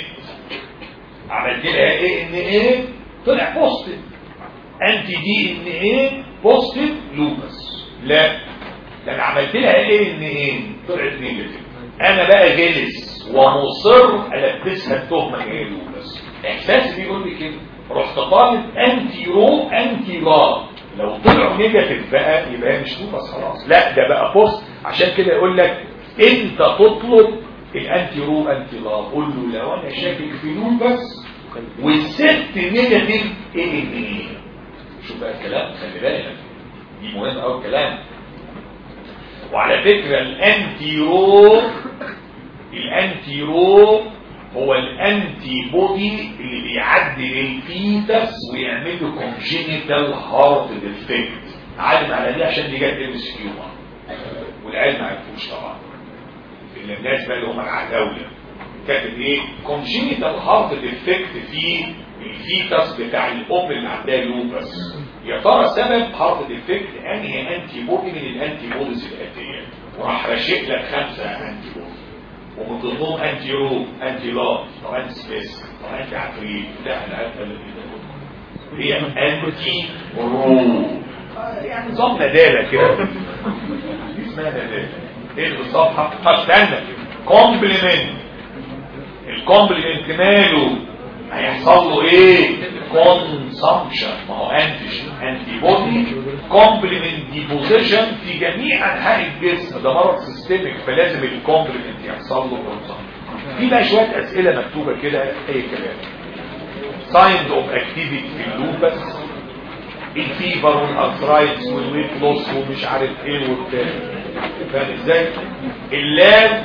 عملت لها اي ان اي طلع بوزيتيف، انتي دي ان اي بوزيتيف لوبس. لا ده انا عملت لها اي ان اي طلعت نيجاتيف، انا بقى جالس ومصر البسها التهمه هي لوبس. احساسي بيقول لي كده، رحت طالب انتي رو انتي لا. لو طلعوا نيجاتيف بقى يبقى مش لوبس خلاص، لا ده بقى بوست. عشان كده يقول لك انت تطلب الانتي رو انتي لا. قول له لو انا شاكك في لوبس والست نيجاتيف ايه ان ايه. شوف بقى الكلام، خلي بالك دي مهم قوي الكلام. وعلى فكره الانتي رو الانتي رو هو الانتي بودي اللي بيعدي الفيتس ويعمل له كونجينيتال هارت ديفكت. علم على دي عشان دي جت ام اس كيو والعلم ما يعرفوش طبعا. اللي الناس بقى اللي هم العداوله كاتب ايه كونجينيتال هارت ديفكت في الفيتس بتاع الام اللي عندها لوبس. يا ترى سبب هارت ديفكت انهي انتي بودي من الانتي بوديز الاتيه؟ وراح راشق لك خمسه انتي بودي ومن ضمنهم انتي رو انتي لاب او انتي سبيس او انتي عفريت. لا انا هي انتي رو يعني نظام ندالة كده اسمها ندالة. ايه الصفحة؟ استنى كومبلمنت. الكومبلمنت ماله هيحصل له ايه؟ كونسامشن. ما هو انتيجين انتي بودي كومبلمنت ديبوزيشن في جميع انحاء الجسم. ده مرض سيستميك فلازم الكومبلمنت يحصل له كونسامشن. في بقى شويه اسئله مكتوبه كده اي كلام. ساينز اوف اكتيفيتي في اللوبس، الفيبر والارثرايتس والويت لوس ومش عارف ايه وبتاع. فاهم ازاي؟ اللاب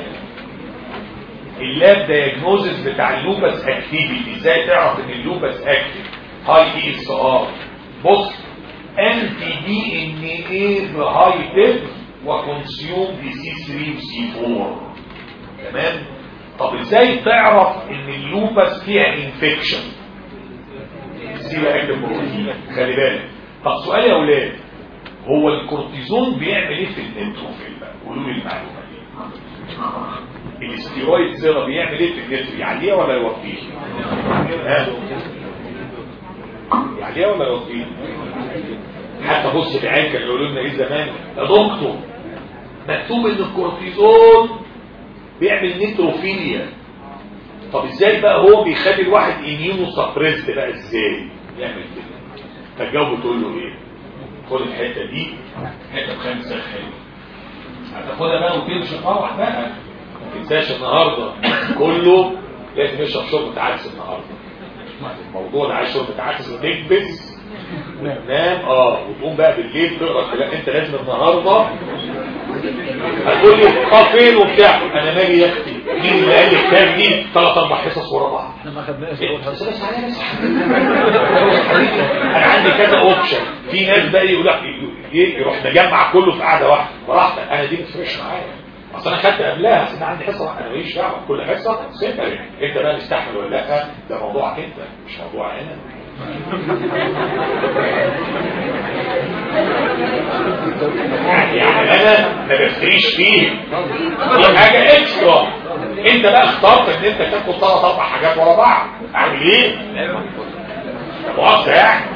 اللاب دايجنوزس بتاع اللوبس اكتيفيتي. ازاي تعرف ان اللوبس اكتيف؟ هاي دي اس ار. بص انتي دي ان ايه بهاي تيب وكونسيوم دي سي ثلاثة وسي أربعة. تمام. طب ازاي تعرف ان اللوبس فيها انفكشن؟ سيبا اكتب بروتين. خلي بالك. طب سؤال يا اولاد، هو الكورتيزون بيعمل ايه في النيتروفيل بقى؟ قولوا لي المعلومه دي. الاستيرويد سيرا بيعمل ايه في النيترو؟ يعليها ولا يوطيه؟ ها يعليها ولا يوطيه؟ حتى بص العيال كانوا يقولوا لنا ايه زمان يا دكتور مكتوب ان الكورتيزون بيعمل نيتروفيليا. طب ازاي بقى هو بيخلي الواحد اميونو سبريسد بقى؟ ازاي يعمل كده؟ فالجو بتقول له ايه؟ خد الحته دي حته بخمسه خير هتاخدها بقى وتمشي تروح بقى. ما تنساش النهارده كله لازم يشرب شربة عدس النهارده. الموضوع ده عايز شربة عدس وتكبس ونام اه وتقوم بقى بالليل تقرا. لا انت لازم النهارده. هتقول لي اه فين وبتاع. انا مالي يا اختي مين اللي قال لي الكتاب دي ثلاث اربع حصص ورا بعض؟ احنا ما خدناش بس بس انا عندي كذا اوبشن. في ناس بقى يقول لك ايه يروح مجمع كله في قعده واحده براحتك. انا دي ما تفرقش معايا اصل انا خدت قبلها. اصل انا عندي حصه انا ماليش دعوه كل حصه سيبها. انت بقى مستحمل ولا لا ده موضوعك انت مش موضوع انا. يعني انا ما بفتريش فيه دي حاجه اكسترا. انت بقى اخترت ان انت تاخد ثلاث اربع حاجات ورا بعض. اعمل ايه؟ مؤاخذه يعني.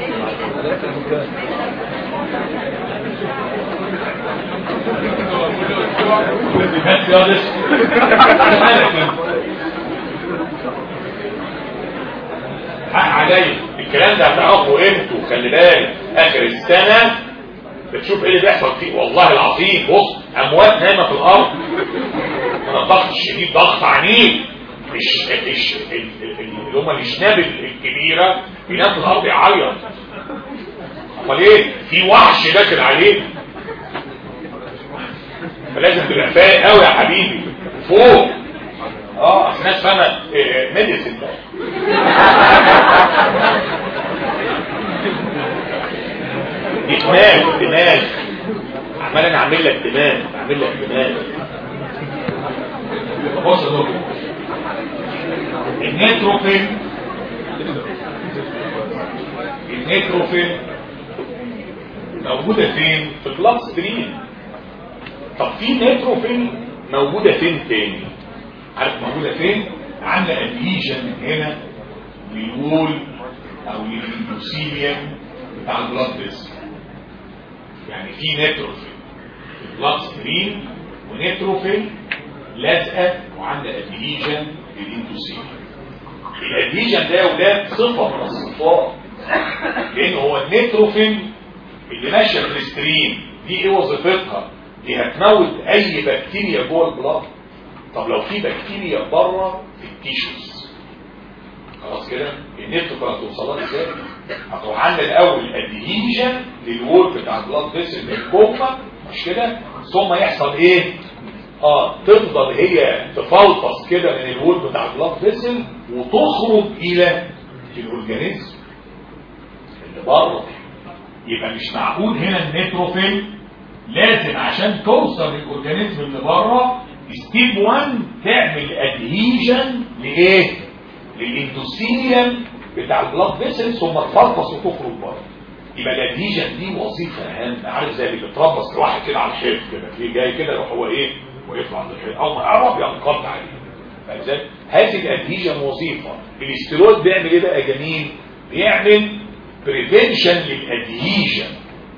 حق عليا الكلام ده هتعرفوا امتى؟ خلي بالك اخر السنه بتشوف ايه اللي بيحصل فيه. والله العظيم بص اموات نايمه في الارض من الضغط الشديد، ضغط عنيف. مش مش اللي هم الشناب الكبيره بينام في الارض يعيط. امال ايه؟ في وحش داخل عليه. فلازم تبقى فايق قوي يا حبيبي فوق. اه اصل الناس فاهمه ميديسن ده. دي دماغ دماغ عمال انا اعمل لك دماغ اعمل لك دماغ. بص يا دكتور النيتروفيل النيتروفيل موجوده فين؟ في البلاد ستريم. طب في نيتروفيل موجوده فين تاني؟ عارف موجوده فين؟ عامله ادهيجن من هنا للوول او للميوسيليوم بتاع البلاد فيسل. يعني في نيتروفيل في البلاد ستريم ونيتروفيل لازقه وعامله ادهيجن للميوسيليوم. الادهيجن ده يا ولاد صفه من الصفات لان هو النيتروفيل اللي ماشيه في الستريم دي ايه وظيفتها؟ دي هتموت اي بكتيريا جوه البلاد. طب لو في بكتيريا بره في التيشوز خلاص كده النيتروفيل هتوصلها ازاي؟ هتروح عامل الاول ادهيجن للوول بتاع البلاد فيسل الكوما مش كده ثم يحصل ايه؟ اه تفضل هي تفلفص كده من الوول بتاع البلاد فيسل وتخرج الى الاورجانيزم اللي بره. يبقى مش معقول هنا النيتروفيل لازم عشان توصل للاورجانيزم اللي بره ستيب واحد تعمل ادهيجن لايه؟ للاندوثيليوم بتاع البلاد فيسل ثم تفلفص وتخرج بره. يبقى الادهيجن دي وظيفه اهم، عارف زي اللي بيتربص لواحد كده على الحيط كده، في جاي كده يروح هو ايه؟ ويطلع عند الحيط او ما قرب ينقض عليه. فازاي؟ هذه الادهيجن وظيفه. الاستيرويد بيعمل ايه بقى يا جميل؟ بيعمل بريفنشن للادهيجن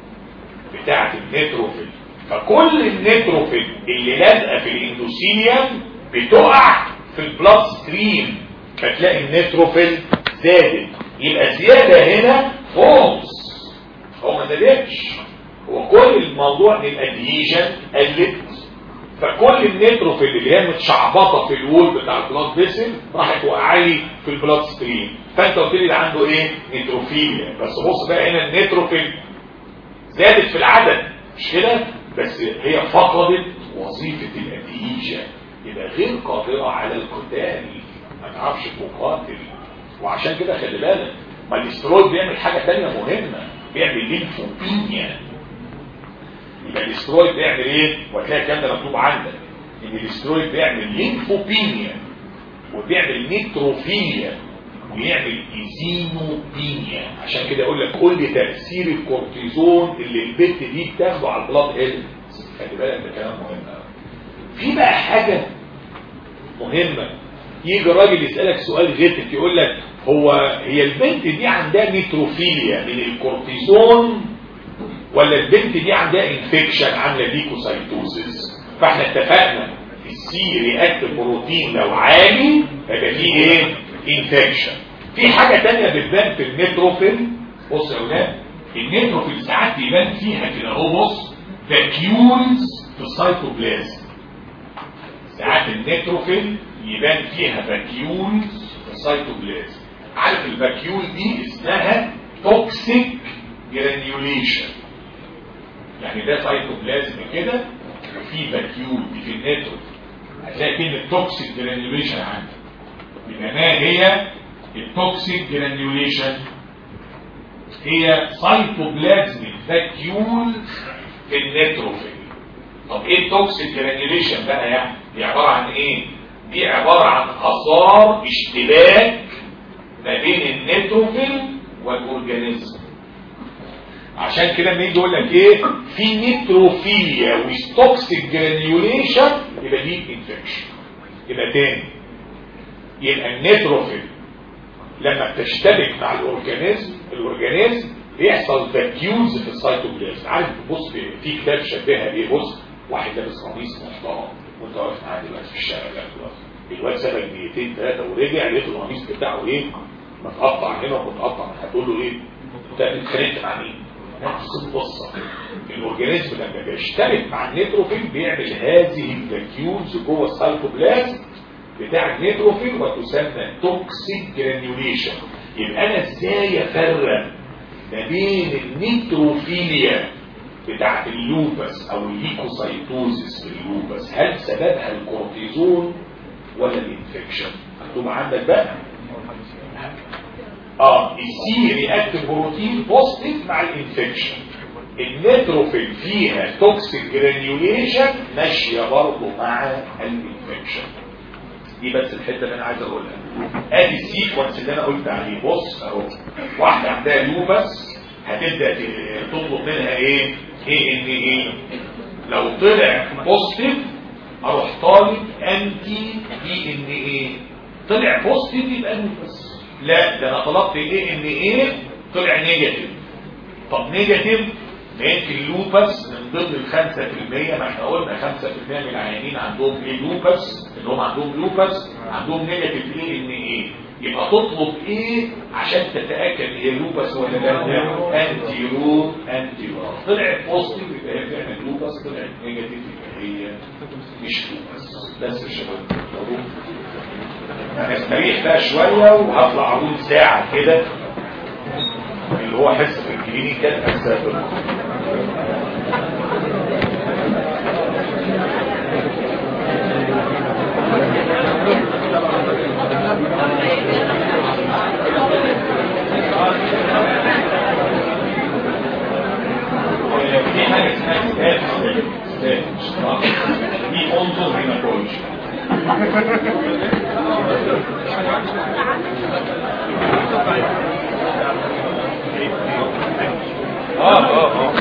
بتاعه النيتروفيل. فكل النيتروفيل اللي لازقه في الاندوثيليوم بتقع في البلاد ستريم، فتلاقي النيتروفيل زادت. يبقى زياده هنا فولس، هو ما زادتش، هو كل الموضوع ان الادهيجن قلت. فكل النيتروفيل اللي هي متشعبطه في الوول بتاع البلاد فيسل راحت وقعالي في البلاد ستريم. فانت قلت لي ده عنده ايه؟ نيتروفيليا. بس بص بقى هنا النيتروفيل زادت في العدد مش كده، بس هي فقدت وظيفه الادهيجن، يبقى غير قادره على القتال، ما تعرفش تقاتل. وعشان كده خلي بالك، ما الاسترويد بيعمل حاجه ثانيه مهمه، بيعمل ليمفوبينيا. يبقى الاسترويد بيعمل ايه؟ وهتلاقي الكلام ده مكتوب عندك ان الاسترويد بيعمل ليمفوبينيا وبيعمل نيتروفيليا ويعمل ايزينوبينيا. عشان كده اقول لك قول لي تاثير الكورتيزون اللي البت دي بتاخده على البلاد هيلث. خلي بالك ده كلام مهم قوي. في بقى حاجه مهمه، يجي الراجل يسالك سؤال غتت يقول لك هو هي البنت دي عندها نيتروفيليا من الكورتيزون ولا البنت دي عندها انفكشن عامله ليكوسايتوزيس؟ فاحنا اتفقنا السي رياكتيف بروتين لو عالي يبقى فيه ايه؟ انفكشن. في حاجه ثانيه بتبان في النيتروفيل. بص يا اولاد، النيتروفيل ساعات يبان فيها كده اهو، بص فاكيولز في السيتوبلازم. ساعات النيتروفيل يبان فيها فاكيولز في السيتوبلازم. عارف الفاكيول دي اسمها توكسيك جرانيوليشن. يعني ده سيتوبلازم كده وفي فاكيول دي في النيتروفيل، هتلاقي كلمه توكسيك جرانيوليشن عندك. يبقى ما هي التوكسيك جرانيوليشن؟ هي سيتوبلازم فاكيول في النيتروفيل. طب ايه التوكسيك جرانيوليشن بقى؟ يعني دي عباره عن ايه؟ دي عباره عن اثار اشتباك ما بين النيتروفيل والاورجانيزم. عشان كده لما يجي يقول لك ايه؟ في نيتروفيليا وتوكسيك جرانيوليشن يبقى دي انفكشن. يبقى تاني، يبقى النيتروفيل لما بتشتبك مع الاورجانيزم الاورجانيزم بيحصل فاكيولز في السيتوبلازم. عارف بص في كتاب شبهها ايه؟ بص واحد لابس قميص محترم وانت واقف معاه دلوقتي في الشارع، لا الواد سبق دقيقتين ثلاثه ورجع لقيت القميص بتاعه ايه؟ متقطع هنا ومتقطع، هتقول له ايه؟ انت اتخانقت مع مين؟ نفس القصه. الاورجانيزم لما بيشتبك مع النيتروفيل بيعمل هذه الفاكيولز جوه السيتوبلازم بتاع النيتروفيل وتسمى توكسيك جرانيوليشن. يبقى انا ازاي افرق ما بين النيتروفيليا بتاعت اللوبس او الليكوسايتوزيس في اللوبس؟ هل سببها الكورتيزون ولا الانفكشن؟ مكتوب عندك بقى اه السي رياكتيف بروتين بوزيتيف مع الانفكشن. النيتروفيل فيها توكسيك جرانيوليشن ماشيه برضه مع الانفكشن. دي بس الحته اللي انا عايز اقولها. ادي السيكونس اللي انا قلت عليه. بص اهو، واحده عندها لوبس هتبدا تطلب منها ايه؟ ايه ان ايه؟ لو طلع بوزيتيف اروح طالب انتي اي ان ايه. طلع بوزيتيف يبقى لوبس. لا ده انا طلبت ايه ان ايه طلع نيجاتيف. طب نيجاتيف يمكن اللوبس من ضمن الخمسة في المية. ما احنا قلنا خمسة في المية من العيانين عندهم ايه؟ لوبس. اللي هم عندهم لوبس عندهم نيجاتيف ايه ان ايه. يبقى تطلب ايه عشان تتاكد هي لوبس ولا لا؟ انتي رو انتي رو. طلعت بوزيتيف يبقى هي فعلا لوبس، طلعت نيجاتيف يبقى هي مش لوبس. بس يا شباب هنستريح بقى شويه وهطلع اقول ساعه كده اللي هو حصه الكلينيكال اسباب. دي أونتو هيماتولوجي. اه اه اه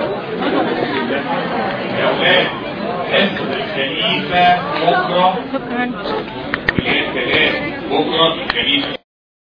يا اولاد حصة الخليفة بكرة اللي هي الثلاث بكرة الخليفة